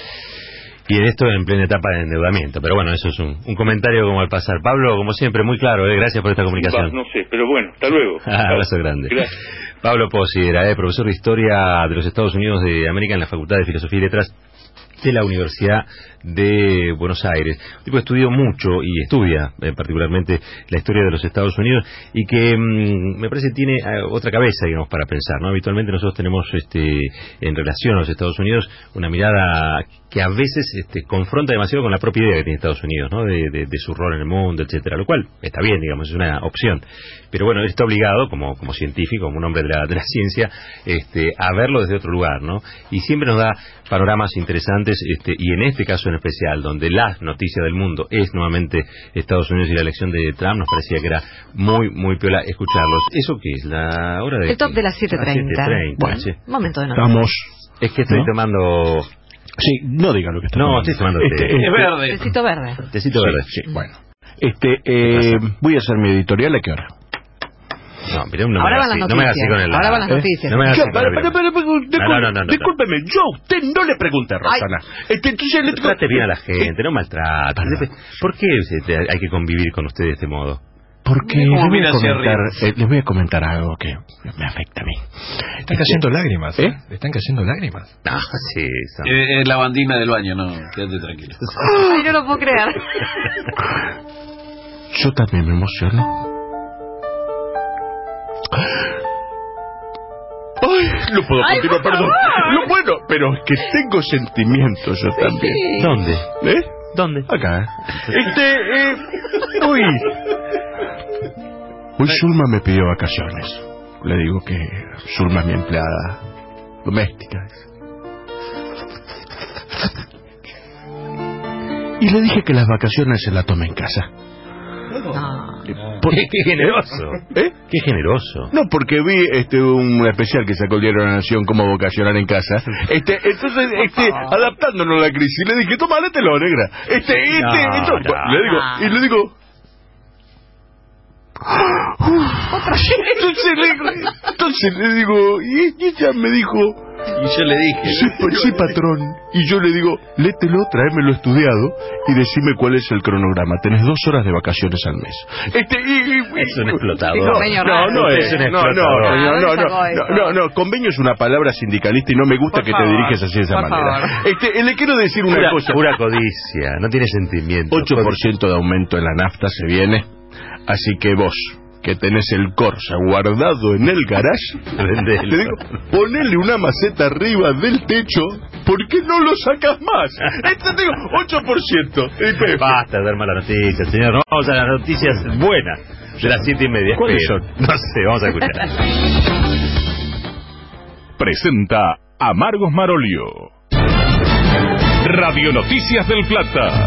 Speaker 15: Y en esto en plena etapa de endeudamiento. Pero bueno, eso es un, un comentario como al pasar. Pablo, como siempre, muy claro, ¿eh? Gracias por esta comunicación.
Speaker 2: Va, no sé, pero bueno, hasta luego.
Speaker 15: Abrazo grande.
Speaker 2: Gracias.
Speaker 15: Pablo Pozzi era eh, profesor de Historia de los Estados Unidos de América en la Facultad de Filosofía y Letras de la Universidad de Buenos Aires. Un tipo que estudió mucho y estudia eh, particularmente la historia de los Estados Unidos, y que mmm, me parece tiene eh, otra cabeza, digamos, para pensar, ¿no? Habitualmente nosotros tenemos este en relación a los Estados Unidos una mirada que a veces este, confronta demasiado con la propia idea que tiene Estados Unidos, ¿no? De, de, de su rol en el mundo, etcétera, lo cual está bien, digamos, es una opción. Pero bueno, él está obligado, como, como científico, como un hombre de la, de la ciencia, este, a verlo desde otro lugar, ¿no? Y siempre nos da panoramas interesantes, este, y en este caso en especial, donde la noticia del mundo es nuevamente Estados Unidos y la elección de Trump, nos parecía que era muy, muy piola escucharlos. ¿Eso qué es? ¿La hora de
Speaker 3: El top de las siete treinta.
Speaker 15: Bueno, sí.
Speaker 3: Momento de nada.
Speaker 20: Estamos...
Speaker 15: Es que estoy
Speaker 20: ¿no?
Speaker 15: tomando...
Speaker 20: Sí, no diga lo que está
Speaker 15: No,
Speaker 20: tomando.
Speaker 15: estoy tomando
Speaker 20: este,
Speaker 15: té.
Speaker 20: este,
Speaker 15: Es verde.
Speaker 3: Tecito verde.
Speaker 15: Tecito
Speaker 20: sí,
Speaker 15: verde.
Speaker 20: Sí, bueno. Este, eh, voy a hacer mi editorial, ¿a qué hora?
Speaker 15: No, pero no
Speaker 3: Ahora
Speaker 15: me
Speaker 3: van las
Speaker 15: así, no me hagas así con el...
Speaker 3: Ahora van las
Speaker 15: ¿eh?
Speaker 3: noticias.
Speaker 15: No me hagas así con
Speaker 20: Para,
Speaker 15: el...
Speaker 20: para, para, para, disculpe,
Speaker 15: no, no, no, no,
Speaker 20: discúlpeme, yo a usted no le pregunté, Rosana. Este, entonces le...
Speaker 15: Trate bien a la gente, no maltrate. ¿Por qué este, hay que convivir con usted de este modo?
Speaker 20: Porque les voy, a comentar, eh, les voy a comentar algo que me afecta a mí.
Speaker 5: Están cayendo lágrimas, ¿eh? Están cayendo lágrimas.
Speaker 15: Ah, sí. Son...
Speaker 19: Es eh, la bandina del baño, no, quédate tranquilo.
Speaker 3: Ay, no lo puedo creer.
Speaker 20: Yo también me emociono. Ay, no puedo
Speaker 3: Ay,
Speaker 20: continuar,
Speaker 3: por
Speaker 20: perdón.
Speaker 3: favor.
Speaker 20: Lo bueno, pero es que tengo sentimientos yo también.
Speaker 3: Sí.
Speaker 15: ¿Dónde?
Speaker 20: ¿Eh?
Speaker 15: ¿Dónde?
Speaker 20: Acá. Este, eh, hoy. Hoy Zulma me pidió vacaciones. Le digo que Zulma es mi empleada doméstica. Y le dije que las vacaciones se las tome en casa.
Speaker 3: No.
Speaker 20: ¿Por
Speaker 15: qué, qué generoso?
Speaker 20: ¿Eh?
Speaker 15: Qué generoso.
Speaker 20: No, porque vi este un especial que sacó el Diario de la Nación, cómo vocacionar en casa. Este, entonces, este, adaptándonos a la crisis, le dije, toma, lételo, negra. Este, este,
Speaker 15: No,
Speaker 20: esto,
Speaker 15: no.
Speaker 20: le digo, y le digo.
Speaker 3: Otra
Speaker 20: entonces, le, entonces le digo, y, y ella me dijo,
Speaker 19: Y yo le dije...
Speaker 20: Sí, sí, patrón. Y yo le digo, lételo, tráemelo estudiado y decime cuál es el cronograma. Tenés dos horas de vacaciones al mes. Este, y, y,
Speaker 15: es un explotador.
Speaker 20: No, no, no es.
Speaker 15: es un
Speaker 20: No, no,
Speaker 15: explotador.
Speaker 20: no, no, no, no, no, convenio es una palabra sindicalista y no me gusta
Speaker 15: Por
Speaker 20: que
Speaker 15: favor,
Speaker 20: te diriges así de esa
Speaker 15: por
Speaker 20: manera.
Speaker 15: favor.
Speaker 20: Este, le quiero decir una
Speaker 15: Pura-
Speaker 20: cosa.
Speaker 15: Pura codicia, no tiene sentimiento.
Speaker 20: ocho por ciento de aumento en la nafta se viene, así que vos, que tenés el Corsa guardado en el garage,
Speaker 15: Vendelo.
Speaker 20: te digo, ponele una maceta arriba del techo, ¿por qué no lo sacas más? Este te digo, ocho por ciento.
Speaker 15: Basta de dar malas noticias, señor. Vamos a las noticias buenas de las siete y media.
Speaker 20: ¿Cuáles
Speaker 15: Espero.
Speaker 20: son?
Speaker 15: No sé, vamos a escuchar.
Speaker 12: Presenta Amargos Marolio. Radio Noticias del Plata.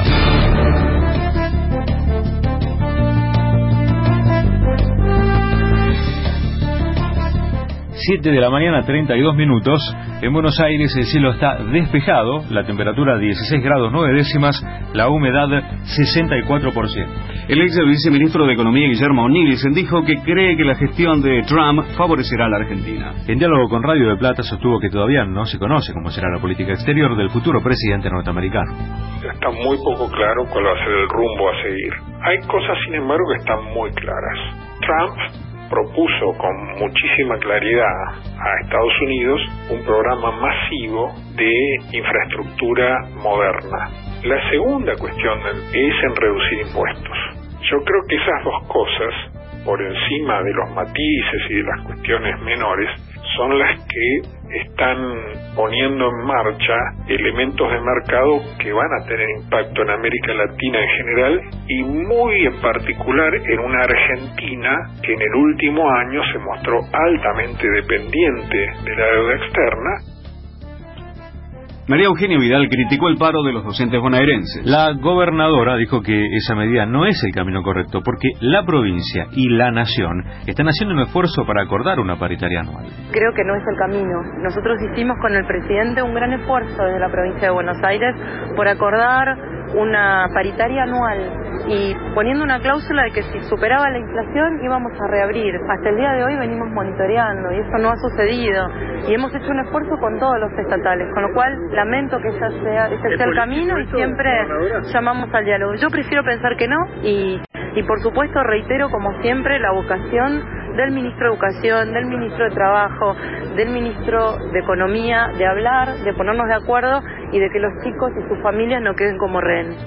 Speaker 11: siete de la mañana, treinta y dos minutos. En Buenos Aires el cielo está despejado, la temperatura dieciséis grados nueve décimas, la humedad sesenta y cuatro por ciento.
Speaker 4: El ex viceministro de Economía, Guillermo O'Neill, dijo que cree que la gestión de Trump favorecerá a la Argentina.
Speaker 11: En diálogo con Radio de Plata sostuvo que todavía no se conoce cómo será la política exterior del futuro presidente norteamericano.
Speaker 8: Está muy poco claro cuál va a ser el rumbo a seguir. Hay cosas, sin embargo, que están muy claras. Trump propuso con muchísima claridad a Estados Unidos un programa masivo de infraestructura moderna. La segunda cuestión es en reducir impuestos. Yo creo que esas dos cosas, por encima de los matices y de las cuestiones menores, son las que están poniendo en marcha elementos de mercado que van a tener impacto en América Latina en general y muy en particular en una Argentina que en el último año se mostró altamente dependiente de la deuda externa.
Speaker 4: María Eugenia Vidal criticó el paro de los docentes bonaerenses.
Speaker 11: La gobernadora dijo que esa medida no es el camino correcto porque la provincia y la nación están haciendo un esfuerzo para acordar una paritaria anual.
Speaker 10: Creo que no es el camino. Nosotros hicimos con el presidente un gran esfuerzo desde la provincia de Buenos Aires por acordar una paritaria anual y poniendo una cláusula de que si superaba la inflación íbamos a reabrir. Hasta el día de hoy venimos monitoreando y eso no ha sucedido y hemos hecho un esfuerzo con todos los estatales, con lo cual lamento que ese sea, ese sea el camino y siempre llamamos al diálogo. Yo prefiero pensar que no y, y por supuesto reitero como siempre la vocación del ministro de Educación, del ministro de Trabajo, del ministro de Economía, de hablar, de ponernos de acuerdo y de que los chicos y sus familias no queden como rehenes.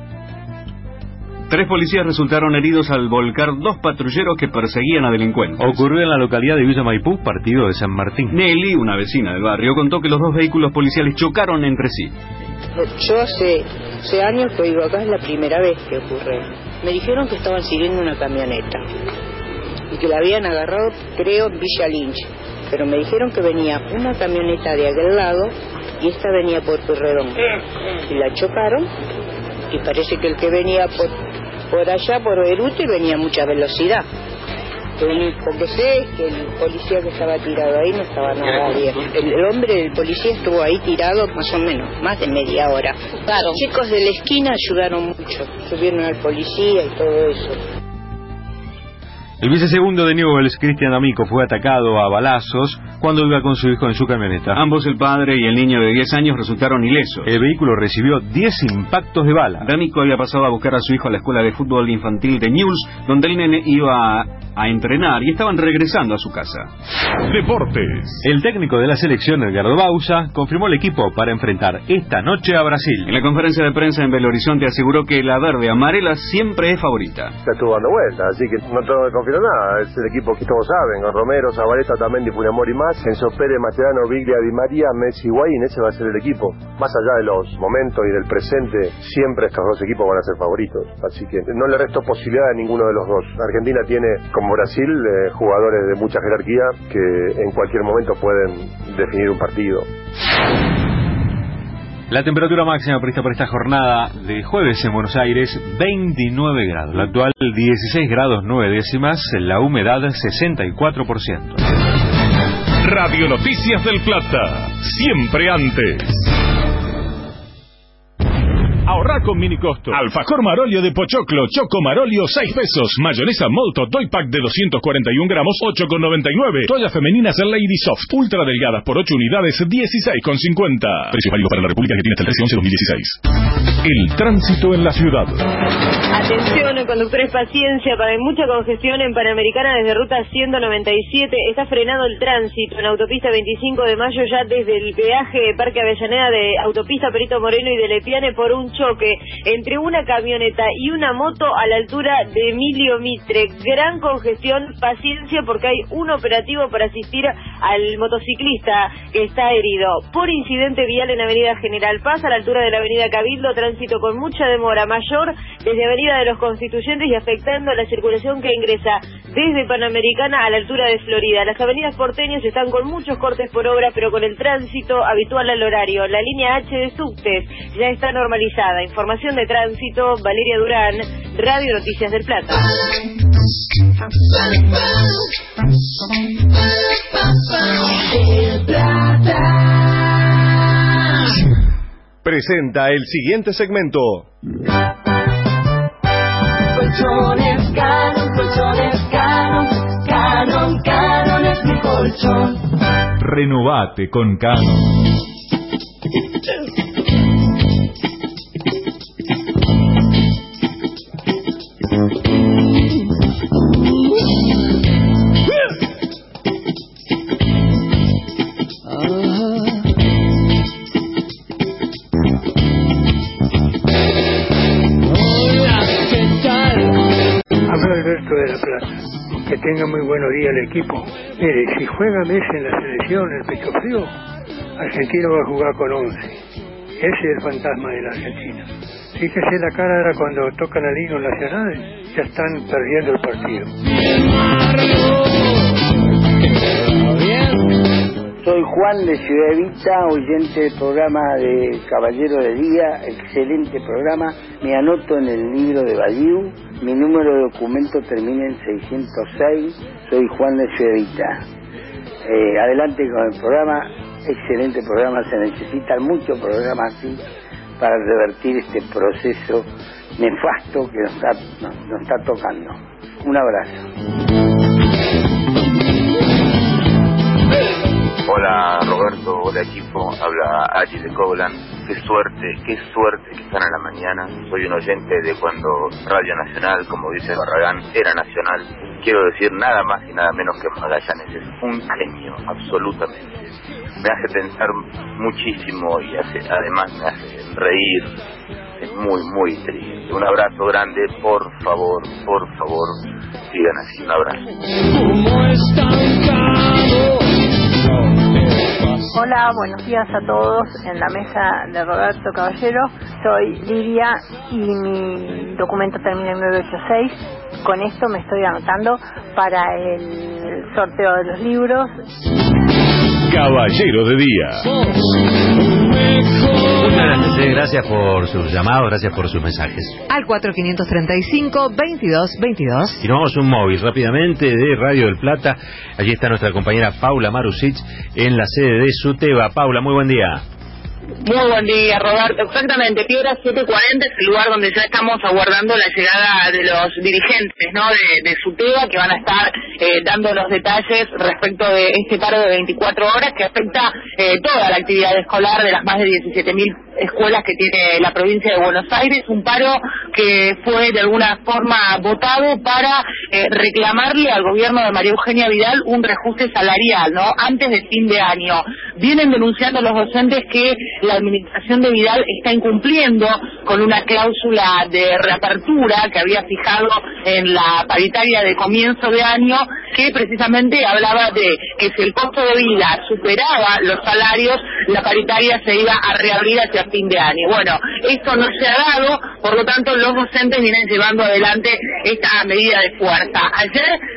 Speaker 4: Tres policías resultaron heridos al volcar dos patrulleros que perseguían a delincuentes.
Speaker 11: Ocurrió en la localidad de Villa Maipú, partido de San Martín.
Speaker 4: Nelly, una vecina del barrio, contó que los dos vehículos policiales chocaron entre sí.
Speaker 14: Yo hace, hace años que vivo acá, es la primera vez que ocurre. Me dijeron que estaban siguiendo una camioneta y que la habían agarrado, creo, en Villa Lynch. Pero me dijeron que venía una camioneta de aquel lado y esta venía por Pueyrredón. Y la chocaron y parece que el que venía por, por allá, por Beruti, venía a mucha velocidad. Lo único que sé es que el policía que estaba tirado ahí no estaba nada bien. El, el hombre del policía estuvo ahí tirado más o menos, más de media hora. Claro. Los chicos de la esquina ayudaron mucho, subieron al policía y todo eso.
Speaker 11: El vicesegundo de Newell's, Cristian D'Amico, fue atacado a balazos cuando iba con su hijo en su camioneta.
Speaker 4: Ambos, el padre y el niño de diez años, resultaron ilesos.
Speaker 11: El vehículo recibió diez impactos de bala.
Speaker 4: D'Amico había pasado a buscar a su hijo a la escuela de fútbol infantil de Newell's, donde el nene iba a, a entrenar y estaban regresando a su casa.
Speaker 12: Deportes.
Speaker 11: El técnico de la selección, Edgardo Bauza, confirmó el equipo para enfrentar esta noche a Brasil.
Speaker 4: En la conferencia de prensa en Belo Horizonte aseguró que la verde amarela siempre es favorita.
Speaker 17: Ya estuvo dando vuelta, así que no tengo que confiar nada. Es el equipo que todos saben, con Romero, Zabaleta, Tamendi, Funemori y más, Enzo Pérez, Mascherano, Biglia, Di María, Messi, Higuaín, ese va a ser el equipo. Más allá de los momentos y del presente, siempre estos dos equipos van a ser favoritos, así que no le resto posibilidad a ninguno de los dos. Argentina tiene, como Brasil, eh, jugadores de mucha jerarquía que en cualquier momento pueden definir un partido.
Speaker 11: La temperatura máxima prevista para esta jornada de jueves en Buenos Aires, veintinueve grados. La actual, dieciséis grados nueve décimas. La humedad, sesenta y cuatro por ciento.
Speaker 12: Radio Noticias del Plata. Siempre antes. Ahorrar
Speaker 1: Ahorra con mini costo. Alfajor Marolio de Pochoclo, Choco Marolio seis pesos. Mayonesa Molto Toy Pack de doscientos cuarenta y un gramos, ocho con noventa y nueve. Toallas femeninas Lady Soft, ultra delgadas por ocho unidades, dieciséis con cincuenta. Precios válidos para la República Argentina hasta el trece once dos mil dieciséis. El tránsito en la ciudad.
Speaker 9: Atención, conductores, paciencia, para hay mucha congestión en Panamericana desde ruta ciento noventa y siete. Está frenado el tránsito en autopista veinticinco de mayo ya desde el peaje de Parque Avellaneda de autopista Perito Moreno y de Lepiane por un choque entre una camioneta y una moto a la altura de Emilio Mitre. Gran congestión, paciencia porque hay un operativo para asistir al motociclista que está herido. Por incidente vial en Avenida General Paz a la altura de la Avenida Cabildo, tránsito con mucha demora mayor desde Avenida de los Constituyentes y afectando la circulación que ingresa desde Panamericana a la altura de Florida. Las avenidas porteñas están con muchos cortes por obra, pero con el tránsito habitual al horario. La línea H de subtes ya está normalizada. Información de tránsito, Valeria Durán, Radio Noticias del Plata.
Speaker 12: Presenta el siguiente segmento.
Speaker 16: Colchones Canon, colchones Canon, Canon, Canon es mi colchón.
Speaker 1: Renovate con Canon.
Speaker 18: Que tenga muy buenos días el equipo. Mire, si juega Messi en la selección, el pecho frío, Argentina va a jugar con once. Ese es el fantasma de la Argentina. Fíjese la cara ahora cuando tocan el himno nacional, ya están perdiendo el partido.
Speaker 21: Soy Juan de Ciudad Evita, oyente del programa de Caballero de Día, excelente programa. Me anoto en el libro de Badiou, mi número de documento termina en seiscientos seis, soy Juan de Ciudad Evita. Eh, adelante con el programa, excelente programa, se necesitan muchos programas así para revertir este proceso nefasto que nos está, nos, nos está tocando. Un abrazo.
Speaker 22: Hola Roberto, hola equipo, habla Ari de Coblan. Qué suerte, qué suerte que están a la mañana. Soy un oyente de cuando Radio Nacional, como dice Barragán, era nacional. Quiero decir nada más y nada menos que Magallanes es un genio, absolutamente. Me hace pensar muchísimo y hace, además me hace reír. Es muy, muy triste. Un abrazo grande, por favor, por favor, sigan así, un abrazo.
Speaker 24: Hola, buenos días a todos en la mesa de Roberto Caballero. Soy Lidia y mi documento termina en nueve ochenta y seis. Con esto me estoy anotando para el sorteo de los libros.
Speaker 1: Caballero de Día.
Speaker 15: Muchas gracias, gracias por sus llamados, gracias por sus mensajes.
Speaker 3: Al cuatro cinco tres cinco, veintidós veintidós.
Speaker 15: Y nos vamos a un móvil rápidamente de Radio del Plata. Allí está nuestra compañera Paula Marusic en la sede de SUTEBA. Paula, muy buen día.
Speaker 25: Muy buen día, Roberto. Exactamente, Piedra siete cuarenta es el lugar donde ya estamos aguardando la llegada de los dirigentes, ¿no? De, de SUTEBA, que van a estar eh, dando los detalles respecto de este paro de veinticuatro horas que afecta eh, toda la actividad escolar de las más de diecisiete mil escuelas que tiene la provincia de Buenos Aires. Un paro que fue de alguna forma votado para eh, reclamarle al gobierno de María Eugenia Vidal un reajuste salarial, ¿no? Antes de fin de año. Vienen denunciando los docentes que la administración de Vidal está incumpliendo con una cláusula de reapertura que había fijado en la paritaria de comienzo de año, que precisamente hablaba de que si el costo de vida superaba los salarios, la paritaria se iba a reabrir hacia fin de año. Bueno, esto no se ha dado, por lo tanto los docentes vienen llevando adelante esta medida de fuerza. Ayer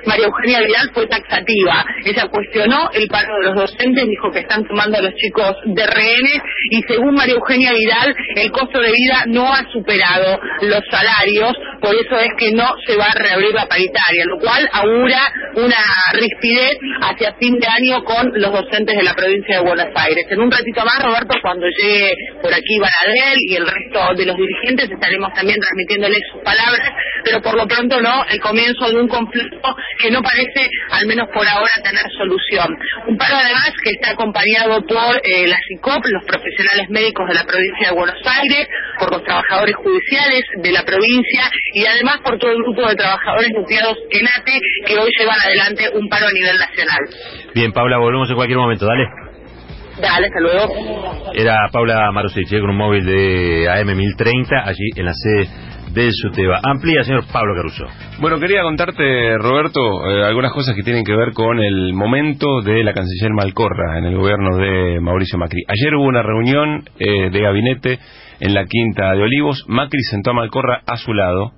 Speaker 25: María Eugenia Vidal fue taxativa. Ella cuestionó el paro de los docentes, dijo que están tomando a los chicos de rehenes y según María Eugenia Vidal el costo de vida no ha superado los salarios, por eso es que no se va a reabrir la paritaria, lo cual augura una rispidez hacia fin de año con los docentes de la provincia de Buenos Aires. En un ratito más, Roberto, cuando llegue por aquí Baradel y el resto de los dirigentes, estaremos también transmitiéndoles sus palabras, pero por lo pronto no, el comienzo de un conflicto que no parece, al menos por ahora, tener solución. Un paro además que está acompañado por eh, la SICOP, los profesionales médicos de la provincia de Buenos Aires, por los trabajadores judiciales de la provincia y además por todo el grupo de trabajadores nucleados ENATE que hoy llevan adelante un paro a nivel nacional.
Speaker 15: Bien, Paula, volvemos en cualquier momento, dale.
Speaker 25: Dale, hasta luego.
Speaker 15: Era Paula Marusich, con un móvil de A M mil treinta, allí en la sede del SUTEBA. Amplía, señor Pablo Caruso.
Speaker 2: Bueno, quería contarte, Roberto, eh, algunas cosas que tienen que ver con el momento de la canciller Malcorra en el gobierno de Mauricio Macri. Ayer hubo una reunión eh, de gabinete en la Quinta de Olivos. Macri sentó a Malcorra a su lado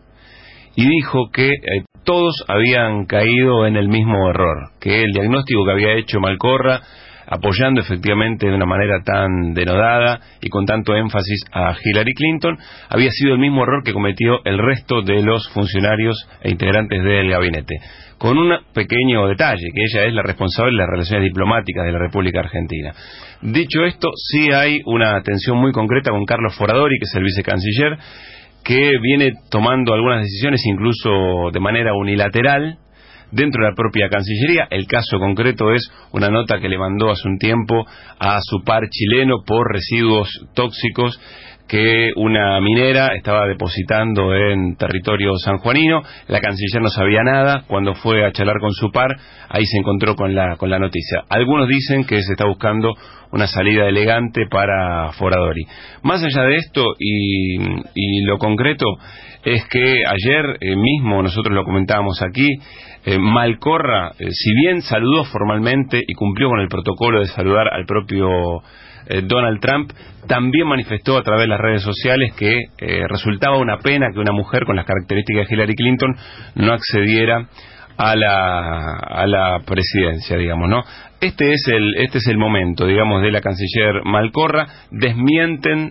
Speaker 2: y dijo que eh, todos habían caído en el mismo error, que el diagnóstico que había hecho Malcorra, apoyando efectivamente de una manera tan denodada y con tanto énfasis a Hillary Clinton, había sido el mismo error que cometió el resto de los funcionarios e integrantes del gabinete. Con un pequeño detalle, que ella es la responsable de las relaciones diplomáticas de la República Argentina. Dicho esto, sí hay una tensión muy concreta con Carlos Foradori, que es el vicecanciller, que viene tomando algunas decisiones incluso de manera unilateral dentro de la propia Cancillería. El caso concreto es una nota que le mandó hace un tiempo a su par chileno por residuos tóxicos que una minera estaba depositando en territorio sanjuanino. La canciller no sabía nada. Cuando fue a charlar con su par, ahí se encontró con la con la noticia. Algunos dicen que se está buscando una salida elegante para Foradori. Más allá de esto y, y lo concreto es que ayer eh, mismo nosotros lo comentábamos aquí, eh, Malcorra, eh, si bien saludó formalmente y cumplió con el protocolo de saludar al propio eh, Donald Trump, también manifestó a través de las redes sociales que eh, resultaba una pena que una mujer con las características de Hillary Clinton no accediera a la a la presidencia, digamos, ¿no? Este es el este es el momento, digamos, de la canciller Malcorra. Desmienten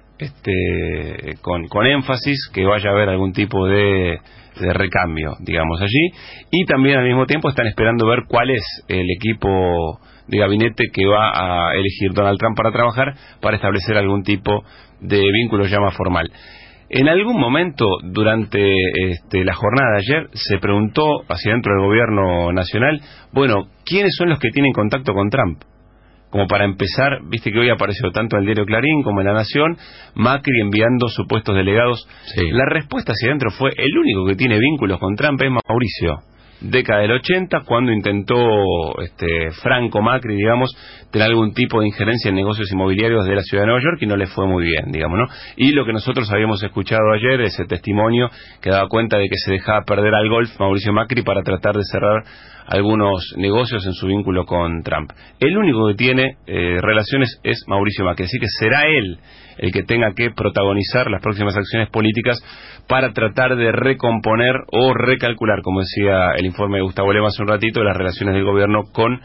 Speaker 2: este con con énfasis que vaya a haber algún tipo de de recambio, digamos, allí, y también al mismo tiempo están esperando ver cuál es el equipo de gabinete que va a elegir Donald Trump para trabajar, para establecer algún tipo de vínculo ya más formal. En algún momento durante este, la jornada de ayer se preguntó hacia dentro del gobierno nacional, bueno, ¿quiénes son los que tienen contacto con Trump? Como para empezar, viste que hoy apareció tanto en el diario Clarín como en La Nación, Macri enviando supuestos delegados. Sí. La respuesta hacia adentro fue, el único que tiene vínculos con Trump es Mauricio. Década del ochenta, cuando intentó este Franco Macri, digamos, tener algún tipo de injerencia en negocios inmobiliarios de la ciudad de Nueva York y no le fue muy bien, digamos, ¿no? Y lo que nosotros habíamos escuchado ayer, ese testimonio que daba cuenta de que se dejaba perder al golf Mauricio Macri para tratar de cerrar algunos negocios en su vínculo con Trump. El único que tiene eh, relaciones es Mauricio Macri, así que será él el que tenga que protagonizar las próximas acciones políticas para tratar de recomponer o recalcular, como decía el informe de Gustavo Lema hace un ratito, las relaciones del gobierno con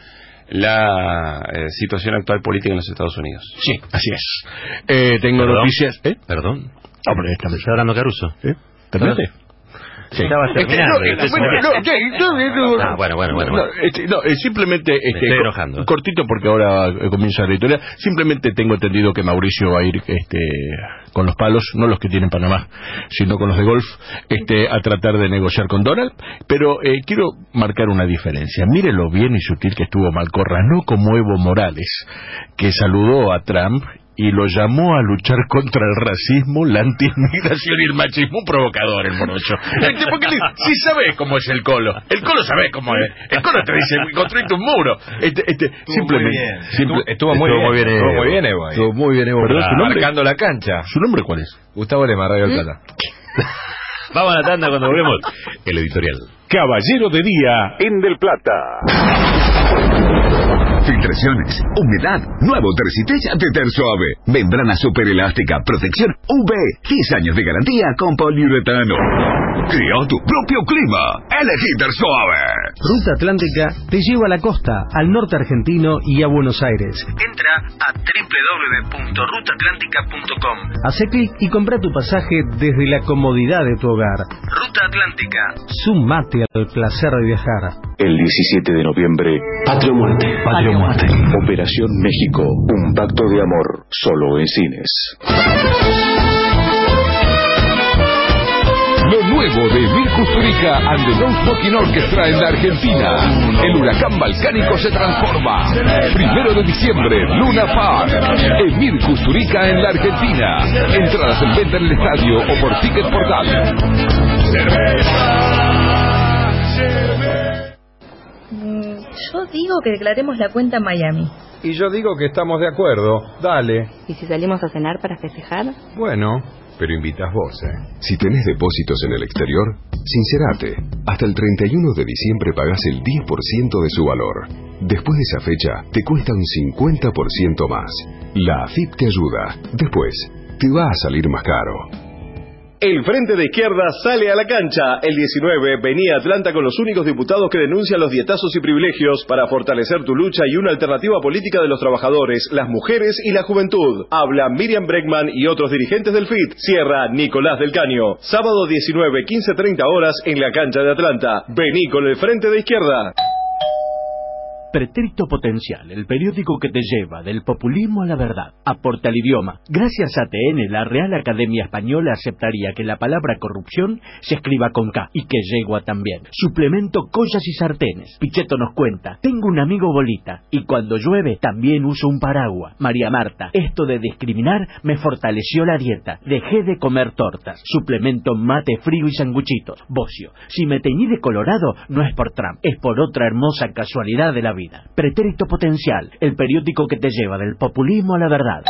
Speaker 2: la eh, situación actual política en los Estados Unidos.
Speaker 20: Sí, así es. Eh, tengo
Speaker 15: ¿Perdón?
Speaker 20: noticias... ¿Eh?
Speaker 15: Perdón.
Speaker 20: Hombre, está,
Speaker 15: ¿Está hablando Caruso?
Speaker 20: ¿Eh? ¿Terminaste?
Speaker 15: Sí. Estaba terminando.
Speaker 20: Este, no, bueno, no, ¿qué? no, no, no,
Speaker 15: ah, bueno, bueno, bueno.
Speaker 20: No, este, no eh, simplemente... Este,
Speaker 15: Me estoy enojando.
Speaker 20: Cortito porque ahora eh, comienza la editorial. Simplemente tengo entendido que Mauricio va a ir este, con los palos, no los que tienen Panamá, sino con los de golf, este, a tratar de negociar con Donald. Pero eh, quiero marcar una diferencia. Mire lo bien y sutil que estuvo Malcorra, no como Evo Morales, que saludó a Trump y lo llamó a luchar contra el racismo, la anti-inmigración y el machismo. Un provocador, el morocho. Este, porque si sabes cómo es el Colo, el Colo sabe cómo es. El Colo te dice, construiste un muro. Este, este,
Speaker 5: estuvo
Speaker 20: simplemente,
Speaker 5: muy bien.
Speaker 20: Simple,
Speaker 5: estuvo, estuvo muy
Speaker 20: estuvo
Speaker 5: bien.
Speaker 20: bien.
Speaker 5: Estuvo muy bien, Evo.
Speaker 20: Estuvo muy bien, Evo.
Speaker 5: Perdón,
Speaker 20: ¿Su
Speaker 5: ah,
Speaker 20: nombre?
Speaker 5: marcando la cancha.
Speaker 20: ¿Su nombre cuál es?
Speaker 5: Gustavo Lema, Radio del Plata.
Speaker 15: Vamos a la tanda cuando volvemos. El editorial.
Speaker 1: Caballero de Día en Del Plata.
Speaker 6: Filtraciones, humedad, nuevo Tercitech Teter Suave, membrana super elástica, protección U V, diez años de garantía con poliuretano. Crea tu propio clima. Elegí Del Suave.
Speaker 7: Ruta Atlántica te lleva a la costa, al norte argentino y a Buenos Aires.
Speaker 8: Entra a doble u doble u doble u punto ruta atlántica punto com.
Speaker 7: Hace clic y compra tu pasaje desde la comodidad de tu hogar.
Speaker 8: Ruta Atlántica.
Speaker 7: Sumate al placer de viajar.
Speaker 13: El diecisiete de noviembre, Patria o Muerte.
Speaker 7: Patria o Muerte.
Speaker 13: Operación México, un pacto de amor, solo en cines.
Speaker 6: Lo nuevo de Emir Kusturica and the No Smoking Orchestra en la Argentina. El huracán balcánico se transforma. Primero de diciembre, Luna Park. Emir Kusturica en la Argentina. Entradas en venta en el estadio o por Ticket Portal.
Speaker 19: Yo digo que declaremos la cuenta en Miami.
Speaker 5: Y yo digo que estamos de acuerdo. Dale.
Speaker 19: ¿Y si salimos a cenar para festejar?
Speaker 5: Bueno, pero invitas vos, ¿eh?
Speaker 12: Si tenés depósitos en el exterior, sincerate. Hasta el treinta y uno de diciembre pagás el diez por ciento de su valor. Después de esa fecha, te cuesta un cincuenta por ciento más. La A F I P te ayuda. Después, te va a salir más caro.
Speaker 23: El Frente de Izquierda sale a la cancha. El diecinueve, vení a Atlanta con los únicos diputados que denuncian los dietazos y privilegios para fortalecer tu lucha y una alternativa política de los trabajadores, las mujeres y la juventud. Habla Miriam Bregman y otros dirigentes del F I T. Cierra Nicolás del Caño. Sábado diecinueve, quince treinta horas en la cancha de Atlanta. Vení con el Frente de Izquierda.
Speaker 26: Pretérito Potencial, el periódico que te lleva del populismo a la verdad. Aporta el idioma. Gracias a T N, la Real Academia Española aceptaría que la palabra corrupción se escriba con K y que yegua también. Suplemento collas y sartenes. Pichetto nos cuenta, tengo un amigo bolita y cuando llueve también uso un paraguas. María Marta, esto de discriminar me fortaleció la dieta. Dejé de comer tortas. Suplemento mate frío y sanguchitos. Bocio, si me teñí de colorado no es por Trump, es por otra hermosa casualidad de la vida. Pretérito Potencial, el periódico que te lleva del populismo a la verdad.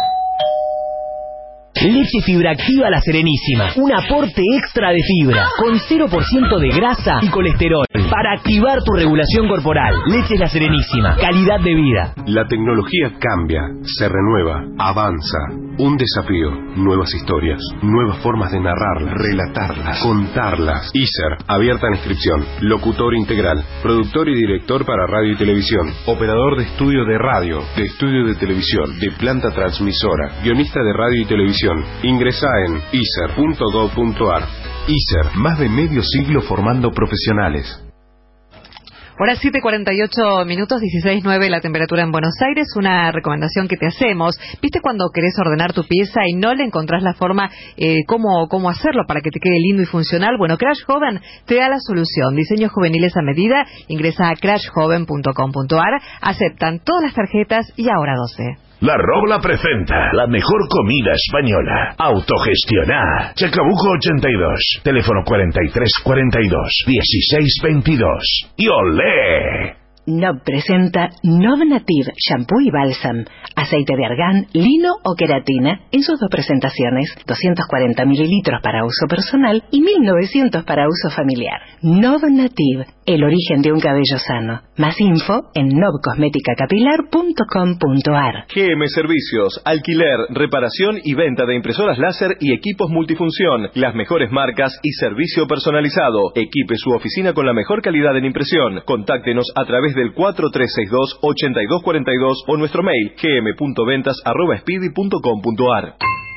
Speaker 27: Leche Fibra Activa La Serenísima. Un aporte extra de fibra, con cero por ciento de grasa y colesterol, para activar tu regulación corporal. Leche La Serenísima. Calidad de vida.
Speaker 28: La tecnología cambia, se renueva, avanza. Un desafío, nuevas historias, nuevas formas de narrarlas, relatarlas, contarlas. I S E R, abierta en inscripción. Locutor integral, productor y director para radio y televisión. Operador de estudio de radio, de estudio de televisión, de planta transmisora. Guionista de radio y televisión. Ingresá en i s e r punto gov punto a r. I S E R, más de medio siglo formando profesionales.
Speaker 3: Hora siete cuarenta y ocho minutos, dieciséis nueve la temperatura en Buenos Aires. Una recomendación que te hacemos. ¿Viste cuando querés ordenar tu pieza y no le encontrás la forma eh, cómo, cómo hacerlo para que te quede lindo y funcional? Bueno, Crash Joven te da la solución. Diseños juveniles a medida. Ingresa a crash joven punto com punto a r. Aceptan todas las tarjetas y ahora doce.
Speaker 1: La Robla presenta la mejor comida española. Autogestioná. Chacabuco ochenta y dos. Teléfono cuarenta y tres cuarenta y dos, dieciséis veintidós. ¡Y olé!
Speaker 29: Nob presenta Nob Native Shampoo y Bálsam, aceite de argán, lino o queratina en sus dos presentaciones, doscientos cuarenta mililitros para uso personal y mil novecientos para uso familiar. Nob Native, el origen de un cabello sano. Más info en nob cosmética capilar punto com punto a r.
Speaker 23: G M Servicios, alquiler, reparación y venta de impresoras láser y equipos multifunción. Las mejores marcas y servicio personalizado. Equipe su oficina con la mejor calidad en impresión. Contáctenos a través del cuatro tres seis dos, ocho dos cuatro dos o nuestro mail gm punto ventas arroba speedy punto com punto a r.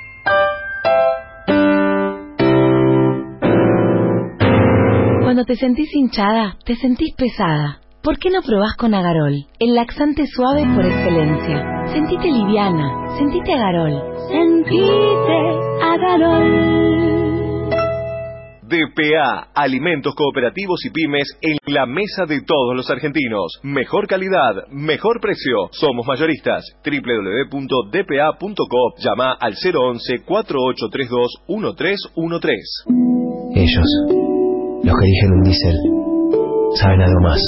Speaker 30: Cuando te sentís hinchada, te sentís pesada. ¿Por qué no probás con Agarol? El laxante suave por excelencia. Sentite liviana, sentite Agarol. Sentite Agarol.
Speaker 23: D P A, alimentos cooperativos y pymes en la mesa de todos los argentinos. Mejor calidad, mejor precio. Somos mayoristas. doble u doble u doble u punto d p a punto com. Llama al cero once, cuatro ocho tres dos, uno tres uno tres.
Speaker 31: Ellos, los que eligen un diésel, saben algo más.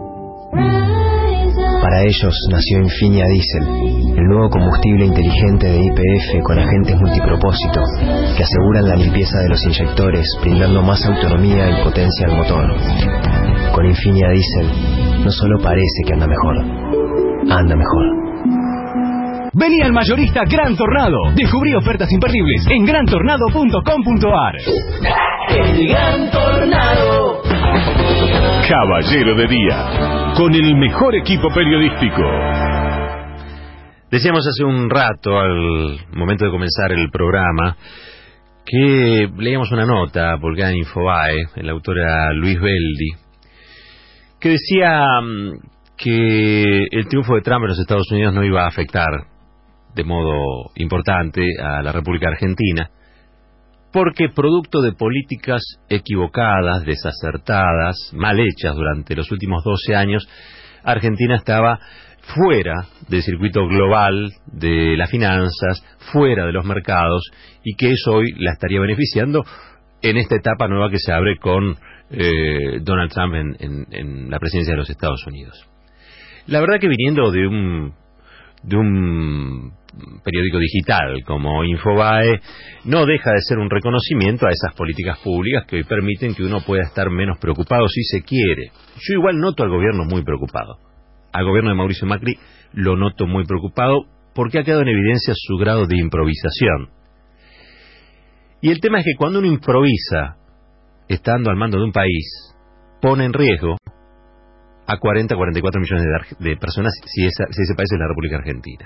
Speaker 31: Para ellos nació Infinia Diesel, el nuevo combustible inteligente de Y P F con agentes multipropósito que aseguran la limpieza de los inyectores, brindando más autonomía y potencia al motor. Con Infinia Diesel no solo parece que anda mejor, anda mejor.
Speaker 32: Vení al mayorista Gran Tornado. Descubrí ofertas imperdibles en gran tornado punto com punto a r.
Speaker 27: El gran tornado.
Speaker 1: Caballero de Día, con el mejor equipo periodístico.
Speaker 15: Decíamos hace un rato, al momento de comenzar el programa, que leíamos una nota publicada en Infobae, el autor era Luis Beldi, que decía que el triunfo de Trump en los Estados Unidos no iba a afectar de modo importante a la República Argentina, porque producto de políticas equivocadas, desacertadas, mal hechas durante los últimos doce años, Argentina estaba fuera del circuito global de las finanzas, fuera de los mercados, y que eso hoy la estaría beneficiando en esta etapa nueva que se abre con eh, Donald Trump en, en, en la presidencia de los Estados Unidos. La verdad que viniendo de un de un periódico digital como Infobae, no deja de ser un reconocimiento a esas políticas públicas que hoy permiten que uno pueda estar menos preocupado si se quiere. Yo igual noto al gobierno muy preocupado. Al gobierno de Mauricio Macri lo noto muy preocupado porque ha quedado en evidencia su grado de improvisación. Y el tema es que cuando uno improvisa, estando al mando de un país, pone en riesgo a cuarenta, cuarenta y cuatro millones de, de personas si, esa, si ese país es la República Argentina.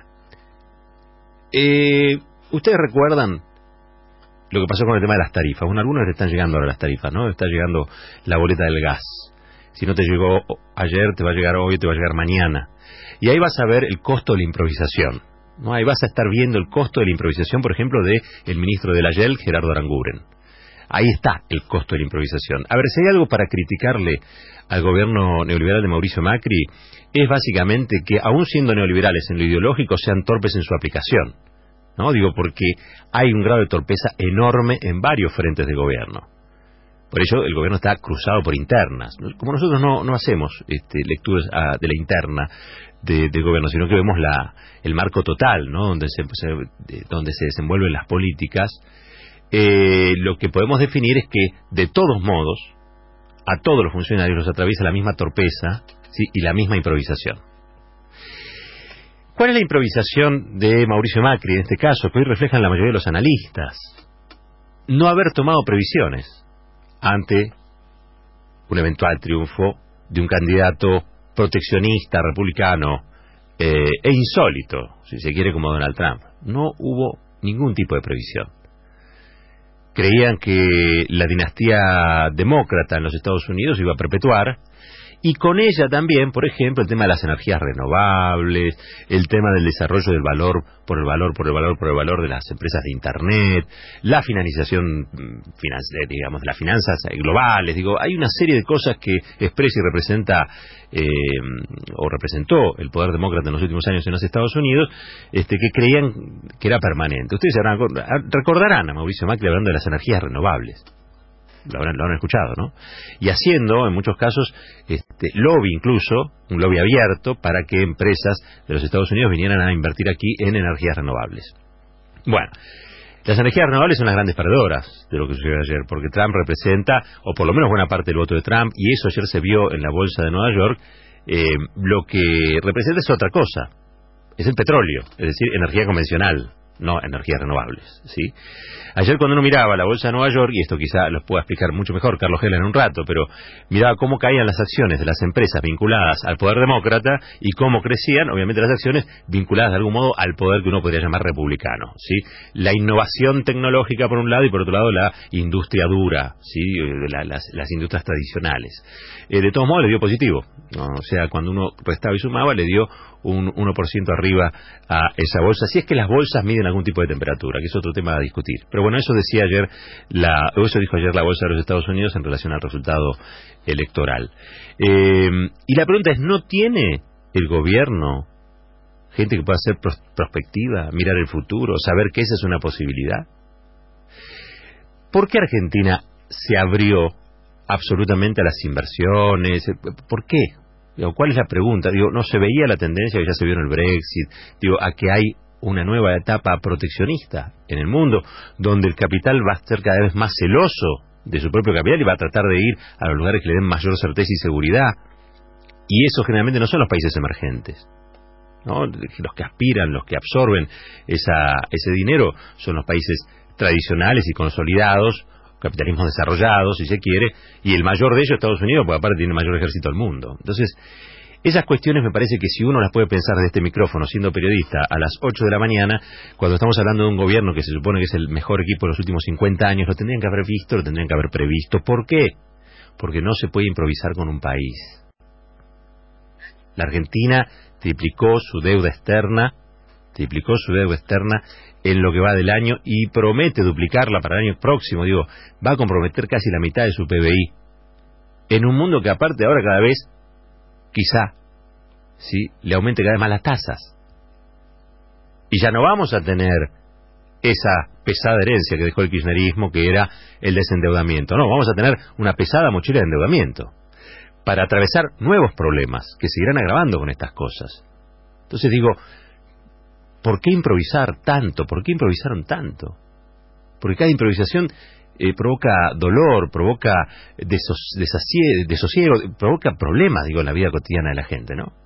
Speaker 15: Eh, ¿Ustedes recuerdan lo que pasó con el tema de las tarifas? Bueno, a algunos le están llegando ahora las tarifas, ¿no? Está llegando la boleta del gas. Si no te llegó ayer, te va a llegar hoy, te va a llegar mañana. Y ahí vas a ver el costo de la improvisación, ¿no? Ahí vas a estar viendo el costo de la improvisación, por ejemplo, de el ministro de la Y E L, Gerardo Aranguren. Ahí está el costo de la improvisación. A ver, si hay algo para criticarle al gobierno neoliberal de Mauricio Macri, es básicamente que, aún siendo neoliberales en lo ideológico, sean torpes en su aplicación, ¿no? Digo, porque hay un grado de torpeza enorme en varios frentes de gobierno. Por ello, el gobierno está cruzado por internas. Como nosotros no, no hacemos este, lecturas a, de la interna de, del gobierno, sino que vemos la, el marco total, ¿no? Donde se, se, donde se desenvuelven las políticas, eh, lo que podemos definir es que, de todos modos, a todos los funcionarios los atraviesa la misma torpeza, ¿sí? Y la misma improvisación. ¿Cuál es la improvisación de Mauricio Macri en este caso, que hoy reflejan la mayoría de los analistas? No haber tomado previsiones ante un eventual triunfo de un candidato proteccionista, republicano eh, e insólito, si se quiere, como Donald Trump. No hubo ningún tipo de previsión. Creían que la dinastía demócrata en los Estados Unidos iba a perpetuar, y con ella también, por ejemplo, el tema de las energías renovables, el tema del desarrollo del valor por el valor, por el valor, por el valor de las empresas de Internet, la financiación, digamos, de las finanzas globales. Digo, hay una serie de cosas que expresa y representa, eh, o representó el poder demócrata en los últimos años en los Estados Unidos, este, que creían que era permanente. Ustedes recordarán a Mauricio Macri hablando de las energías renovables. Lo habrán, lo habrán escuchado, ¿no? Y haciendo, en muchos casos, este, lobby incluso, un lobby abierto para que empresas de los Estados Unidos vinieran a invertir aquí en energías renovables. Bueno, las energías renovables son las grandes perdedoras de lo que sucedió ayer, porque Trump representa, o por lo menos buena parte del voto de Trump, y eso ayer se vio en la bolsa de Nueva York, eh, lo que representa es otra cosa, es el petróleo, es decir, energía convencional, no energías renovables, ¿sí? Ayer, cuando uno miraba la bolsa de Nueva York, y esto quizá lo pueda explicar mucho mejor Carlos Gela en un rato, pero miraba cómo caían las acciones de las empresas vinculadas al poder demócrata y cómo crecían, obviamente, las acciones vinculadas de algún modo al poder que uno podría llamar republicano, ¿sí? La innovación tecnológica por un lado y por otro lado la industria dura, ¿sí? La, las, las industrias tradicionales. Eh, de todos modos le dio positivo, ¿no? O sea, cuando uno restaba y sumaba le dio un uno por ciento arriba a esa bolsa, si es que las bolsas miden algún tipo de temperatura, que es otro tema a discutir. Pero bueno, eso decía ayer, la, eso dijo ayer la bolsa de los Estados Unidos en relación al resultado electoral. Eh, y la pregunta es, ¿no tiene el gobierno gente que pueda hacer pros, prospectiva, mirar el futuro, saber que esa es una posibilidad? ¿Por qué Argentina se abrió absolutamente a las inversiones? ¿Por qué? Digo, ¿cuál es la pregunta? Digo, ¿no se veía la tendencia que ya se vio en el Brexit? Digo, a que hay una nueva etapa proteccionista en el mundo, donde el capital va a ser cada vez más celoso de su propio capital y va a tratar de ir a los lugares que le den mayor certeza y seguridad. Y eso generalmente no son los países emergentes, ¿no? Los que aspiran, los que absorben esa, ese dinero son los países tradicionales y consolidados, capitalismos desarrollados, si se quiere, y el mayor de ellos Estados Unidos, porque aparte tiene el mayor ejército del mundo. Entonces, esas cuestiones me parece que si uno las puede pensar desde este micrófono, siendo periodista, a las ocho de la mañana, cuando estamos hablando de un gobierno que se supone que es el mejor equipo de los últimos cincuenta años, lo tendrían que haber visto, lo tendrían que haber previsto. ¿Por qué? Porque no se puede improvisar con un país. La Argentina triplicó su deuda externa, triplicó su deuda externa en lo que va del año y promete duplicarla para el año próximo. Digo, va a comprometer casi la mitad de su P B I. En un mundo que aparte ahora cada vez, quizá, sí, le aumente cada vez más las tasas. Y ya no vamos a tener esa pesada herencia que dejó el kirchnerismo, que era el desendeudamiento. No, vamos a tener una pesada mochila de endeudamiento para atravesar nuevos problemas que seguirán agravando con estas cosas. Entonces digo, ¿por qué improvisar tanto? ¿Por qué improvisaron tanto? Porque cada improvisación eh, provoca dolor, provoca desos, desasie, desosiego, provoca problemas, digo, en la vida cotidiana de la gente, ¿no?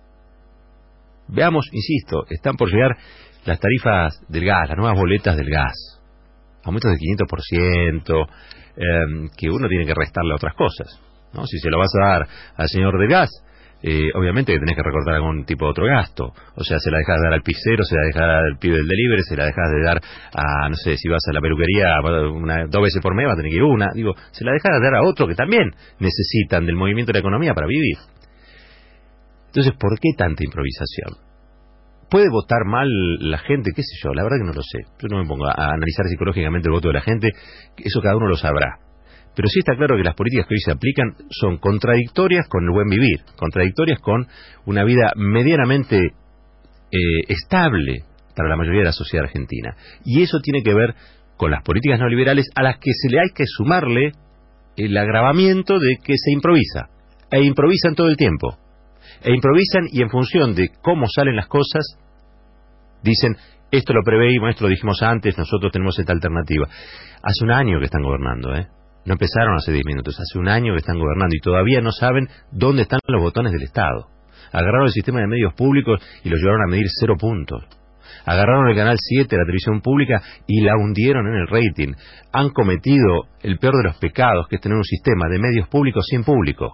Speaker 15: Veamos, insisto, están por llegar las tarifas del gas, las nuevas boletas del gas. Aumentos de quinientos por ciento, eh, que uno tiene que restarle a otras cosas, ¿no? Si se lo vas a dar al señor del gas, eh, obviamente que tenés que recortar algún tipo de otro gasto. O sea, se la dejas de dar al pizzero, se la dejas de dar al pibe del delivery, se la dejas de dar a, no sé, si vas a la peluquería una, dos veces por mes, vas a tener que ir una. Digo, se la dejas de dar a otro que también necesitan del movimiento de la economía para vivir. Entonces, ¿por qué tanta improvisación? ¿Puede votar mal la gente? ¿Qué sé yo? La verdad que no lo sé. Yo no me pongo a analizar psicológicamente el voto de la gente. Eso cada uno lo sabrá. Pero sí está claro que las políticas que hoy se aplican son contradictorias con el buen vivir, contradictorias con una vida medianamente eh, estable para la mayoría de la sociedad argentina. Y eso tiene que ver con las políticas neoliberales a las que se le hay que sumarle el agravamiento de que se improvisa. E improvisan todo el tiempo. E improvisan y en función de cómo salen las cosas, dicen, esto lo preveímos, esto lo dijimos antes, nosotros tenemos esta alternativa. Hace un año que están gobernando, ¿eh? No empezaron hace diez minutos, hace un año que están gobernando y todavía no saben dónde están los botones del Estado. Agarraron el sistema de medios públicos y lo llevaron a medir cero puntos. Agarraron el Canal siete, la televisión pública, y la hundieron en el rating. Han cometido el peor de los pecados, que es tener un sistema de medios públicos sin público.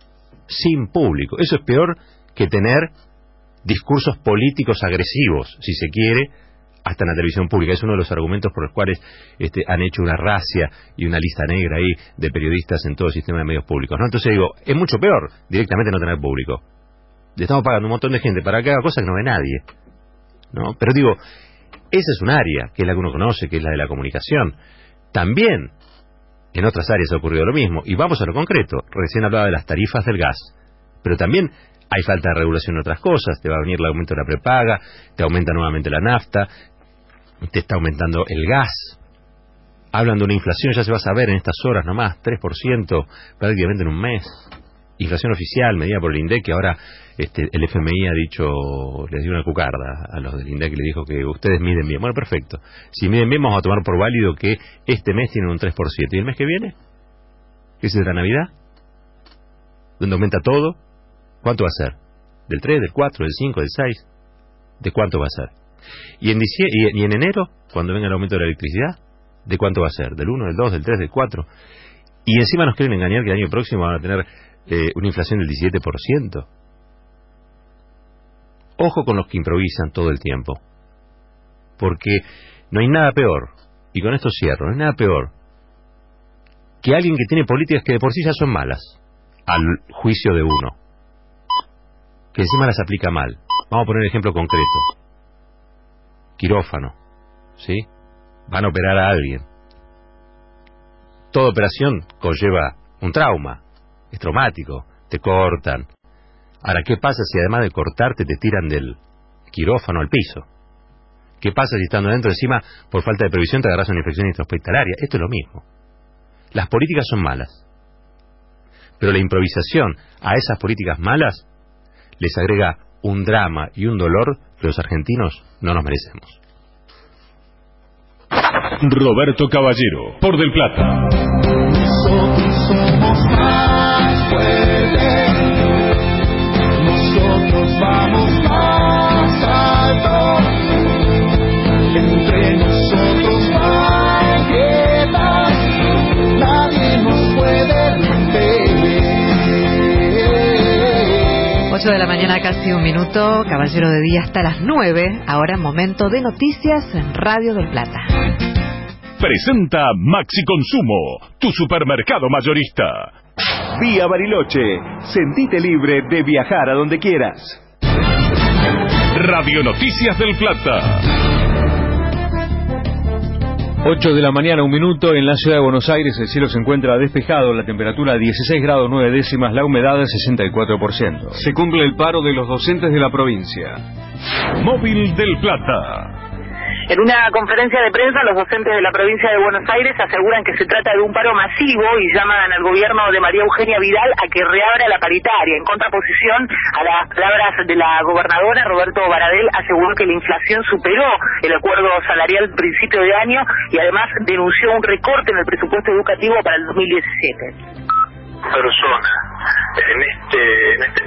Speaker 15: Sin público. Eso es peor que tener discursos políticos agresivos, si se quiere, hasta en la televisión pública. Es uno de los argumentos por los cuales este, han hecho una racia y una lista negra ahí de periodistas en todo el sistema de medios públicos, ¿no? Entonces digo, es mucho peor directamente no tener público. Le estamos pagando un montón de gente para que haga cosas que no ve nadie, ¿no? Pero digo, esa es un área que es la que uno conoce, que es la de la comunicación. También en otras áreas ha ocurrido lo mismo. Y vamos a lo concreto. Recién hablaba de las tarifas del gas, pero también hay falta de regulación en otras cosas. Te va a venir el aumento de la prepaga, te aumenta nuevamente la nafta, te está aumentando el gas. Hablan de una inflación, ya se va a saber en estas horas nomás, tres por ciento prácticamente en un mes. Inflación oficial, medida por el INDEC, que ahora este, el F M I ha dicho, les dio una cucarda a los del INDEC, y le dijo que ustedes miden bien. Bueno, perfecto. Si miden bien, vamos a tomar por válido que este mes tienen un tres por ciento. ¿Y el mes que viene? ¿Qué es de la Navidad? ¿Dónde aumenta todo? ¿Cuánto va a ser? ¿Del tres, del cuatro, del cinco, del seis? ¿De cuánto va a ser? ¿Y en, diciembre, y en enero, cuando venga el aumento de la electricidad? ¿De cuánto va a ser? ¿Del uno, del dos, del tres, del cuatro? Y encima nos quieren engañar que el año próximo van a tener eh, una inflación del diecisiete por ciento. Ojo con los que improvisan todo el tiempo. Porque no hay nada peor, y con esto cierro, no hay nada peor que alguien que tiene políticas que de por sí ya son malas, al juicio de uno, que encima las aplica mal. Vamos a poner un ejemplo concreto. Quirófano, ¿sí? Van a operar a alguien. Toda operación conlleva un trauma, es traumático, te cortan. Ahora, ¿qué pasa si además de cortarte te tiran del quirófano al piso? ¿Qué pasa si estando dentro encima, por falta de previsión, te agarras una infección intrahospitalaria? Esto es lo mismo. Las políticas son malas, pero la improvisación a esas políticas malas les agrega un drama y un dolor que los argentinos no nos merecemos.
Speaker 1: Roberto Caballero, por Del Plata.
Speaker 4: Nosotros somos más fuertes, nosotros vamos más alto, entre nosotros no hay piedad,
Speaker 3: ocho de la mañana, casi un minuto. Caballero de Día hasta las nueve. Ahora momento de noticias en Radio del Plata.
Speaker 1: Presenta Maxi Consumo, tu supermercado mayorista.
Speaker 23: Vía Bariloche. Sentite libre de viajar a donde quieras.
Speaker 1: Radio Noticias del Plata.
Speaker 9: ocho de la mañana, un minuto. En la ciudad de Buenos Aires el cielo se encuentra despejado, la temperatura dieciséis grados nueve décimas, la humedad sesenta y cuatro por ciento. Se cumple el paro de los docentes de la provincia.
Speaker 1: Móvil del Plata.
Speaker 10: En una conferencia de prensa, los docentes de la provincia de Buenos Aires aseguran que se trata de un paro masivo y llaman al gobierno de María Eugenia Vidal a que reabra la paritaria. En contraposición a las palabras de la gobernadora, Roberto Baradel aseguró que la inflación superó el acuerdo salarial al principio de año y además denunció un recorte en el presupuesto educativo para el dos mil diecisiete.
Speaker 11: Persona, en este, en este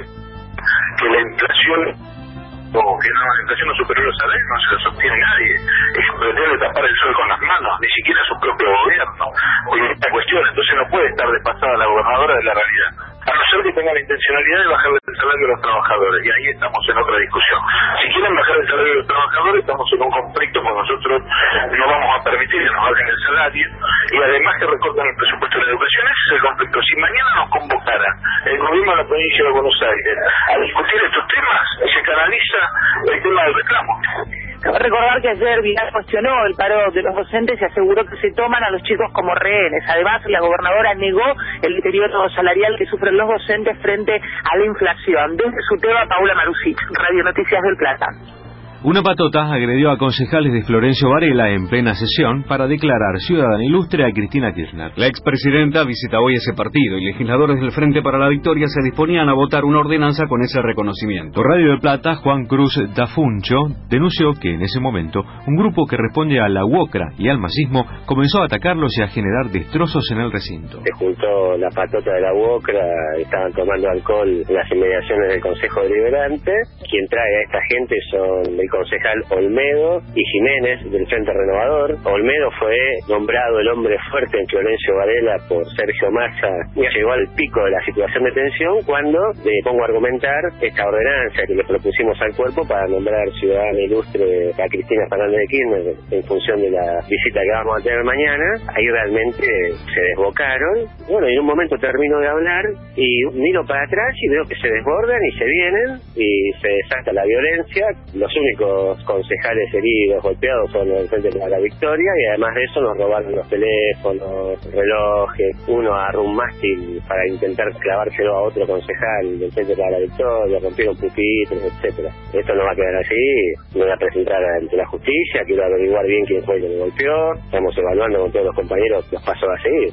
Speaker 11: que la inflación o que no, la inflación no superó los salarios, no se lo sostiene nadie. Es pretende tapar el sol con las manos, ni siquiera su propio gobierno. Con esta cuestión, entonces no puede estar desfasada la gobernadora de la realidad. A no ser que tenga la intencionalidad de bajar el salario de los trabajadores, y ahí estamos en otra discusión. Si quieren bajar el salario de los trabajadores, estamos en un conflicto con nosotros, no vamos a permitir que nos bajen el salario, y además que recortan el presupuesto de la educación. Ese es el conflicto. Si mañana nos convocara el gobierno de la provincia de Buenos Aires a discutir estos temas, se canaliza el tema del reclamo.
Speaker 10: Cabe recordar que ayer Vidal cuestionó el paro de los docentes y aseguró que se toman a los chicos como rehenes. Además, la gobernadora negó el deterioro salarial que sufren los docentes frente a la inflación. Desde su tema, Paula Marusic, Radio Noticias del Plata.
Speaker 9: Una patota agredió a concejales de Florencio Varela en plena sesión para declarar ciudadana ilustre a Cristina Kirchner. La expresidenta visita hoy ese partido y legisladores del Frente para la Victoria se disponían a votar una ordenanza con ese reconocimiento. Radio de Plata, Juan Cruz Dafuncho, denunció que en ese momento un grupo que responde a la UOCRA y al masismo comenzó a atacarlos y a generar destrozos en el recinto.
Speaker 14: Se juntó la patota de la UOCRA, estaban tomando alcohol en las inmediaciones del Consejo Deliberante. Quien trae a esta gente son el concejal Olmedo y Jiménez del Frente Renovador. Olmedo fue nombrado el hombre fuerte en Florencio Varela por Sergio Massa y llegó al pico de la situación de tensión cuando le pongo a argumentar esta ordenanza que le propusimos al cuerpo para nombrar ciudadana ilustre a Cristina Fernández de Kirchner en función de la visita que vamos a tener mañana. Ahí realmente se desbocaron. Bueno, y en un momento termino de hablar y miro para atrás y veo que se desbordan y se vienen y se desata la violencia. Los únicos concejales heridos, golpeados son los del Frente para la Victoria y además de eso nos robaron los teléfonos, relojes, uno agarró un mástil para intentar clavárselo a otro concejal del Frente para la Victoria, rompieron pupitres, etcétera. Esto no va a quedar así, me voy a presentar ante la justicia, quiero averiguar bien quién fue el que me golpeó, estamos evaluando con todos los compañeros los pasos a seguir.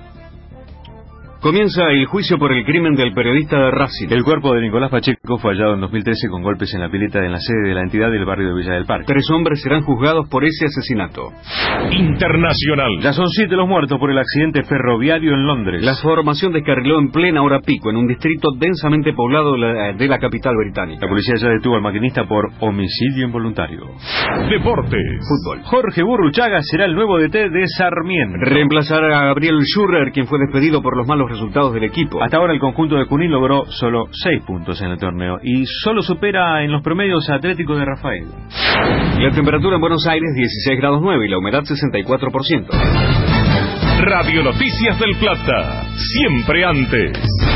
Speaker 9: Comienza el juicio por el crimen del periodista de Racing. El cuerpo de Nicolás Pacheco fue hallado en dos mil trece con golpes en la pileta en la sede de la entidad del barrio de Villa del Parque. Tres hombres serán juzgados por ese asesinato.
Speaker 1: Internacional.
Speaker 9: Ya son siete los muertos por el accidente ferroviario en Londres. La formación descarriló en plena hora pico en un distrito densamente poblado de la, de la capital británica. La policía ya detuvo al maquinista por homicidio involuntario.
Speaker 1: Deportes.
Speaker 9: Fútbol. Jorge Burruchaga será el nuevo D T de Sarmiento. Reemplazará a Gabriel Schurrer, quien fue despedido por los malos resultados del equipo. Hasta ahora el conjunto de Junín logró solo seis puntos en el torneo y solo supera en los promedios a Atlético de Rafael. La temperatura en Buenos Aires dieciséis grados nueve y la humedad sesenta y cuatro por ciento.
Speaker 1: Radio Noticias del Plata, siempre antes.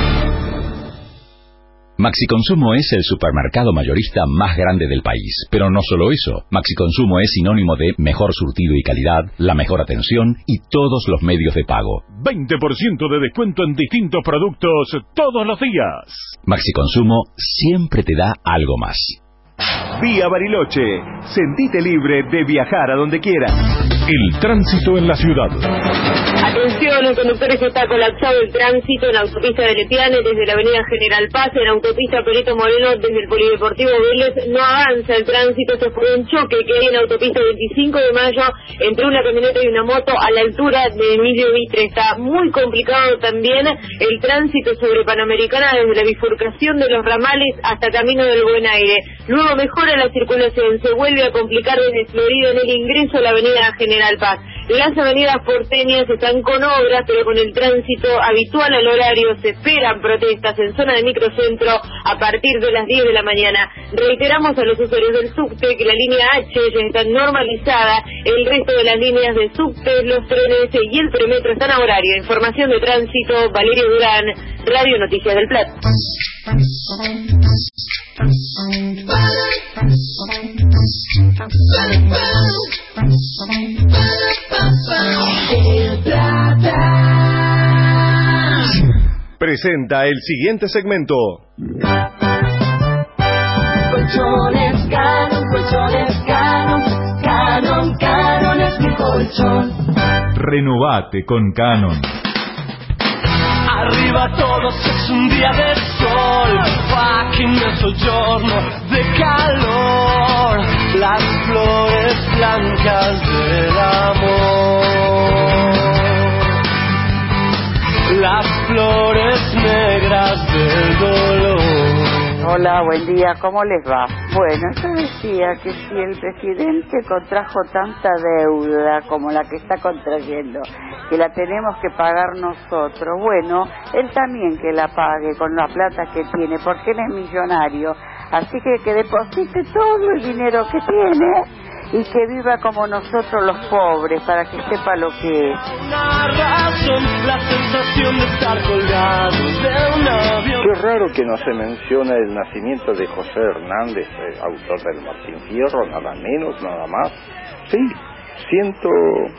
Speaker 16: Maxi Consumo es el supermercado mayorista más grande del país. Pero no solo eso, Maxi Consumo es sinónimo de mejor surtido y calidad, la mejor atención y todos los medios de pago.
Speaker 1: veinte por ciento de descuento en distintos productos todos los días.
Speaker 16: Maxi Consumo siempre te da algo más.
Speaker 23: Vía Bariloche. Sentite libre de viajar a donde quieras.
Speaker 1: El tránsito en la ciudad.
Speaker 10: Atención, conductores, está colapsado el tránsito en la autopista de Lepiane desde la avenida General Paz, en la autopista Perito Moreno desde el Polideportivo Vélez. No avanza el tránsito, se fue un choque que hay en la autopista veinticinco de mayo entre una camioneta y una moto a la altura de Emilio Vitre. Está muy complicado también el tránsito sobre Panamericana desde la bifurcación de los ramales hasta Camino del Buen Aire. Luego mejora la circulación, se vuelve a complicar desde Florida en el ingreso a la avenida General Paz. Las avenidas porteñas están con obras, pero con el tránsito habitual al horario. Se esperan protestas en zona de microcentro a partir de las diez de la mañana. Reiteramos a los usuarios del subte que la línea H ya está normalizada. El resto de las líneas de subte, los trenes y el premetro están a horario. Información de tránsito, Valerio Durán, Radio Noticias del Plata.
Speaker 12: Presenta el siguiente segmento.
Speaker 4: Colchones Canon, colchones Canon, Canon, Canon es mi colchón.
Speaker 1: Renovate con Canon.
Speaker 4: Arriba todos es un día de sol, fucking mezzogiorno de calor, las flores blancas del amor, las flores negras del dolor.
Speaker 2: Hola, buen día, ¿cómo les va? Bueno, yo decía que si el presidente contrajo tanta deuda como la que está contrayendo, que la tenemos que pagar nosotros, bueno, él también que la pague con la plata que tiene, porque él es millonario, así que que deposite todo el dinero que tiene y que viva como nosotros los pobres, para que sepa lo que es.
Speaker 4: Una razón, la sensación de estar colgado de un avión.
Speaker 7: Qué raro que no se menciona el nacimiento de José Hernández, eh, autor del Martín Fierro, nada menos, nada más. Sí, ciento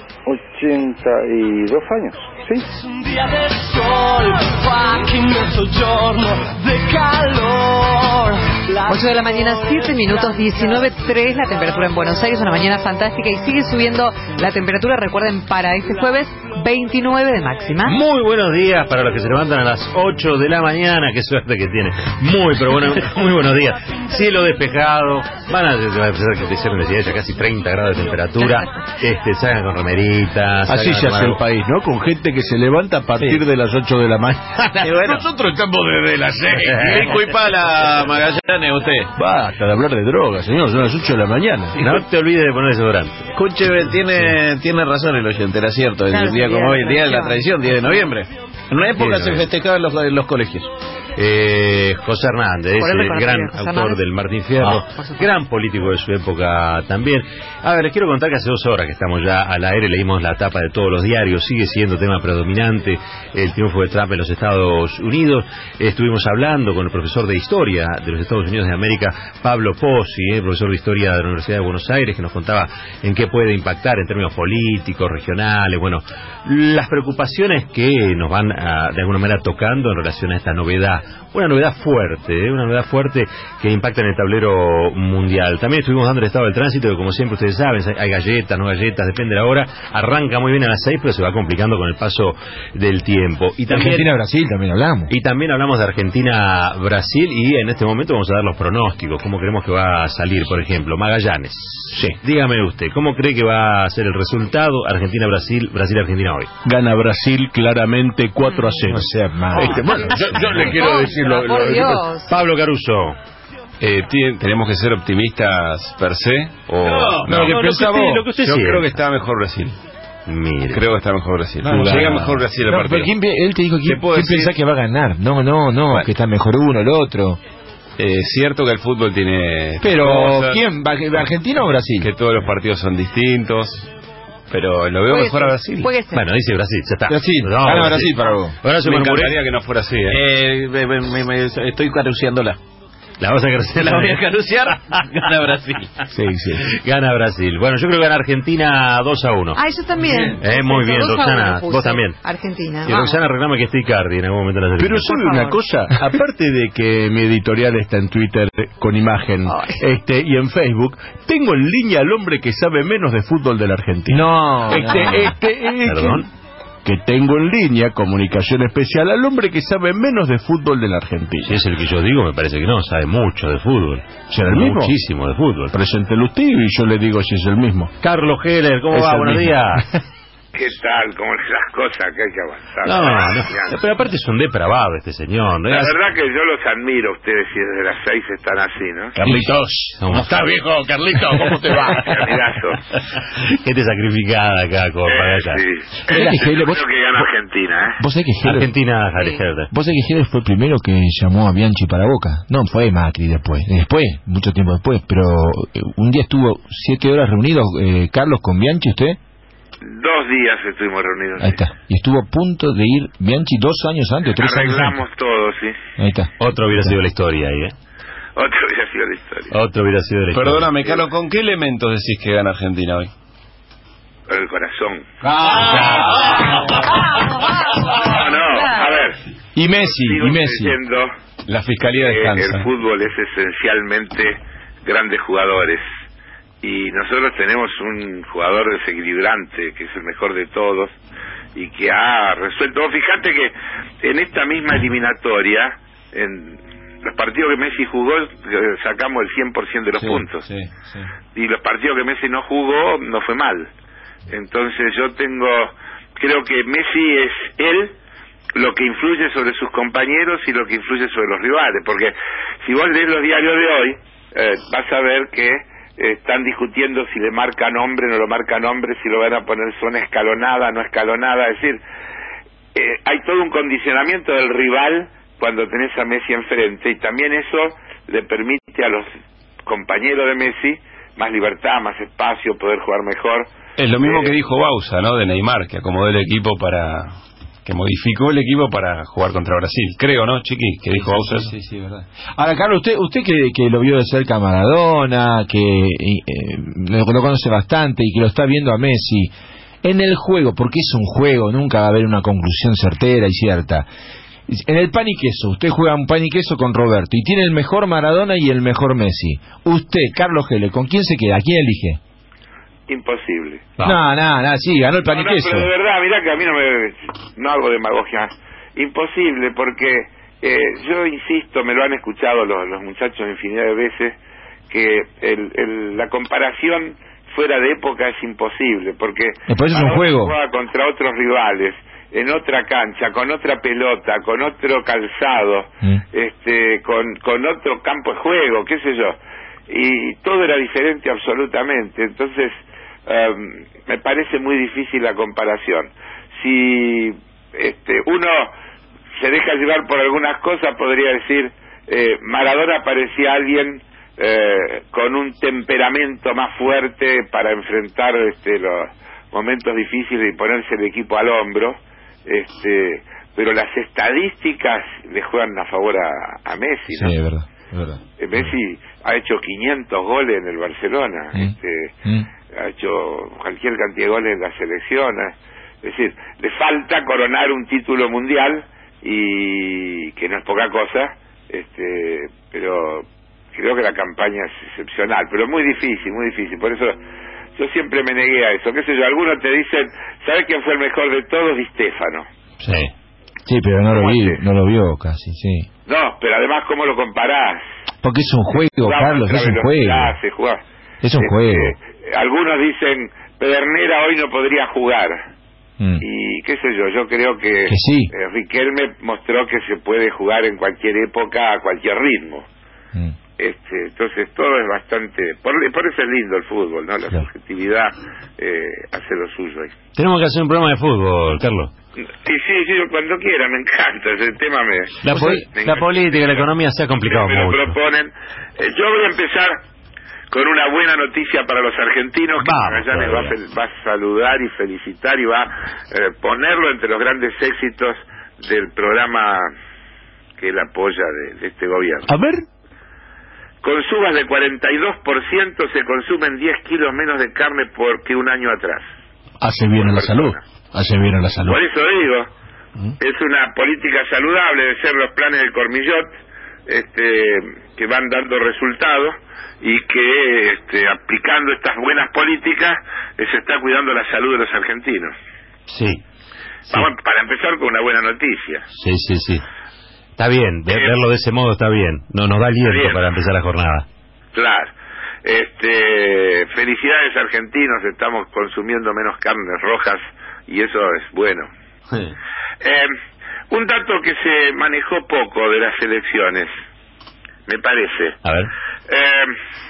Speaker 7: ochenta y dos años, sí.
Speaker 4: Un día de sol, fucking mezzogiorno de calor.
Speaker 3: ocho de la mañana, siete minutos, diecinueve tres la temperatura en Buenos Aires, una mañana fantástica y sigue subiendo la temperatura, recuerden, para este jueves, veintinueve de máxima.
Speaker 15: Muy buenos días para los que se levantan a las ocho de la mañana, qué suerte que tiene. Muy, pero bueno, muy buenos días. Cielo despejado, van a empezar a crecer ya casi treinta grados de temperatura, este, salgan con remeritas.
Speaker 8: Así se hace el país, ¿no? Con gente que se levanta a partir sí. de las ocho de la mañana.
Speaker 15: Bueno.
Speaker 8: Nosotros estamos desde las seis.
Speaker 15: Pico y pala, Magallanes, usted.
Speaker 8: Basta de hablar de drogas, señor, son las ocho de la mañana.
Speaker 15: No te olvides de poner desodorante.
Speaker 13: Escúcheme, tiene, tiene razón el oyente, era cierto. El claro, día como hoy, el día de la tradición, diez de noviembre. En una época sí, se festejaba en los, en los colegios.
Speaker 15: Eh, José Hernández, el gran autor Hernández. del Martín Fierro, ah, gran político de su época también. A ver, les quiero contar que hace dos horas que estamos ya al aire, leímos la tapa de todos los diarios, sigue siendo tema predominante el triunfo de Trump en los Estados Unidos. Estuvimos hablando con el profesor de Historia de los Estados Unidos de América, Pablo Pozzi, eh, profesor de Historia de la Universidad de Buenos Aires, que nos contaba en qué puede impactar en términos políticos, regionales, bueno, las preocupaciones que nos van a, de alguna manera tocando en relación a esta novedad. Una novedad fuerte, ¿eh? una novedad fuerte que impacta en el tablero mundial. También estuvimos dando el estado del tránsito, que como siempre ustedes saben, hay galletas, no galletas, depende de la hora. Arranca muy bien a las seis, pero se va complicando con el paso del tiempo. Y también
Speaker 8: Argentina-Brasil también hablamos.
Speaker 15: Y también hablamos de Argentina-Brasil y en este momento vamos a dar los pronósticos, cómo creemos que va a salir, por ejemplo, Magallanes. Sí. Dígame usted, ¿cómo cree que va a ser el resultado Argentina-Brasil, Brasil-Argentina hoy?
Speaker 8: Gana Brasil claramente cuatro a cero.
Speaker 15: No sea mal. Este, bueno, yo, yo le quiero decir lo, lo, lo, Pablo Caruso.
Speaker 17: Eh, ¿Tenemos que ser optimistas per se? O...
Speaker 15: No, no, no, lo que usted, lo que usted
Speaker 17: yo
Speaker 15: siente.
Speaker 17: creo que está mejor Brasil.
Speaker 15: Mire.
Speaker 17: Creo que está mejor Brasil.
Speaker 8: No,
Speaker 17: Llega
Speaker 8: no,
Speaker 17: mejor Brasil al
Speaker 8: no,
Speaker 17: partido.
Speaker 8: ¿quién, él te dijo quién,
Speaker 17: ¿quién
Speaker 8: piensa que va a ganar? No, no, no, bueno. Que está mejor uno, el otro.
Speaker 17: Es eh, cierto que el fútbol tiene...
Speaker 8: Pero, cosas, ¿quién? ¿Argentina o Brasil?
Speaker 17: Que todos los partidos son distintos. Pero lo veo
Speaker 3: puede
Speaker 17: mejor
Speaker 3: ser,
Speaker 17: a Brasil.
Speaker 15: Bueno, dice Brasil, ya está.
Speaker 8: Brasil,
Speaker 17: no,
Speaker 8: gana
Speaker 17: Brasil.
Speaker 8: Brasil para vos.
Speaker 17: Ahora me encantaría que no fuera así. ¿eh?
Speaker 13: Eh, me, me, me, estoy caruciándola.
Speaker 15: La vas a caruciar.
Speaker 13: La voy a caruciar. Gana Brasil.
Speaker 8: Sí, sí.
Speaker 15: Gana Brasil. Bueno, yo creo que gana Argentina dos a uno.
Speaker 3: Ah, yo también.
Speaker 15: Eh, muy bien, Roxana. Vos también.
Speaker 3: Argentina.
Speaker 15: Y Roxana reclama que esté Icardi en algún momento de la selección.
Speaker 8: Pero sabe una cosa, aparte de que mi editorial está en Twitter con imagen este y en Facebook, tengo en línea al hombre que sabe menos de fútbol de la Argentina.
Speaker 13: No.
Speaker 8: Este,
Speaker 13: no.
Speaker 8: este, este,
Speaker 15: Perdón.
Speaker 8: Que tengo en línea, comunicación especial, al hombre que sabe menos de fútbol de la Argentina.
Speaker 15: Si es el que yo digo, me parece que no, sabe mucho de fútbol.
Speaker 8: ¿Será el mismo?
Speaker 15: Muchísimo de fútbol.
Speaker 8: Preséntelo usted y yo le digo si es el mismo.
Speaker 15: Carlos Heller, ¿cómo
Speaker 8: es
Speaker 15: va? Buenos
Speaker 8: mismo.
Speaker 15: días.
Speaker 5: ¿Qué tal? ¿Cómo es las cosas que hay que avanzar?
Speaker 15: No, no, pero aparte es un depravado este señor, ¿no?
Speaker 5: La verdad que yo los admiro a ustedes si desde las seis están así, ¿no?
Speaker 8: Carlitos, ¿cómo estás, viejo? Carlitos, ¿cómo te va?
Speaker 5: Amigazo.
Speaker 15: Gente sacrificada acá, con
Speaker 5: Eh,
Speaker 15: allá.
Speaker 5: sí.
Speaker 6: Era que Gele,
Speaker 5: Creo
Speaker 6: vos-
Speaker 5: que gana Argentina, ¿eh?
Speaker 6: Vos sabés que Gele,
Speaker 15: Argentina, Argentina.
Speaker 6: vos sabés que Gele fue el primero que llamó a Bianchi para Boca. No, fue Macri después. Después, mucho tiempo después. Pero eh, un día estuvo siete horas reunidos, eh, Carlos, con Bianchi, ¿usted?
Speaker 5: Dos días estuvimos reunidos.
Speaker 6: Ahí está. Y estuvo a punto de ir Bianchi dos años antes, o tres años antes.
Speaker 5: Arreglamos todo, sí.
Speaker 6: Ahí está.
Speaker 15: Otro hubiera sido la historia ahí, ¿eh?
Speaker 5: Otro hubiera sido la historia.
Speaker 15: Otro hubiera sido la historia.
Speaker 17: Perdóname, Carlos, ¿con qué elementos decís que gana Argentina hoy?
Speaker 5: Por el corazón.
Speaker 17: Ah.
Speaker 5: No, no, a ver.
Speaker 8: Y Messi,
Speaker 5: Sigo
Speaker 8: y Messi.
Speaker 5: creyendo
Speaker 17: La fiscalía
Speaker 5: que
Speaker 17: descansa.
Speaker 5: el fútbol es esencialmente grandes jugadores. Y nosotros tenemos un jugador desequilibrante, que es el mejor de todos, y que ha resuelto. Vos fijate que en esta misma eliminatoria, en los partidos que Messi jugó, sacamos el cien por ciento de los
Speaker 17: Sí,
Speaker 5: puntos.
Speaker 17: sí, sí.
Speaker 5: Y los partidos que Messi no jugó, no fue mal. Entonces yo tengo, creo que Messi es él lo que influye sobre sus compañeros y lo que influye sobre los rivales, porque si vos lees los diarios de hoy, eh, vas a ver que eh, están discutiendo si le marcan hombre, no lo marcan hombre, si lo van a poner zona escalonada, no escalonada, es decir, eh, hay todo un condicionamiento del rival cuando tenés a Messi enfrente, y también eso le permite a los compañeros de Messi más libertad, más espacio, poder jugar mejor.
Speaker 17: Es lo mismo
Speaker 5: Eh,
Speaker 17: que dijo Bausa, ¿no? De Neymar, que acomodó el equipo para... que modificó el equipo para jugar contra Brasil. Creo, ¿no, Chiqui? Que dijo Bausa eso.
Speaker 6: Sí, sí, verdad. Ahora, Carlos, usted usted que, que lo vio de cerca a Maradona, que eh, lo, lo conoce bastante y que lo está viendo a Messi, en el juego, porque es un juego, nunca va a haber una conclusión certera y cierta. En el pan y queso, usted juega un pan y queso con Roberto y tiene el mejor Maradona y el mejor Messi. Usted, Carlos Gele, ¿con quién se queda? ¿A quién elige?
Speaker 5: Imposible.
Speaker 6: No, no, no, sí, ganó el pan
Speaker 5: No,
Speaker 6: y
Speaker 5: no,
Speaker 6: queso.
Speaker 5: pero de verdad, mirá que a mí no me... no hago demagogia. Imposible, porque eh, yo insisto, me lo han escuchado los, los muchachos infinidad de veces, que el, el, la comparación fuera de época es imposible, porque
Speaker 6: Después es un
Speaker 5: ahora
Speaker 6: juego.
Speaker 5: juega contra otros rivales, en otra cancha, con otra pelota, con otro calzado,
Speaker 6: Mm.
Speaker 5: este, con, con otro campo de juego, qué sé yo, y todo era diferente absolutamente. Entonces um, me parece muy difícil la comparación. Si este, uno se deja llevar por algunas cosas, podría decir eh, Maradona parecía alguien eh, con un temperamento más fuerte para enfrentar este, los momentos difíciles y ponerse el equipo al hombro, este, pero las estadísticas le juegan a favor a, a Messi, ¿no?
Speaker 6: Sí, es verdad, es verdad.
Speaker 5: Eh, Messi ha hecho quinientos goles en el Barcelona,
Speaker 6: Mm.
Speaker 5: este,
Speaker 6: Mm.
Speaker 5: ha hecho cualquier cantidad de goles en la selección, eh. Es decir, le falta coronar un título mundial, y que no es poca cosa, este, pero creo que la campaña es excepcional, pero muy difícil, muy difícil. Por eso yo siempre me negué a eso. Qué sé yo, algunos te dicen, ¿sabes quién fue el mejor de todos? Di Stéfano.
Speaker 6: Sí. Sí, pero no lo
Speaker 5: ¿Cómo
Speaker 6: vi,
Speaker 5: hace?
Speaker 6: no lo vio casi, sí.
Speaker 5: No, pero además, ¿cómo lo comparás?
Speaker 6: Porque es un juego,
Speaker 5: Jugaba
Speaker 6: Carlos,
Speaker 5: contra
Speaker 6: es un juego.
Speaker 5: velocidad, se jugaba.
Speaker 6: Es un
Speaker 5: Este,
Speaker 6: juego.
Speaker 5: Algunos dicen, Pedernera hoy no podría jugar.
Speaker 6: Mm.
Speaker 5: Y qué sé yo, yo creo que,
Speaker 6: Que sí.
Speaker 5: eh, Riquelme mostró que se puede jugar en cualquier época, a cualquier ritmo.
Speaker 6: Mm.
Speaker 5: Este, entonces todo es bastante, por, por eso es lindo el fútbol, ¿no? La
Speaker 6: Claro.
Speaker 5: subjetividad eh, hace lo suyo ahí.
Speaker 15: Tenemos que hacer un programa de fútbol, Carlos.
Speaker 5: Y sí, sí, cuando quiera, me encanta, ese tema me...
Speaker 15: La,
Speaker 5: me
Speaker 15: pol- la
Speaker 5: encanta.
Speaker 15: política, la economía se ha complicado
Speaker 5: me lo
Speaker 15: mucho.
Speaker 5: proponen. Eh, yo voy a empezar con una buena noticia para los argentinos, que
Speaker 15: Vamos,
Speaker 5: Magallanes va a,
Speaker 15: todavía.
Speaker 5: fel- va a saludar y felicitar y va a eh, ponerlo entre los grandes éxitos del programa que él apoya de, de este gobierno.
Speaker 6: A ver.
Speaker 5: Con subas de cuarenta y dos por ciento se consumen diez kilos menos de carne por que un año atrás.
Speaker 6: Hace bien a la salud. Hace bien a la salud.
Speaker 5: Por eso digo, es una política saludable de ser los planes del Cormillot, este, que van dando resultados, y que este, aplicando estas buenas políticas eh, se está cuidando la salud de los argentinos.
Speaker 15: Sí. Sí.
Speaker 5: Vamos, para empezar con una buena noticia.
Speaker 15: Sí, sí, sí. Está bien, de- verlo de ese modo está bien. No nos da aliento
Speaker 5: bien.
Speaker 15: para empezar la jornada.
Speaker 5: Claro. Este, felicidades argentinos, estamos consumiendo menos carnes rojas y eso es bueno.
Speaker 15: Sí.
Speaker 5: Eh, un dato que se manejó poco de las elecciones, me parece.
Speaker 15: A ver.
Speaker 5: Eh,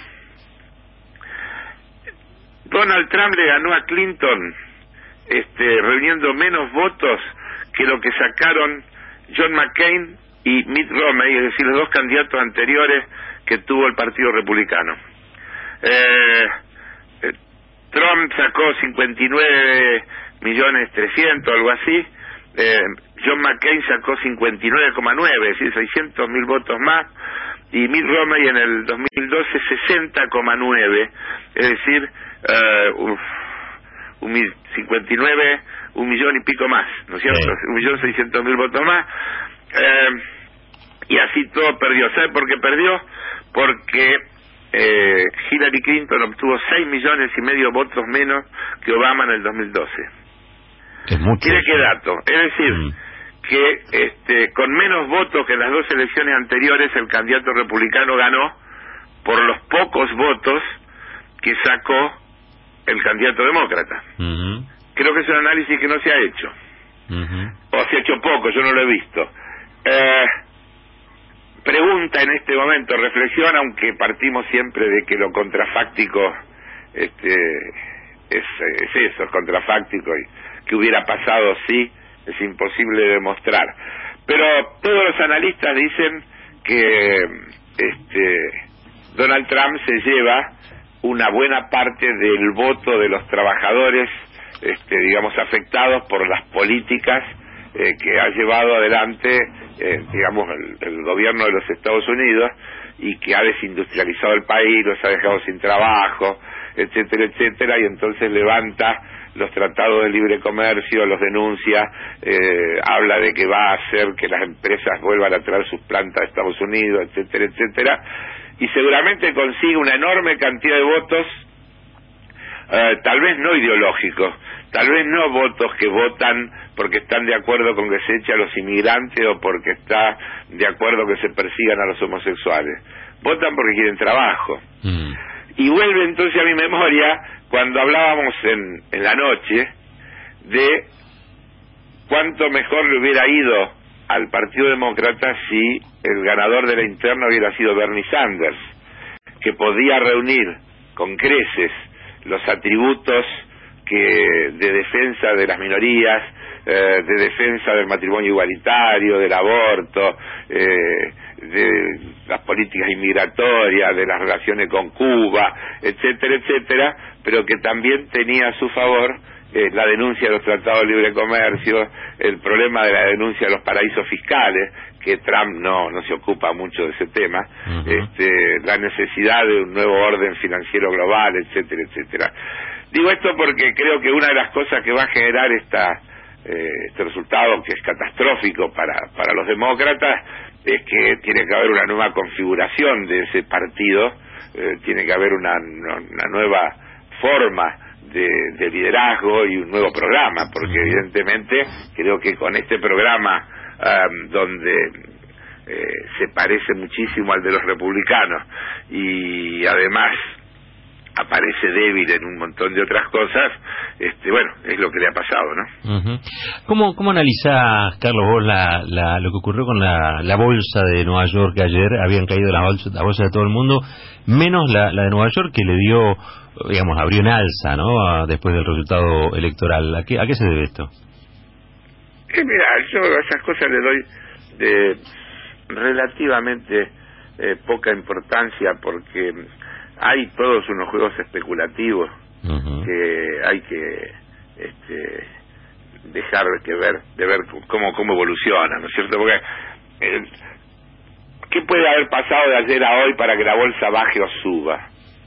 Speaker 5: Donald Trump le ganó a Clinton este, reuniendo menos votos que lo que sacaron John McCain y Mitt Romney, es decir, los dos candidatos anteriores que tuvo el Partido Republicano. Eh, eh, Trump sacó cincuenta y nueve millones trescientos, algo así. Eh, John McCain sacó cincuenta y nueve coma nueve, es decir, seiscientos mil votos más. Y Mitt Romney en el dos mil doce sesenta coma nueve, es decir, eh, uf, un mil, cincuenta y nueve, un millón y pico más, ¿no es cierto? Sí. Un millón seiscientos mil votos más. Eh, y así todo perdió. ¿Sabe por qué perdió? Porque eh, Hillary Clinton obtuvo seis millones y medio votos menos que Obama en el dos mil doce.
Speaker 15: Es mucho.
Speaker 5: ¿Quiere qué dato? Es decir, mm. que este, con menos votos que en las dos elecciones anteriores, el candidato republicano ganó por los pocos votos que sacó el candidato demócrata.
Speaker 15: Uh-huh.
Speaker 5: Creo que es un análisis que no se ha hecho.
Speaker 15: Uh-huh.
Speaker 5: O se ha hecho poco, yo no lo he visto. Eh, pregunta en este momento, reflexión, aunque partimos siempre de que lo contrafáctico este, es, es eso, es contrafáctico, y que hubiera pasado sí, es imposible de demostrar. Pero todos los analistas dicen que este, Donald Trump se lleva una buena parte del voto de los trabajadores, este, digamos, afectados por las políticas eh, que ha llevado adelante, eh, digamos, el, el gobierno de los Estados Unidos, y que ha desindustrializado el país, los ha dejado sin trabajo, etcétera, etcétera, y entonces levanta los tratados de libre comercio, los denuncia, eh, habla de que va a hacer que las empresas vuelvan a traer sus plantas a Estados Unidos, etcétera, etcétera, y seguramente consigue una enorme cantidad de votos, eh, tal vez no ideológicos, tal vez no votos que votan porque están de acuerdo con que se eche a los inmigrantes o porque está de acuerdo que se persigan a los homosexuales, votan porque quieren trabajo.
Speaker 15: Mm.
Speaker 5: Y vuelve entonces a mi memoria cuando hablábamos en, en la noche de cuánto mejor le hubiera ido al Partido Demócrata si el ganador de la interna hubiera sido Bernie Sanders, que podía reunir con creces los atributos que de defensa de las minorías, eh, de defensa del matrimonio igualitario, del aborto, eh, de las políticas inmigratorias, de las relaciones con Cuba, etcétera, etcétera, pero que también tenía a su favor eh, la denuncia de los tratados de libre comercio, el problema de la denuncia de los paraísos fiscales, que Trump no no se ocupa mucho de ese tema, uh-huh. este, la necesidad de un nuevo orden financiero global, etcétera, etcétera. Digo esto porque creo que una de las cosas que va a generar esta eh, este resultado, que es catastrófico para para los demócratas, es que tiene que haber una nueva configuración de ese partido, eh, tiene que haber una, una nueva forma de, de liderazgo y un nuevo programa, porque evidentemente creo que con este programa um, donde eh, se parece muchísimo al de los republicanos y además aparece débil en un montón de otras cosas, este, bueno, es lo que le ha pasado, ¿no?
Speaker 15: Uh-huh. ¿Cómo, cómo analizás, Carlos, vos la, la, lo que ocurrió con la, la bolsa de Nueva York, que ayer habían caído las bolsas, la bolsa de todo el mundo, menos la, la de Nueva York, que le dio, digamos, abrió en alza, ¿no?, a, después del resultado electoral? ¿A qué, a qué se debe esto?
Speaker 5: Eh, mira, yo a esas cosas le doy de relativamente eh, poca importancia, porque hay todos unos juegos especulativos uh-huh. que hay que este, dejar que ver, de ver cómo cómo evoluciona, ¿no es cierto? Porque eh, ¿qué puede haber pasado de ayer a hoy para que la bolsa baje o suba?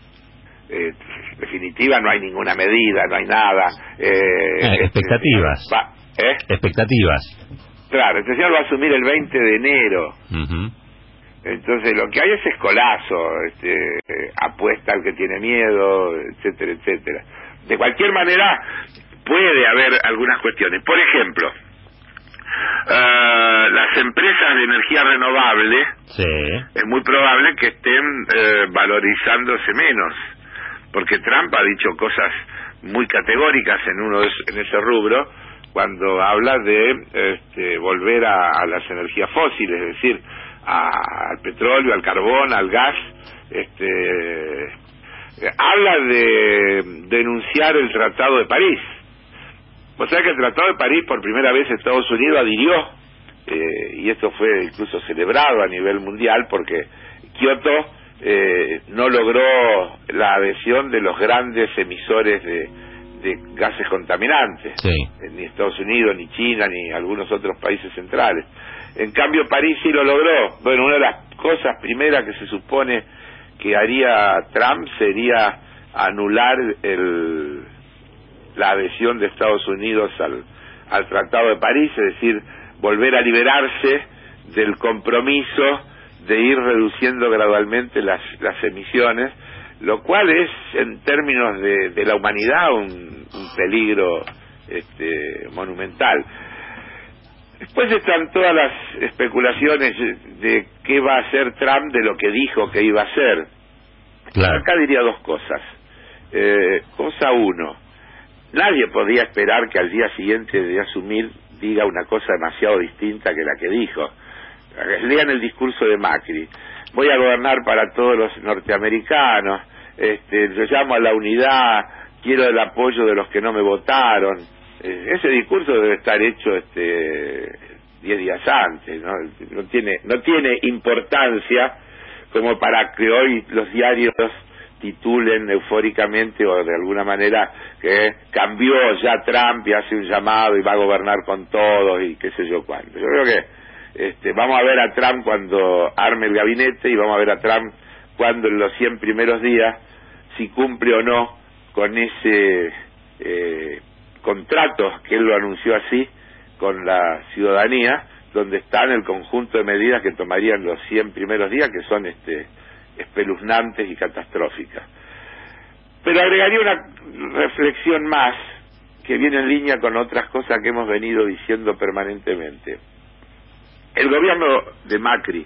Speaker 5: Eh, en definitiva no hay ninguna medida, no hay nada. Eh,
Speaker 15: eh, expectativas.
Speaker 5: Este, va, ¿eh?
Speaker 15: Expectativas.
Speaker 5: Claro, este señor va a asumir el veinte de enero.
Speaker 15: Uh-huh.
Speaker 5: Entonces lo que hay es escolazo, este, eh, apuesta al que tiene miedo, etcétera, etcétera. De cualquier manera puede haber algunas cuestiones. Por ejemplo, uh, las empresas de energía renovable,
Speaker 15: sí.
Speaker 5: es muy probable que estén eh, valorizándose menos, porque Trump ha dicho cosas muy categóricas en uno de, en ese rubro, cuando habla de este, volver a, a las energías fósiles, es decir, a, al petróleo, al carbón, al gas. Este, habla de denunciar el Tratado de París. O sea que el Tratado de París por primera vez Estados Unidos adhirió, eh, y esto fue incluso celebrado a nivel mundial porque Kioto eh, no logró la adhesión de los grandes emisores de, de gases contaminantes,
Speaker 6: sí.
Speaker 5: eh, ni Estados Unidos, ni China, ni algunos otros países centrales. En cambio París sí lo logró. Bueno, una de las cosas primeras que se supone que haría Trump sería anular el la adhesión de Estados Unidos al, al Tratado de París, es decir, volver a liberarse del compromiso de ir reduciendo gradualmente las, las emisiones, lo cual es, en términos de, de la humanidad, un, un peligro este, monumental. Después están todas las especulaciones de qué va a hacer Trump de lo que dijo que iba a hacer.
Speaker 15: Claro.
Speaker 5: Acá diría dos cosas. Eh, cosa uno, nadie podía esperar que al día siguiente de asumir diga una cosa demasiado distinta que la que dijo. Lean el discurso de Macri. Voy a gobernar para todos los norteamericanos, este, yo llamo a la unidad, quiero el apoyo de los que no me votaron. Eh, ese discurso debe estar hecho este diez días antes, ¿no? No tiene, no tiene importancia como para que hoy los diarios titulen eufóricamente o de alguna manera que cambió ya Trump y hace un llamado y va a gobernar con todos y qué sé yo cuánto. Yo creo que este, vamos a ver a Trump cuando arme el gabinete y vamos a ver a Trump cuando en los cien primeros días si cumple o no con ese eh, contrato que él lo anunció así con la ciudadanía, donde están el conjunto de medidas que tomarían los cien primeros días, que son este espeluznantes y catastróficas. Pero agregaría una reflexión más que viene en línea con otras cosas que hemos venido diciendo permanentemente. El gobierno de Macri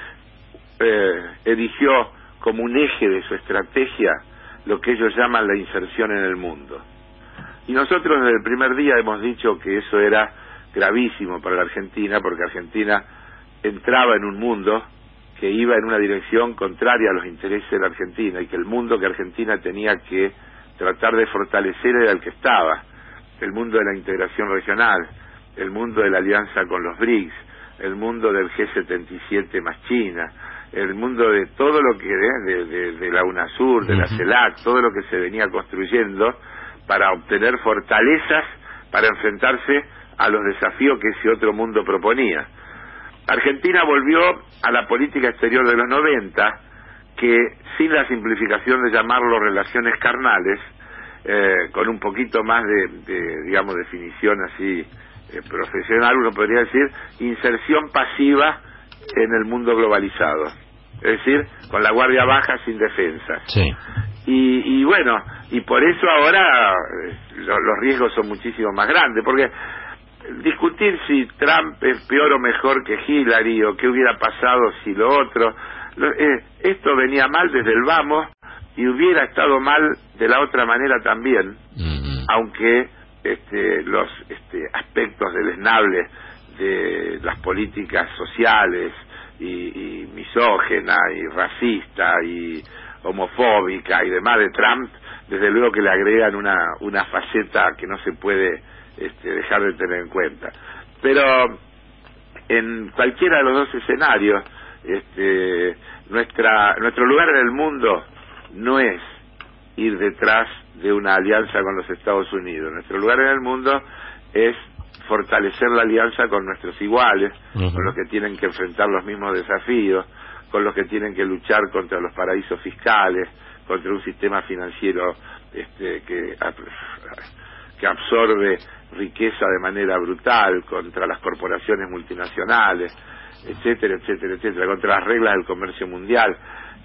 Speaker 5: eh, eligió como un eje de su estrategia lo que ellos llaman la inserción en el mundo. Y nosotros desde el primer día hemos dicho que eso era gravísimo para la Argentina, porque Argentina entraba en un mundo que iba en una dirección contraria a los intereses de la Argentina, y que el mundo que Argentina tenía que tratar de fortalecer era el que estaba, el mundo de la integración regional, el mundo de la alianza con los B R I C S, el mundo del G setenta y siete más China, el mundo de todo lo que de, de, de la UNASUR, de la CELAC, todo lo que se venía construyendo para obtener fortalezas para enfrentarse a los desafíos que ese otro mundo proponía. Argentina volvió a la política exterior de los noventa, que sin la simplificación de llamarlo relaciones carnales, eh, con un poquito más de, de digamos, definición así eh, profesional, uno podría decir inserción pasiva en el mundo globalizado, es decir, con la guardia baja sin defensa.
Speaker 6: Sí.
Speaker 5: Y, y bueno, y por eso ahora eh, lo, los riesgos son muchísimo más grandes, porque discutir si Trump es peor o mejor que Hillary o qué hubiera pasado si lo otro, lo, eh, esto venía mal desde el vamos y hubiera estado mal de la otra manera también, mm-hmm. aunque este, los este, aspectos deleznables de las políticas sociales y, y misógena y racista y homofóbica y demás de Trump, desde luego que le agregan una, una faceta que no se puede Este, dejar de tener en cuenta. Pero en cualquiera de los dos escenarios, este, nuestra nuestro lugar en el mundo no es ir detrás de una alianza con los Estados Unidos. Nuestro lugar en el mundo es fortalecer la alianza con nuestros iguales, uh-huh. con los que tienen que enfrentar los mismos desafíos, con los que tienen que luchar contra los paraísos fiscales, contra un sistema financiero este, que que absorbe riqueza de manera brutal, contra las corporaciones multinacionales, etcétera, etcétera, etcétera, contra las reglas del comercio mundial.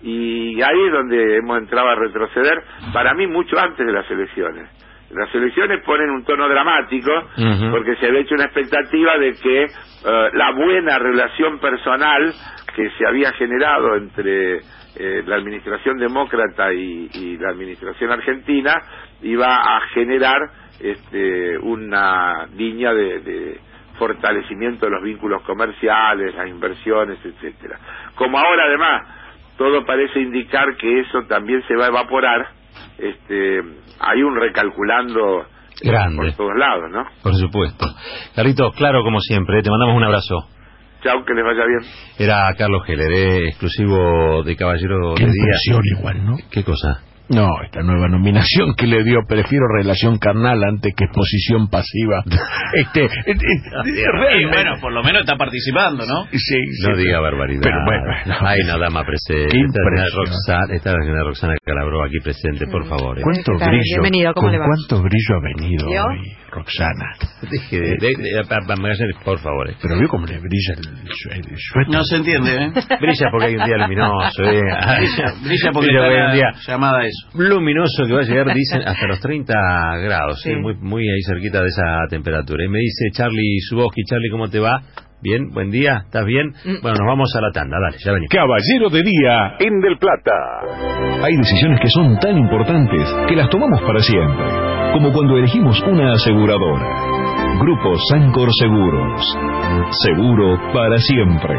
Speaker 5: Y ahí es donde hemos entrado a retroceder, para mí mucho antes de las elecciones. Las elecciones ponen un tono dramático, uh-huh. porque se había hecho una expectativa de que uh, la buena relación personal que se había generado entre eh, la administración demócrata y, y la administración argentina iba a generar este, una línea de, de fortalecimiento de los vínculos comerciales, las inversiones, etcétera. Como ahora además todo parece indicar que eso también se va a evaporar, este, hay un recalculando
Speaker 15: grande
Speaker 5: por todos lados, ¿no?
Speaker 15: Por supuesto. Carlitos, claro, como siempre, te mandamos un abrazo.
Speaker 5: Chao, que les vaya bien.
Speaker 15: Era Carlos Heller, ¿eh? Exclusivo de Caballero
Speaker 8: Qué
Speaker 15: de Día.
Speaker 8: impresión igual, ¿no?
Speaker 15: ¿Qué cosa?
Speaker 8: No, esta nueva nominación que le dio, prefiero relación carnal antes que exposición pasiva. este, eh, eh,
Speaker 13: realmente... bueno, por lo menos está participando, ¿no?
Speaker 8: Sí, sí.
Speaker 15: No diga barbaridad.
Speaker 8: Pero bueno, no,
Speaker 15: hay una dama presente.
Speaker 8: Qué
Speaker 15: Esta es la
Speaker 8: impresión.
Speaker 15: Roxana, esta es la Roxana Calabró aquí presente, por favor. ¿eh?
Speaker 8: ¿Cuánto
Speaker 3: Está
Speaker 8: brillo?
Speaker 3: bienvenido, ¿cómo
Speaker 8: ¿Con
Speaker 3: le va?
Speaker 8: cuánto brillo ha venido
Speaker 3: ¿Yo?
Speaker 8: hoy, Roxana?
Speaker 15: Deje de, de, de, de, de, por favor. ¿eh?
Speaker 8: Pero vio cómo le brilla el, el, el suéter.
Speaker 13: No se entiende, ¿eh?
Speaker 15: Brilla porque hay un día luminoso, ¿eh?
Speaker 13: Brilla, brilla porque
Speaker 15: Brilla
Speaker 13: está
Speaker 15: hoy en
Speaker 13: la
Speaker 15: día
Speaker 13: llamada eso.
Speaker 15: luminoso que va a llegar, dicen, hasta los treinta grados,
Speaker 3: Sí.
Speaker 15: ¿eh? muy, muy ahí cerquita de esa temperatura. Y me dice Charlie Zuboski, Charlie, ¿cómo te va? Bien, buen día, ¿estás bien? Mm. Bueno, nos vamos a la tanda, dale, ya venimos.
Speaker 1: Caballero de Día en Del Plata. Hay decisiones que son tan importantes que las tomamos para siempre, como cuando elegimos una aseguradora. Grupo Sancor Seguros. Seguro para siempre.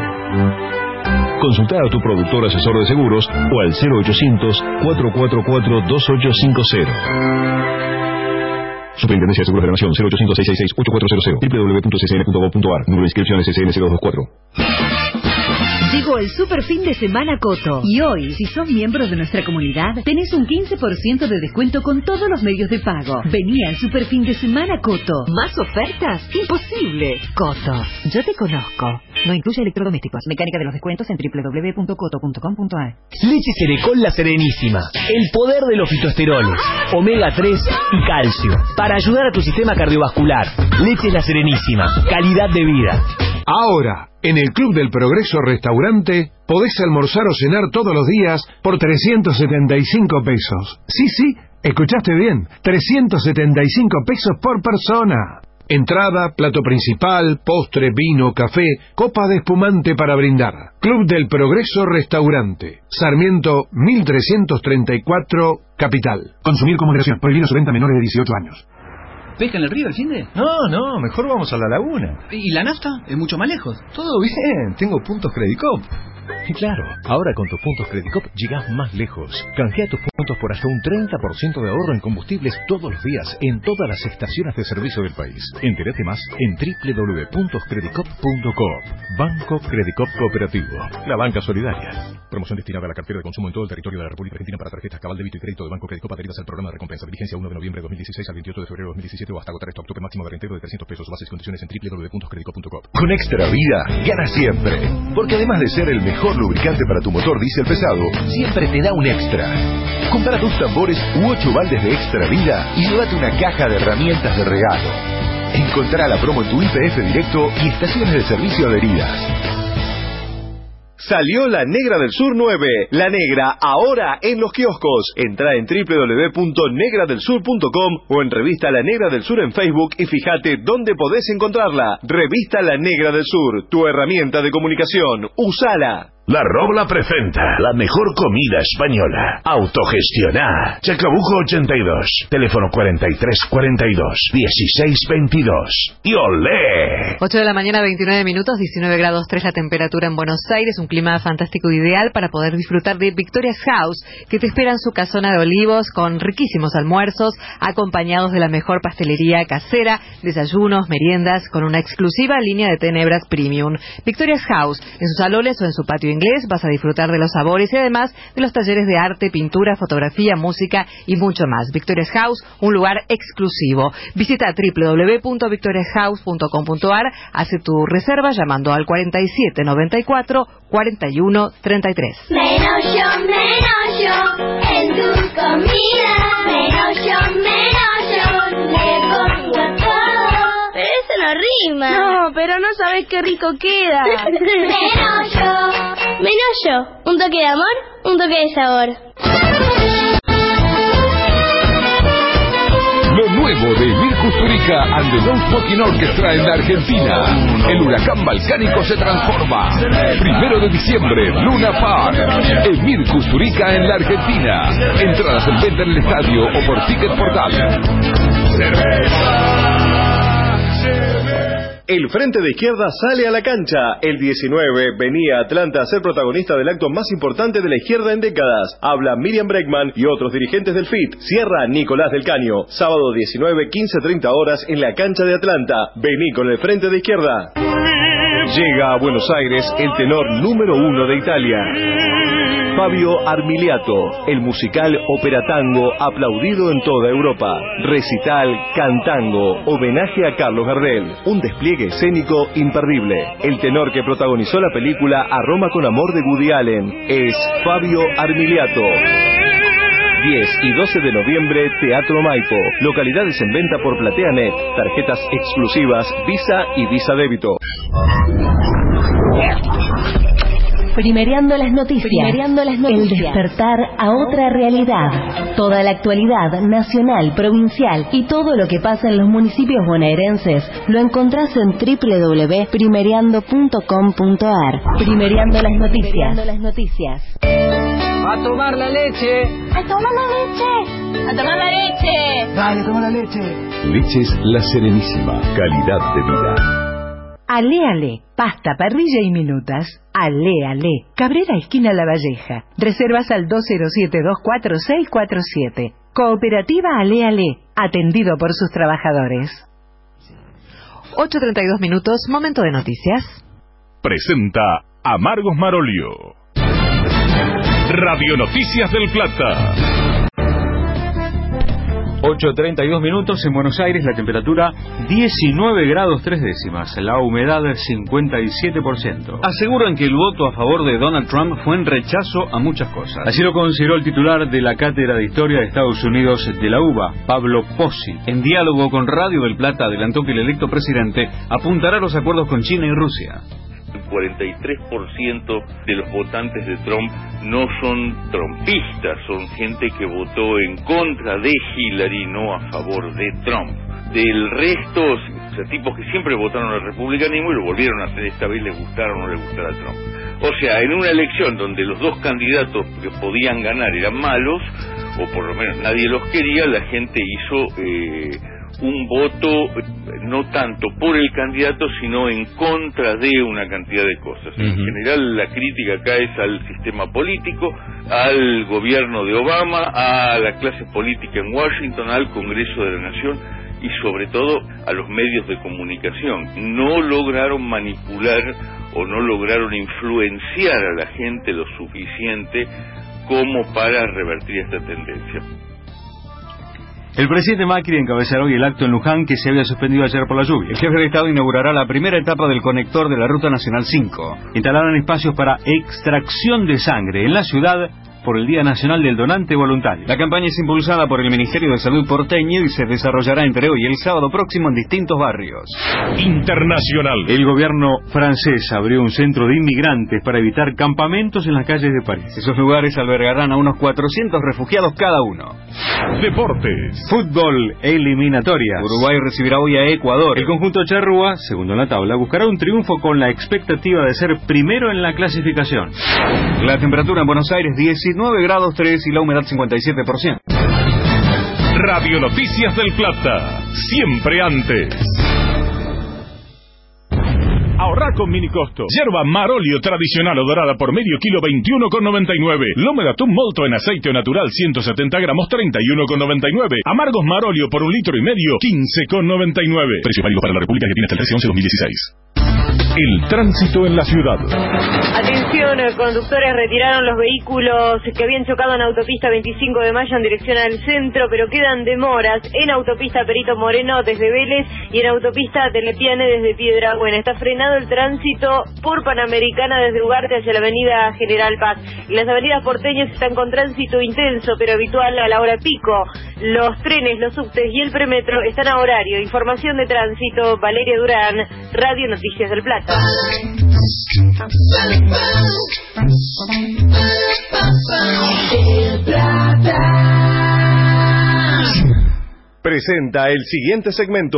Speaker 1: Consulta a tu productor asesor de seguros o al cero ochocientos, cuatro cuatro cuatro, dos ocho cinco cero. Superintendencia de Seguros de la Nación, cero ochocientos, seiscientos sesenta y seis, ochenta y cuatro cero cero, w w w punto c c n punto gov punto a r, número de inscripción S S N C doscientos veinticuatro.
Speaker 18: Llegó el super fin de semana Coto. Y hoy, si sos miembro de nuestra comunidad, tenés un quince por ciento de descuento con todos los medios de pago. Vení al super fin de semana Coto. ¿Más ofertas? ¡Imposible! Coto. Yo te conozco. No incluye electrodomésticos. Mecánica de los descuentos en w w w punto coto punto com punto a r.
Speaker 27: Leche Cerecol La Serenísima. El poder de los fitoesteroles, omega tres y calcio. Para ayudar a tu sistema cardiovascular. Leche La Serenísima. Calidad de vida.
Speaker 19: Ahora, en el Club del Progreso Restaurante, podés almorzar o cenar todos los días por trescientos setenta y cinco pesos. Sí, sí, escuchaste bien, trescientos setenta y cinco pesos por persona. Entrada, plato principal, postre, vino, café, copa de espumante para brindar. Club del Progreso Restaurante, Sarmiento mil trescientos treinta y cuatro, Capital. Consumir con moderación, prohibido su venta a menores de dieciocho años.
Speaker 20: ¿Pesca en el río el fin de?
Speaker 21: No, no, mejor vamos a la laguna.
Speaker 20: ¿Y la nafta? ¿Es mucho más lejos?
Speaker 21: Todo bien, tengo puntos Credicop. Y claro, ahora con tus puntos Credicop llegás más lejos. Canjea tus puntos por hasta un treinta por ciento de ahorro en combustibles todos los días en todas las estaciones de servicio del país. Entérate más en w w w punto credicop punto com. Banco Credicop Cooperativo, la banca solidaria. Promoción destinada a la cartera de consumo en todo el territorio de la República Argentina para tarjetas Cabal Débito y Crédito de Banco Credicop adheridas al programa de recompensa. De vigencia uno de noviembre de dos mil dieciséis al veintiocho de febrero de dos mil diecisiete o hasta agotar stock. Tope máximo de reintegro de trescientos pesos. Bases y condiciones en w w w punto credicop punto com.
Speaker 1: Con Extra Vida, gana siempre. Porque además de ser el mejor lubricante para tu motor diésel pesado, siempre te da un extra. Compra dos tambores u ocho baldes de Extra Vida y llévate una caja de herramientas de regalo. Encontrá la promo en tu I P F directo y estaciones de servicio adheridas.
Speaker 23: Salió La Negra del Sur nueve. La Negra ahora en los kioscos. Entrá en w w w punto negra del sur punto com o en Revista La Negra del Sur en Facebook y fíjate dónde podés encontrarla. Revista La Negra del Sur, tu herramienta de comunicación. Usala.
Speaker 1: La Robla presenta la mejor comida española. Autogestioná. Chacabuco ochenta y dos. Teléfono cuarenta y tres cuarenta y dos, dieciséis veintidós. ¡Y olé!
Speaker 3: ocho de la mañana, veintinueve minutos, diecinueve grados tres la temperatura en Buenos Aires. Un clima fantástico e ideal para poder disfrutar de Victoria's House, que te espera en su casona de Olivos con riquísimos almuerzos, acompañados de la mejor pastelería casera, desayunos, meriendas, con una exclusiva línea de tenebras premium. Victoria's House, en sus salones o en su patio inglés, vas a disfrutar de los sabores y además de los talleres de arte, pintura, fotografía, música y mucho más. Victoria's House, un lugar exclusivo. Visita w w w punto victorias house punto com punto a r, hace tu reserva llamando al cuarenta y siete noventa y cuatro, cuarenta y uno treinta y tres.
Speaker 31: Menos yo, menos yo, en tu comida. Menos yo, menos yo, le pongo todo.
Speaker 10: Pero eso no rima.
Speaker 31: No, pero no sabes qué rico queda. Menos yo.
Speaker 10: Menos yo, un toque de amor, un toque de sabor.
Speaker 1: Lo nuevo de Mirko
Speaker 9: Kusturica and the No Fucking Orchestra en la Argentina. El huracán volcánico se transforma. Primero de diciembre, Luna Park. Emir Kusturica en la Argentina. Entradas en venta en el estadio o por Ticket Portal.
Speaker 23: El Frente de Izquierda sale a la cancha. El diecinueve venía Atlanta a ser protagonista del acto más importante de la izquierda en décadas. Habla Miriam Bregman y otros dirigentes del F I T. Cierra Nicolás del Caño. Sábado diecinueve, quince treinta horas en la cancha de Atlanta. Vení con el Frente de Izquierda. Llega a Buenos Aires el tenor número uno de Italia, Fabio Armiliato, el musical Ópera Tango aplaudido en toda Europa. Recital Cantango, homenaje a Carlos Gardel, un despliegue escénico imperdible. El tenor que protagonizó la película A Roma con Amor de Woody Allen es Fabio Armiliato. diez y doce de noviembre, Teatro Maipo. Localidades en venta por PlateaNet. Tarjetas exclusivas Visa y Visa Débito.
Speaker 18: Primereando las noticias. Primereando las noticias. El despertar a otra realidad. Toda la actualidad nacional, provincial y todo lo que pasa en los municipios bonaerenses lo encontrás en doble u doble u doble u punto primereando punto com punto a r. Primereando las noticias. Primereando las noticias.
Speaker 11: A tomar la leche.
Speaker 18: A tomar la leche. A tomar la leche.
Speaker 11: Dale, toma la leche.
Speaker 12: Leches La Serenísima. Calidad de vida.
Speaker 14: Ale Ale, pasta, parrilla y minutas. Ale Ale, Cabrera esquina La Valleja. Reservas al dos cero siete, dos cuatro seis cuatro siete. Cooperativa Ale Ale, atendido por sus trabajadores.
Speaker 3: ocho treinta y dos minutos, momento de noticias.
Speaker 1: Presenta Amargos Marolio. Radio Noticias del Plata.
Speaker 15: ocho treinta y dos minutos en Buenos Aires, la temperatura diecinueve grados tres décimas, la humedad cincuenta y siete por ciento.
Speaker 13: Aseguran que el voto a favor de Donald Trump fue en rechazo a muchas cosas.
Speaker 15: Así lo consideró el titular de la Cátedra de Historia de Estados Unidos de la U B A, Pablo Pozzi.
Speaker 13: En diálogo con Radio del Plata adelantó que el electo presidente apuntará a los acuerdos con China y Rusia.
Speaker 16: El cuarenta y tres por ciento de los votantes de Trump no son trumpistas, son gente que votó en contra de Hillary, no a favor de Trump. Del resto, o sea, tipos que siempre votaron al republicanismo y lo volvieron a hacer esta vez, les gustara o no les gustara a Trump. O sea, en una elección donde los dos candidatos que podían ganar eran malos, o por lo menos nadie los quería, la gente hizo eh, un voto no tanto por el candidato, sino en contra de una cantidad de cosas. En uh-huh. general, la crítica acá es al sistema político, al gobierno de Obama, a la clase política en Washington, al Congreso de la Nación y sobre todo a los medios de comunicación. No lograron manipular o no lograron influenciar a la gente lo suficiente como para revertir esta tendencia.
Speaker 15: El presidente Macri encabezará hoy el acto en Luján que se había suspendido ayer por la lluvia. El jefe de Estado inaugurará la primera etapa del conector de la Ruta Nacional cinco. Instalarán espacios para extracción de sangre en la ciudad por el Día Nacional del Donante Voluntario. La campaña es impulsada por el Ministerio de Salud porteño y se desarrollará entre hoy y el sábado próximo en distintos barrios.
Speaker 1: Internacional.
Speaker 15: El gobierno francés abrió un centro de inmigrantes para evitar campamentos en las calles de París. Esos lugares albergarán a unos cuatrocientos refugiados cada uno.
Speaker 1: Deportes.
Speaker 15: Fútbol eliminatorias. Uruguay recibirá hoy a Ecuador. El conjunto charrúa, segundo en la tabla, buscará un triunfo con la expectativa de ser primero en la clasificación. La temperatura en Buenos Aires diecinueve grados tres y la humedad cincuenta y siete por ciento.
Speaker 1: Radio Noticias del Plata, siempre antes. Ahorrar con mini costo. Yerba Marolio tradicional o dorada por medio kilo veintiuno con noventa y nueve. Lome Datum Molto en aceite natural ciento setenta gramos treinta y uno con noventa y nueve. Amargos Marolio por un litro y medio quince con noventa y nueve. Precio válido para la República Argentina hasta el trece once dos mil dieciséis. El tránsito en la ciudad.
Speaker 10: Atención, conductores retiraron los vehículos que habían chocado en autopista veinticinco de mayo en dirección al centro, pero quedan demoras en autopista Perito Moreno desde Vélez y en autopista Telepiane desde Piedrabuena. Está frenado el tránsito por Panamericana desde Ugarte hacia la avenida General Paz. Y las avenidas porteñas están con tránsito intenso, pero habitual a la hora pico. Los trenes, los subtes y el premetro están a horario. Información de tránsito, Valeria Durán, Radio Noticias del Plata.
Speaker 23: Presenta
Speaker 12: presenta el siguiente segmento.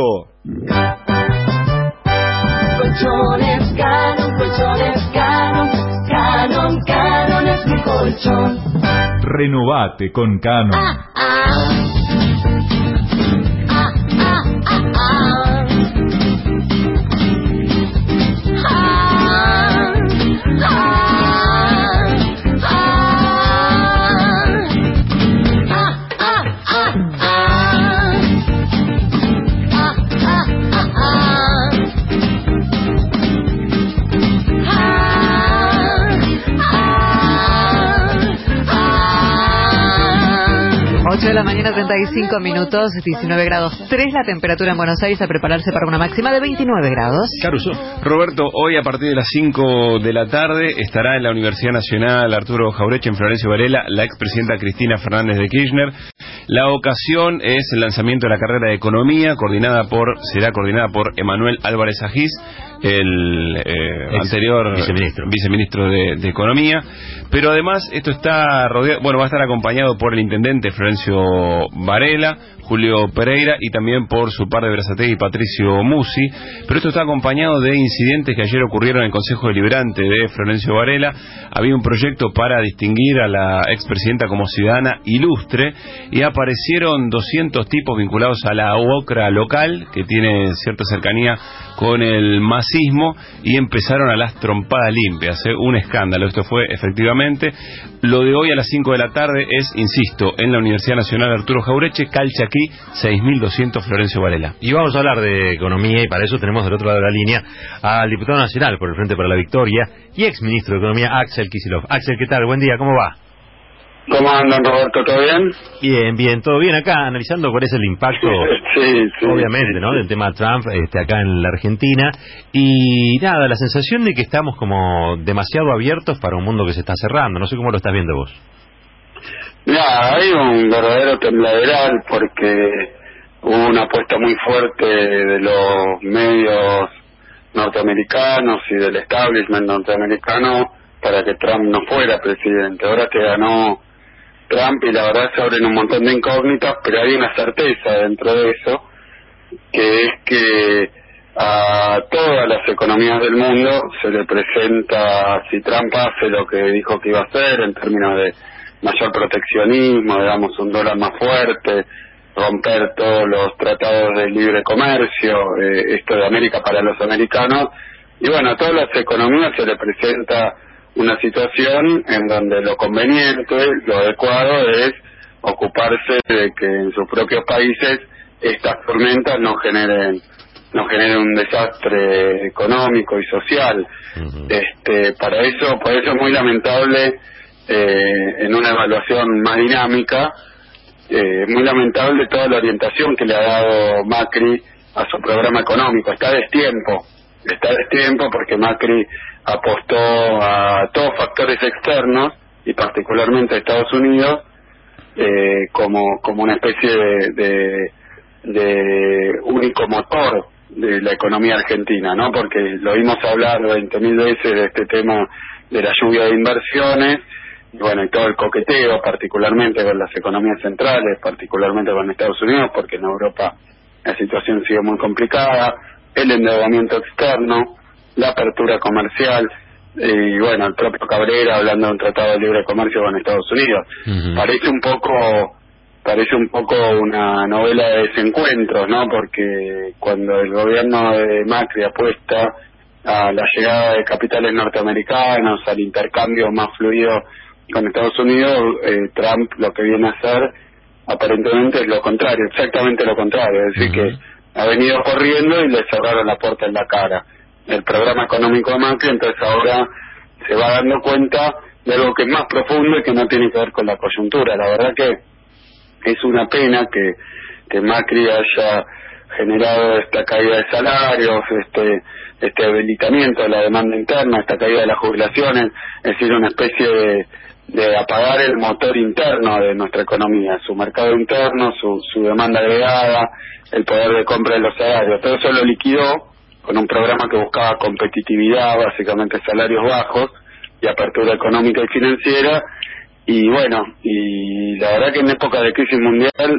Speaker 2: Colchones Canon, colchones Canon, Canon, Canon es mi colchón.
Speaker 21: Renovate con Canon.
Speaker 2: Ah, ah. Ah, ah, ah, ah. Ah,
Speaker 3: ocho de la mañana, treinta y cinco minutos, diecinueve grados tres la temperatura en Buenos Aires, a prepararse para una máxima de veintinueve grados.
Speaker 4: Caruso. Roberto, hoy a partir de las cinco de la tarde estará en la Universidad Nacional Arturo Jauretche en Florencio Varela la expresidenta Cristina Fernández de Kirchner. La ocasión es el lanzamiento de la carrera de Economía, coordinada por será coordinada por Emanuel Álvarez Agis, el eh, anterior viceministro, viceministro de, de Economía. Pero además esto está rodeado, bueno, va a estar acompañado por el intendente Florencio Varela, Julio Pereira, y también por su par de Berazategui, Patricio Musi. Pero esto está acompañado de incidentes que ayer ocurrieron en el Consejo Deliberante de Florencio Varela. Había un proyecto para distinguir a la expresidenta como ciudadana ilustre, y aparecieron doscientos tipos vinculados a la UOCRA local, que tiene cierta cercanía con el masismo, y empezaron a las trompadas limpias, ¿eh? Un escándalo. Esto fue efectivamente. Lo de hoy a las cinco de la tarde es, insisto, en la Universidad Nacional Arturo Jauretche, Calchaquí, seis mil doscientos, Florencio Varela.
Speaker 15: Y vamos a hablar de economía, y para eso tenemos del otro lado de la línea al diputado nacional por el Frente para la Victoria y exministro de Economía, Axel Kicillof. Axel, ¿qué tal? Buen día, ¿cómo va?
Speaker 7: ¿Cómo andan, Roberto? ¿Todo bien?
Speaker 15: Bien, bien, todo bien acá, analizando cuál es el impacto,
Speaker 7: sí, sí,
Speaker 15: obviamente,
Speaker 7: sí,
Speaker 15: ¿no?,
Speaker 7: sí.
Speaker 15: del tema Trump este, acá en la Argentina. Y nada, la sensación de que estamos como demasiado abiertos para un mundo que se está cerrando. No sé cómo lo estás viendo vos.
Speaker 7: Mira, hay un verdadero tembladeral porque hubo una apuesta muy fuerte de los medios norteamericanos y del establishment norteamericano para que Trump no fuera presidente. Ahora que ganó Trump, y la verdad se abren un montón de incógnitas, pero hay una certeza dentro de eso, que es que a todas las economías del mundo se le presenta, si Trump hace lo que dijo que iba a hacer en términos de mayor proteccionismo, digamos un dólar más fuerte, romper todos los tratados de libre comercio, eh, esto de América para los americanos, y bueno, a todas las economías se le presenta una situación en donde lo conveniente, lo adecuado es ocuparse de que en sus propios países estas tormentas no generen no generen un desastre económico y social. Uh-huh. Este, para eso, por eso es muy lamentable eh, en una evaluación más dinámica, eh, muy lamentable toda la orientación que le ha dado Macri a su programa económico. Está a destiempo, está a destiempo porque Macri apostó a todos factores externos y particularmente a Estados Unidos eh, como como una especie de, de, de único motor de la economía argentina, ¿no? Porque lo vimos hablar veinte mil veces de este tema de la lluvia de inversiones, y bueno, y todo el coqueteo, particularmente con las economías centrales, particularmente con Estados Unidos, porque en Europa la situación sigue muy complicada, el endeudamiento externo, la apertura comercial, y bueno, el propio Cabrera hablando de un tratado de libre comercio con Estados Unidos. Uh-huh. Parece un poco parece un poco una novela de desencuentros, ¿no? Porque cuando el gobierno de Macri apuesta a la llegada de capitales norteamericanos, al intercambio más fluido con Estados Unidos, eh, Trump lo que viene a hacer aparentemente es lo contrario, exactamente lo contrario, es decir, uh-huh. que ha venido corriendo y le cerraron la puerta en la cara el programa económico de Macri. Entonces ahora se va dando cuenta de algo que es más profundo y que no tiene que ver con la coyuntura. La verdad que es una pena que, que Macri haya generado esta caída de salarios, este este debilitamiento de la demanda interna, esta caída de las jubilaciones, es decir, una especie de, de apagar el motor interno de nuestra economía, su mercado interno, su, su demanda agregada, el poder de compra de los salarios. Todo eso lo liquidó con un programa que buscaba competitividad, básicamente salarios bajos y apertura económica y financiera. Y bueno, y la verdad que en época de crisis mundial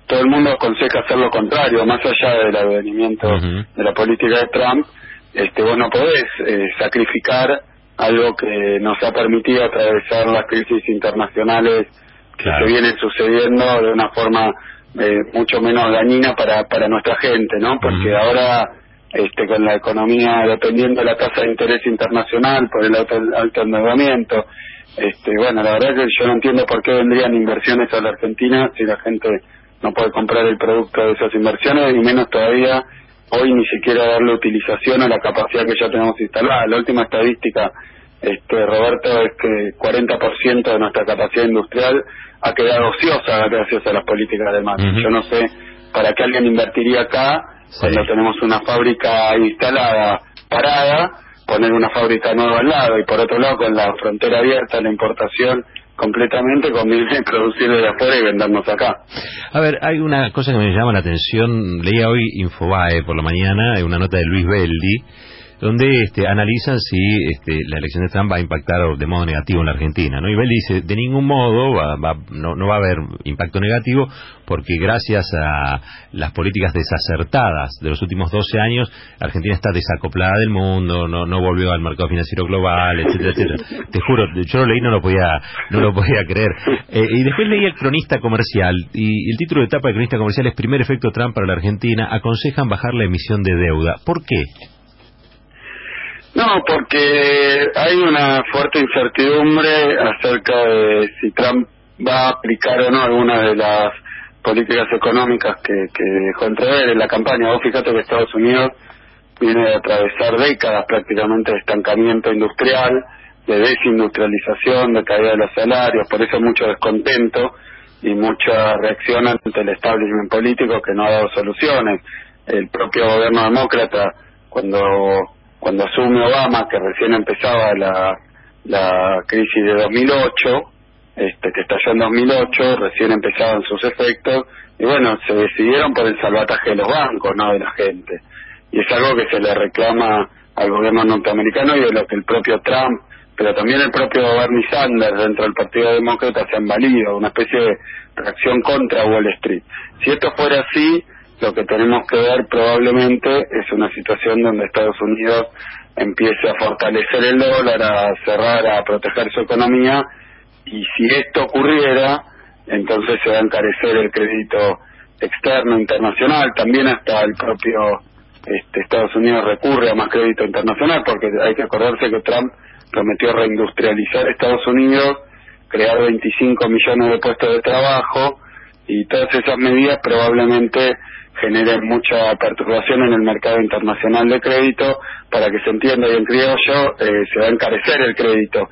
Speaker 7: todo el mundo aconseja hacer lo contrario, más allá del advenimiento uh-huh. de la política de Trump. Este, vos no podés eh, sacrificar algo que nos ha permitido atravesar las crisis internacionales claro. que se vienen sucediendo de una forma eh, mucho menos dañina para para nuestra gente, ¿no? Porque uh-huh. ahora este con la economía dependiendo de la tasa de interés internacional por el alto, alto endeudamiento, este bueno, la verdad es que yo no entiendo por qué vendrían inversiones a la Argentina si la gente no puede comprar el producto de esas inversiones, y menos todavía hoy ni siquiera darle utilización a la capacidad que ya tenemos instalada. La última estadística, este Roberto, es que cuarenta por ciento de nuestra capacidad industrial ha quedado ociosa gracias a las políticas de Macri. Uh-huh. Yo no sé para qué alguien invertiría acá sí. cuando tenemos una fábrica instalada parada, poner una fábrica nueva al lado, y por otro lado con la frontera abierta, la importación completamente, conviene producir de afuera y vendernos acá.
Speaker 15: A ver, hay una cosa que me llama la atención. Leía hoy Infobae por la mañana, una nota de Luis Beldi, donde este, analizan si este, la elección de Trump va a impactar de modo negativo en la Argentina, ¿no? Y Beldi dice, de ningún modo va, va, no, no va a haber impacto negativo, porque gracias a las políticas desacertadas de los últimos doce años, Argentina está desacoplada del mundo, no, no volvió al mercado financiero global, etcétera, etcétera. Te juro, yo lo leí, no lo podía, no lo podía creer. Eh, y después leí el Cronista Comercial, y el título de etapa del Cronista Comercial es Primer efecto Trump para la Argentina, aconsejan bajar la emisión de deuda. ¿Por qué?
Speaker 7: No, porque hay una fuerte incertidumbre acerca de si Trump va a aplicar o no algunas de las políticas económicas que, que dejó entrever en la campaña. Vos fíjate que Estados Unidos viene de atravesar décadas prácticamente de estancamiento industrial, de desindustrialización, de caída de los salarios, por eso mucho descontento y mucha reacción ante el establishment político que no ha dado soluciones. El propio gobierno demócrata, cuando cuando asume Obama, que recién empezaba la la crisis de dos mil ocho, este que estalló en dos mil ocho, recién empezaban sus efectos, y bueno, se decidieron por el salvataje de los bancos, no de la gente. Y es algo que se le reclama al gobierno norteamericano y de lo que el propio Trump, pero también el propio Bernie Sanders dentro del Partido Demócrata se han valido, una especie de reacción contra Wall Street. Si esto fuera así, lo que tenemos que ver probablemente es una situación donde Estados Unidos empiece a fortalecer el dólar, a cerrar, a proteger su economía, y si esto ocurriera, entonces se va a encarecer el crédito externo internacional. También hasta el propio este, Estados Unidos recurre a más crédito internacional, porque hay que acordarse que Trump prometió reindustrializar Estados Unidos, crear veinticinco millones de puestos de trabajo, y todas esas medidas probablemente generen mucha perturbación en el mercado internacional de crédito. Para que se entienda bien criollo, eh, se va a encarecer el crédito,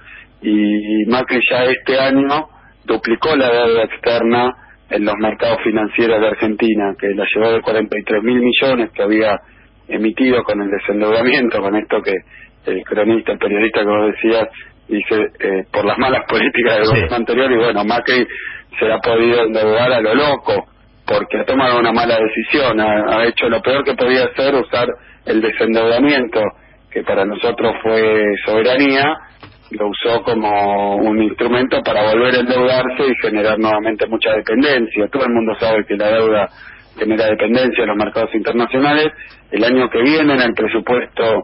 Speaker 7: y Macri ya este año duplicó la deuda externa en los mercados financieros de Argentina, que la llevó de cuarenta y tres mil millones que había emitido con el desendeudamiento, con esto que el cronista, el periodista que vos decías, dice eh, por las malas políticas del sí. gobierno anterior, y bueno, Macri se ha podido endeudar a lo loco, porque ha tomado una mala decisión, ha, ha hecho lo peor que podía hacer, usar el desendeudamiento, que para nosotros fue soberanía, lo usó como un instrumento para volver a endeudarse y generar nuevamente mucha dependencia. Todo el mundo sabe que la deuda genera dependencia en los mercados internacionales. El año que viene, en el presupuesto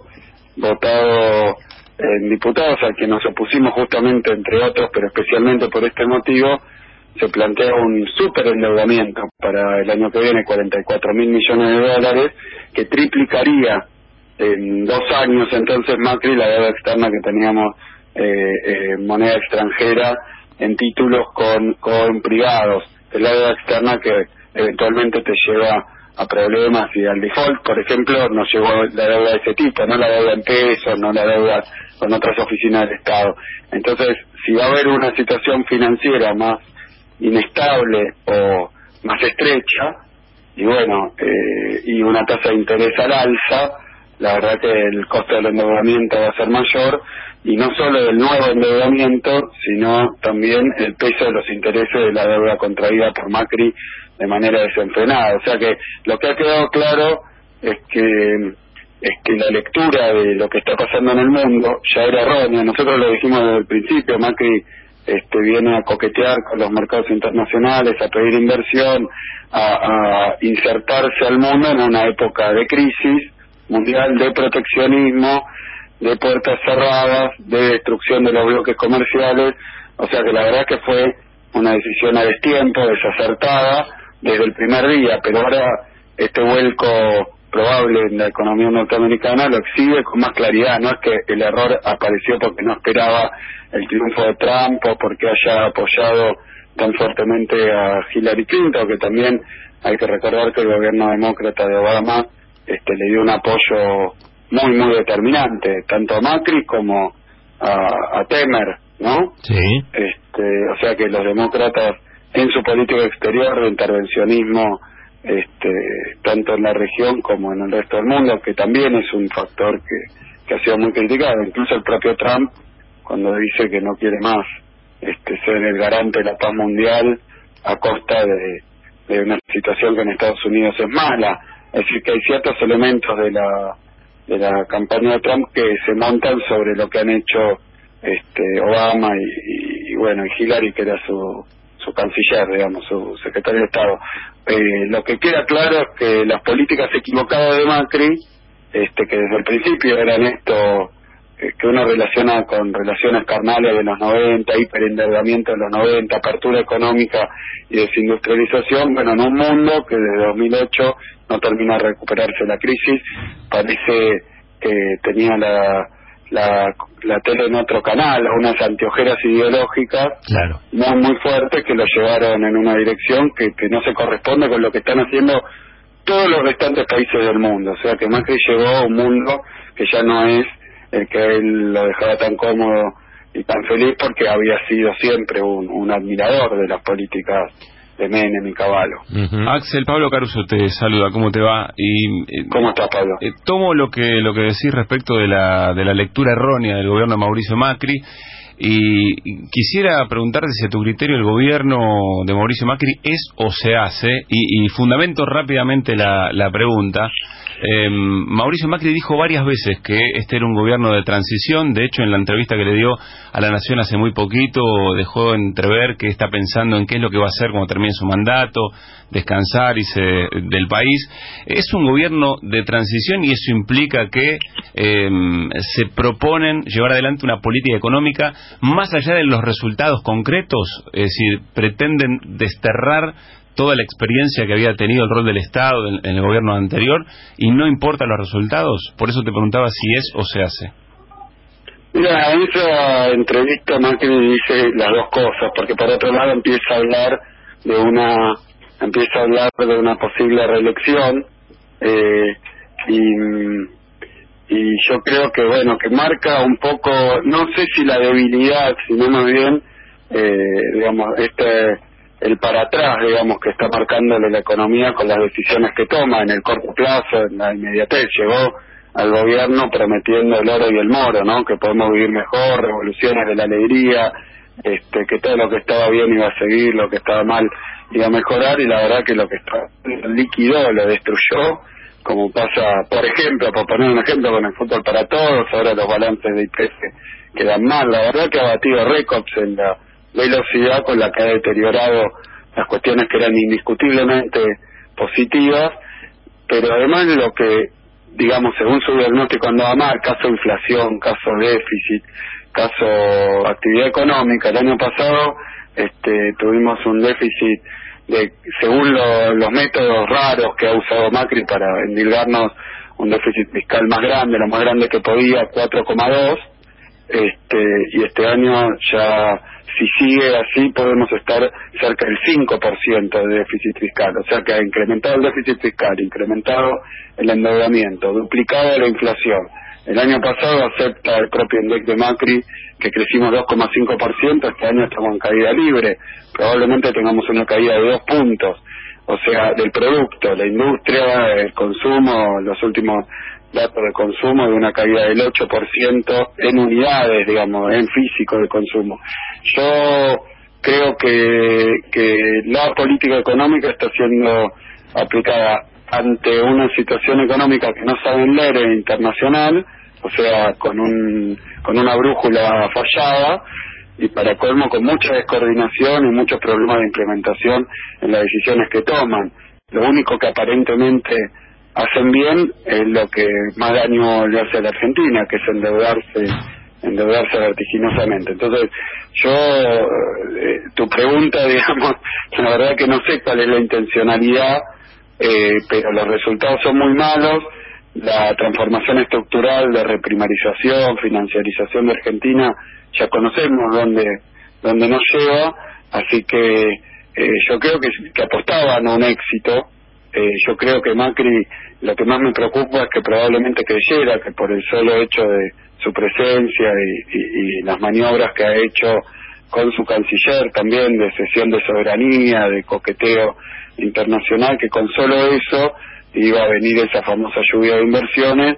Speaker 7: votado en diputados, al que nos opusimos justamente, entre otros, pero especialmente por este motivo, se plantea un superendeudamiento para el año que viene, cuarenta y cuatro mil millones de dólares, que triplicaría en dos años entonces Macri la deuda externa que teníamos eh, eh, moneda extranjera en títulos con, con privados, es la deuda externa que eventualmente te lleva a problemas y al default. Por ejemplo, nos llevó la deuda de ese tipo, no la deuda en pesos, no la deuda con otras oficinas del Estado. Entonces, si va a haber una situación financiera más inestable o más estrecha, y bueno, eh, y una tasa de interés al alza, la verdad que el costo del endeudamiento va a ser mayor, y no solo del nuevo endeudamiento, sino también el peso de los intereses de la deuda contraída por Macri de manera desenfrenada. O sea que lo que ha quedado claro es que es que la lectura de lo que está pasando en el mundo ya era errónea. Nosotros lo dijimos desde el principio, Macri este, viene a coquetear con los mercados internacionales, a pedir inversión, a, a insertarse al mundo en una época de crisis mundial, de proteccionismo, de puertas cerradas, de destrucción de los bloques comerciales. O sea que la verdad que fue una decisión a destiempo, desacertada desde el primer día, pero ahora este vuelco probable en la economía norteamericana lo exhibe con más claridad. No es que el error apareció porque no esperaba el triunfo de Trump o porque haya apoyado tan fuertemente a Hillary Clinton, que también hay que recordar que el gobierno demócrata de Obama este, le dio un apoyo muy muy determinante, tanto a Macri como a, a Temer, ¿no?
Speaker 15: Sí.
Speaker 7: Este, o sea que los demócratas en su política exterior de intervencionismo, este, tanto en la región como en el resto del mundo, que también es un factor que, que ha sido muy criticado. Incluso el propio Trump, cuando dice que no quiere más este, ser el garante de la paz mundial a costa de, de una situación que en Estados Unidos es mala. Es decir, que hay ciertos elementos de la de la campaña de Trump que se montan sobre lo que han hecho este Obama y, y bueno, y Hillary, que era su su canciller, digamos, su secretario de Estado. Eh, lo que queda claro es que las políticas equivocadas de Macri, este que desde el principio eran esto eh, que uno relaciona con relaciones carnales de los noventa, hiperendeudamiento de los noventa, apertura económica y desindustrialización, bueno, en un mundo que desde dos mil ocho no termina de recuperarse la crisis, parece que tenía la la, la tele en otro canal, unas anteojeras ideológicas
Speaker 15: claro.
Speaker 7: muy muy fuertes que lo llevaron en una dirección que, que no se corresponde con lo que están haciendo todos los restantes países del mundo. O sea que Macri llegó a un mundo que ya no es el que él lo dejaba tan cómodo y tan feliz, porque había sido siempre un, un admirador de las políticas de Menem y Cavallo.
Speaker 4: Uh-huh. Axel, Pablo Caruso te saluda, ¿cómo te va? Y, eh,
Speaker 7: ¿Cómo estás, Pablo?
Speaker 4: Eh, tomo lo que lo que decís respecto de la de la lectura errónea del gobierno de Mauricio Macri, y quisiera preguntarte si a tu criterio el gobierno de Mauricio Macri es o se hace, y, y fundamento rápidamente la, la pregunta. Eh, Mauricio Macri dijo varias veces que este era un gobierno de transición. De hecho, en la entrevista que le dio a La Nación hace muy poquito, dejó entrever que está pensando en qué es lo que va a hacer cuando termine su mandato, descansar y se, del país. Es un gobierno de transición y eso implica que eh, se proponen llevar adelante una política económica más allá de los resultados concretos, es decir, pretenden desterrar toda la experiencia que había tenido el rol del Estado en, en el gobierno anterior y no importan los resultados. Por eso te preguntaba si es o se hace.
Speaker 7: Mira, en esa entrevista Macri dice las dos cosas, porque por otro lado empieza a hablar de una empieza a hablar de una posible reelección eh, y y yo creo que bueno que marca un poco, no sé si la debilidad, sino más bien eh, digamos este el para atrás, digamos, que está marcándole la economía con las decisiones que toma en el corto plazo, en la inmediatez. Llegó al gobierno prometiendo el oro y el moro, ¿no? Que podemos vivir mejor, revoluciones de la alegría, este, que todo lo que estaba bien iba a seguir, lo que estaba mal iba a mejorar, y la verdad que lo que está liquidó, lo destruyó, como pasa, por ejemplo, por poner un ejemplo con el fútbol para todos, ahora los balances de I P F quedan mal. La verdad que ha batido récords en la velocidad con la que ha deteriorado las cuestiones que eran indiscutiblemente positivas, pero además lo que, digamos, según su diagnóstico andaba mal, caso inflación, caso déficit, caso actividad económica. El año pasado este, tuvimos un déficit de, según lo, los métodos raros que ha usado Macri para endilgarnos, un déficit fiscal más grande, lo más grande que podía, cuatro coma dos, este, y este año ya, si sigue así, podemos estar cerca del cinco por ciento de déficit fiscal. O sea que ha incrementado el déficit fiscal, incrementado el endeudamiento, duplicado la inflación. El año pasado, acepta el propio index de Macri, que crecimos dos coma cinco por ciento, este año estamos en caída libre, probablemente tengamos una caída de dos puntos, o sea, del producto, la industria, el consumo, los últimos datos de consumo, de una caída del ocho por ciento en unidades, digamos, en físico de consumo. Yo creo que, que la política económica está siendo aplicada ante una situación económica que no saben leer en internacional, o sea, con un con una brújula fallada, y para colmo con mucha descoordinación y muchos problemas de implementación en las decisiones que toman. Lo único que aparentemente hacen bien es lo que más daño le hace a la Argentina, que es endeudarse endeudarse vertiginosamente. Entonces, yo, eh, tu pregunta, digamos, la verdad que no sé cuál es la intencionalidad, eh, pero los resultados son muy malos. La transformación estructural de reprimarización, financiarización de Argentina, ya conocemos dónde dónde nos lleva, así que eh, yo creo que, que apostaban a un éxito. Eh, yo creo que Macri, lo que más me preocupa es que probablemente creyera que por el solo hecho de su presencia y, y, y las maniobras que ha hecho con su canciller también de cesión de soberanía, de coqueteo internacional, que con solo eso iba a venir esa famosa lluvia de inversiones,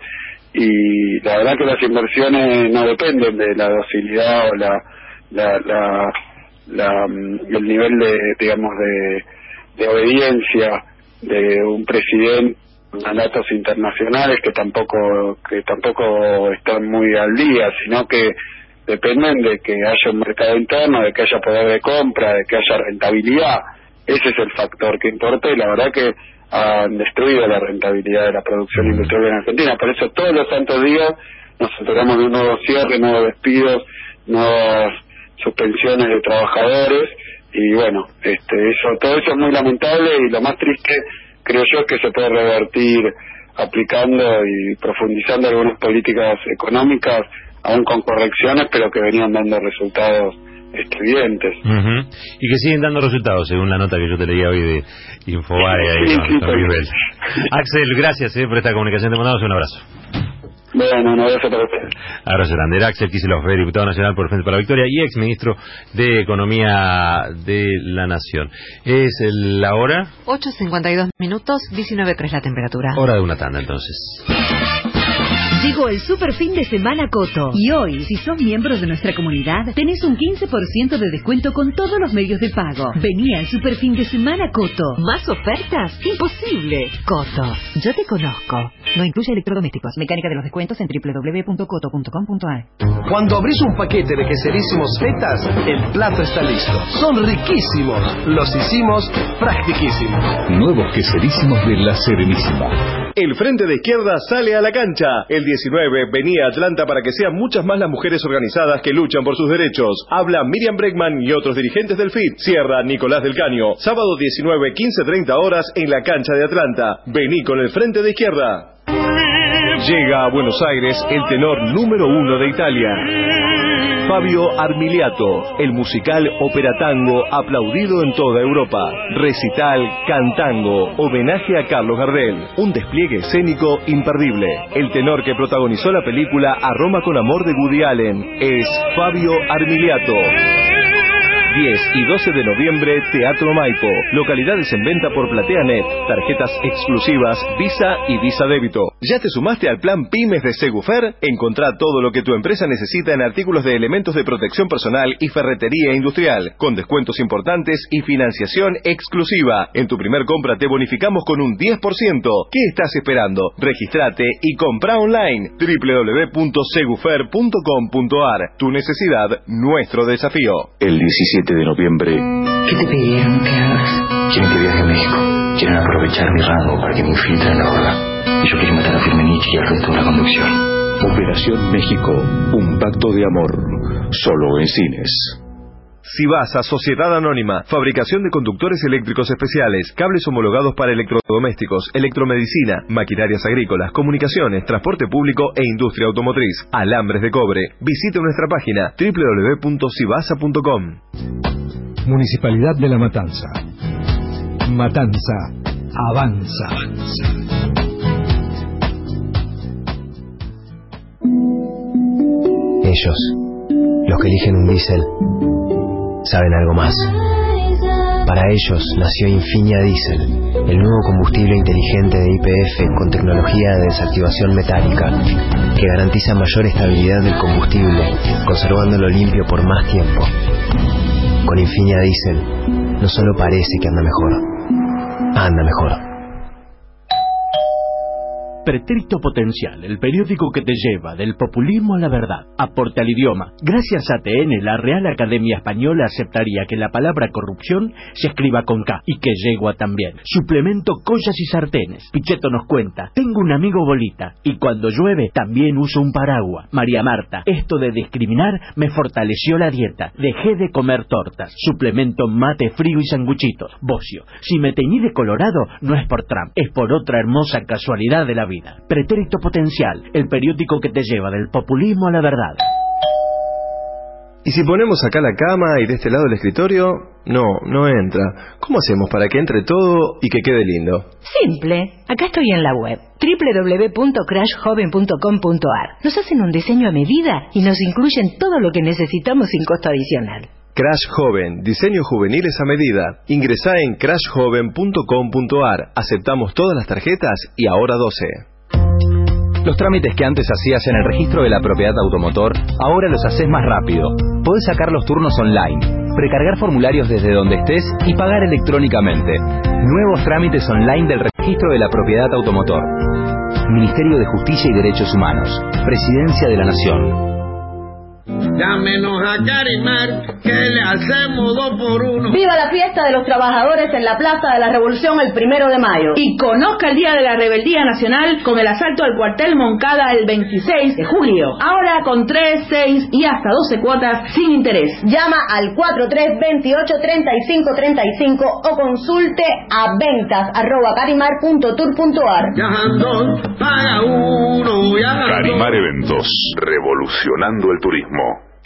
Speaker 7: y la verdad que las inversiones no dependen de la docilidad o la, la, la, la el nivel de, digamos, de, de obediencia de un presidente a datos internacionales que tampoco que tampoco están muy al día, sino que dependen de que haya un mercado interno, de que haya poder de compra, de que haya rentabilidad. Ese es el factor que importa, y la verdad que han destruido la rentabilidad de la producción industrial en Argentina. Por eso todos los santos días nos enteramos de un nuevo cierre, nuevos despidos, nuevas suspensiones de trabajadores, y bueno, este eso todo eso es muy lamentable, y lo más triste creo yo es que se puede revertir aplicando y profundizando algunas políticas económicas, aún con correcciones, pero que venían dando resultados evidentes.
Speaker 15: Uh-huh. Y que siguen dando resultados, según la nota que yo te leía hoy de Infobae. Ahí,
Speaker 7: sí,
Speaker 15: con,
Speaker 7: sí,
Speaker 15: con
Speaker 7: sí.
Speaker 15: Axel, gracias eh, por esta comunicación. Te mandamos un abrazo.
Speaker 7: Bueno, un abrazo para ustedes.
Speaker 15: Abrazo grande. Era Axel Kicillof, diputado nacional por Frente para la Victoria y ex ministro de Economía de la Nación. Es la hora.
Speaker 3: ocho cincuenta y dos minutos, diecinueve tres la temperatura.
Speaker 15: Hora de una tanda, entonces.
Speaker 18: Llegó el super fin de semana Coto. Y hoy, si sos miembro de nuestra comunidad, tenés un quince por ciento de descuento con todos los medios de pago. Vení al super fin de semana Coto. ¿Más ofertas? ¡Imposible! Coto. Yo te conozco. No incluye electrodomésticos. Mecánica de los descuentos en doble u doble u doble u punto coto punto com punto a r.
Speaker 5: Cuando abrís un paquete de queserísimos fetas, el plato está listo. Son riquísimos. Los hicimos practiquísimos.
Speaker 9: Nuevos queserísimos de La Serenísima.
Speaker 23: El Frente de Izquierda sale a la cancha. El diecinueve venía a Atlanta para que sean muchas más las mujeres organizadas que luchan por sus derechos. Habla Miriam Bregman y otros dirigentes del F I T. Cierra Nicolás del Caño. Sábado diecinueve, quince treinta horas en la cancha de Atlanta. Vení con el Frente de Izquierda. Llega a Buenos Aires el tenor número uno de Italia, Fabio Armiliato, el musical Ópera Tango aplaudido en toda Europa. Recital Cantango, homenaje a Carlos Gardel, un despliegue escénico imperdible. El tenor que protagonizó la película A Roma con Amor de Woody Allen es Fabio Armiliato. diez y doce de noviembre, Teatro Maipo. Localidades en venta por PlateaNet. Tarjetas exclusivas Visa y Visa Débito. ¿Ya te sumaste al plan Pymes de Segufer? Encontrá todo lo que tu empresa necesita en artículos de elementos de protección personal y ferretería industrial, con descuentos importantes y financiación exclusiva. En tu primer compra te bonificamos con un diez por ciento. ¿Qué estás esperando? Regístrate y compra online. doble u doble u doble u punto segufer punto com punto a r. Tu necesidad, nuestro desafío.
Speaker 6: El diecisiete de noviembre.
Speaker 31: ¿Qué te pidieron que hagas?
Speaker 6: Quieren que viaje a México. Quieren aprovechar mi rango para que me infiltren en la horda. Ellos quieren matar a Firmenich y al resto de la conducción.
Speaker 9: Operación México. Un pacto de amor. Solo en cines.
Speaker 23: Si vas a Sociedad Anónima, fabricación de conductores eléctricos especiales, cables homologados para electrodomésticos, electromedicina, maquinarias agrícolas, comunicaciones, transporte público e industria automotriz, alambres de cobre, visite nuestra página doble u doble u doble u punto sibasa punto com.
Speaker 19: Municipalidad de La Matanza. Matanza avanza.
Speaker 31: Ellos, los que eligen un diésel, saben algo más. Para ellos nació Infinia Diesel, el nuevo combustible inteligente de Y P F con tecnología de desactivación metálica que garantiza mayor estabilidad del combustible, conservándolo limpio por más tiempo. Con Infinia Diesel no solo parece que anda mejor, anda mejor.
Speaker 8: Pretérito Potencial, el periódico que te lleva del populismo a la verdad. Aporte al idioma. Gracias a T N, la Real Academia Española aceptaría que la palabra corrupción se escriba con K y que yegua también. Suplemento collas y sartenes. Pichetto nos cuenta, tengo un amigo bolita y cuando llueve también uso un paraguas. María Marta, esto de discriminar me fortaleció la dieta. Dejé de comer tortas. Suplemento mate frío y sanguchitos. Bocio, si me teñí de colorado no es por Trump, es por otra hermosa casualidad de la vida. Pretérito Potencial, el periódico que te lleva del populismo a la verdad.
Speaker 23: ¿Y si ponemos acá la cama y de este lado el escritorio? No, no entra. ¿Cómo hacemos para que entre todo y que quede lindo?
Speaker 14: Simple. Acá estoy en la web doble u doble u doble u punto crash joven punto com punto a r. Nos hacen un diseño a medida y nos incluyen todo lo que necesitamos sin costo adicional.
Speaker 23: Crash Joven, diseños juveniles a medida. Ingresá en crash joven punto com punto a r. Aceptamos todas las tarjetas y ahora doce.
Speaker 17: Los trámites que antes hacías en el registro de la propiedad automotor, ahora los haces más rápido. Podés sacar los turnos online, precargar formularios desde donde estés y pagar electrónicamente. Nuevos trámites online del registro de la propiedad automotor. Ministerio de Justicia y Derechos Humanos. Presidencia de la Nación.
Speaker 20: Llámenos a Carimar, que le hacemos dos por uno.
Speaker 22: Viva la fiesta de los trabajadores en la Plaza de la Revolución el primero de mayo.
Speaker 24: Y conozca el Día de la Rebeldía Nacional con el asalto al cuartel Moncada el veintiséis de julio. Ahora con tres, seis y hasta doce cuotas sin interés.
Speaker 22: Llama al cuatro tres veintiocho treinta y cinco treinta y cinco o consulte a ventas arroba carimar punto tour punto a r.
Speaker 20: Viajando, paga uno, viajando.
Speaker 1: Carimar Eventos, revolucionando el turismo.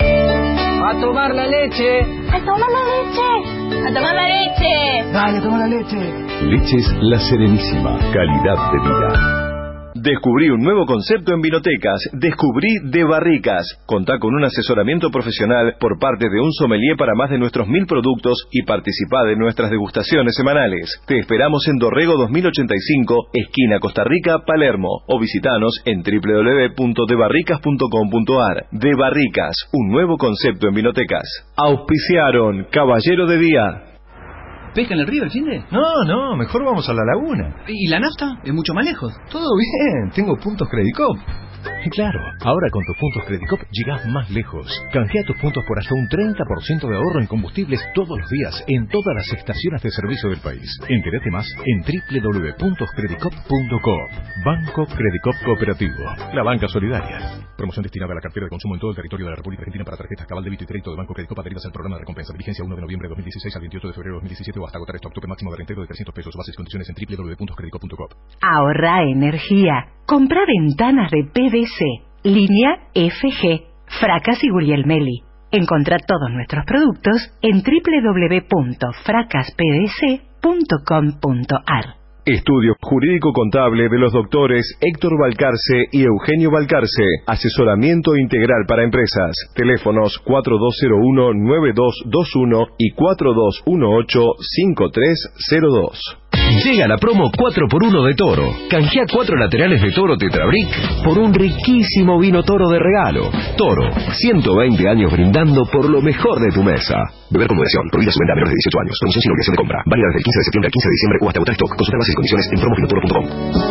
Speaker 11: A tomar la leche.
Speaker 2: A tomar la leche. A tomar la leche.
Speaker 11: Dale, toma la leche.
Speaker 9: Leches La Serenísima. Calidad de vida.
Speaker 23: Descubrí un nuevo concepto en vinotecas. Descubrí De Barricas. Contá con un asesoramiento profesional por parte de un sommelier para más de nuestros mil productos y participá de nuestras degustaciones semanales. Te esperamos en Dorrego dos mil ochenta y cinco, esquina Costa Rica, Palermo, o visitanos en doble u doble u doble u punto de barricas punto com punto a r. De Barricas, un nuevo concepto en vinotecas. Auspiciaron Caballero de Día.
Speaker 25: ¿Pesca en el río el fin de?
Speaker 21: No, no, mejor vamos a la laguna.
Speaker 25: ¿Y la nafta? Es mucho más lejos.
Speaker 21: Todo bien, tengo puntos Credicop. Y claro, ahora con tus puntos Credicop llegás más lejos. Canjea tus puntos por hasta un treinta por ciento de ahorro en combustibles todos los días en todas las estaciones de servicio del país. Entérate más en doble u doble u doble u punto credicop punto com. Banco Credicop Cooperativo, la banca solidaria. Promoción destinada a la cartera de consumo en todo el territorio de la República Argentina para tarjetas Cabal, Débito y Crédito de Banco Credicop adheridas al programa de recompensa. Vigencia uno de noviembre de dos mil dieciséis al veintiocho de febrero de dos mil diecisiete o hasta agotar stock. Tope máximo de rentero de trescientos pesos. Bases y condiciones en doble u doble u doble u punto credicop punto com.
Speaker 14: Ahorra energía. Compra ventanas de P V C. Línea F G, Fracas y Guglielmelli. Encontrá todos nuestros productos en doble u doble u doble u punto fracas p v c punto com punto a r.
Speaker 23: Estudio Jurídico Contable de los doctores Héctor Balcarce y Eugenio Balcarce. Asesoramiento integral para empresas. Teléfonos cuatro dos cero uno nueve dos dos uno y cuatro dos uno ocho cinco tres cero dos.
Speaker 9: Llega la promo cuatro por uno de Toro. Canjea cuatro laterales de Toro Tetrabric por un riquísimo vino Toro de regalo. Toro, ciento veinte años brindando por lo mejor de tu mesa. Beber con moderación. Prohibida su venta a menores de dieciocho años. Promoción sin obligación de compra. Válida desde el quince de septiembre al quince de diciembre o hasta agotar stock. Consulta bases y condiciones en promo vinotoro punto com.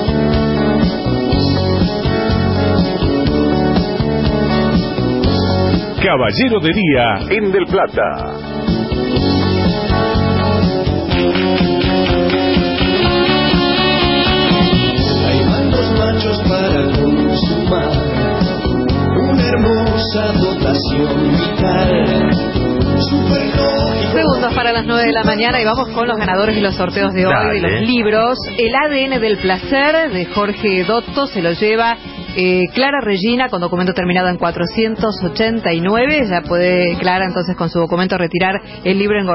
Speaker 1: Caballero de Día en Del Plata.
Speaker 2: Para consumar una hermosa dotación vital.
Speaker 3: Segundos para las nueve de la mañana y vamos con los ganadores de los sorteos de hoy. Dale. De los libros. El A D N del placer de Jorge Dotto se lo lleva eh, Clara Regina con documento terminado en cuatrocientos ochenta y nueve. Ya puede Clara entonces con su documento retirar el libro en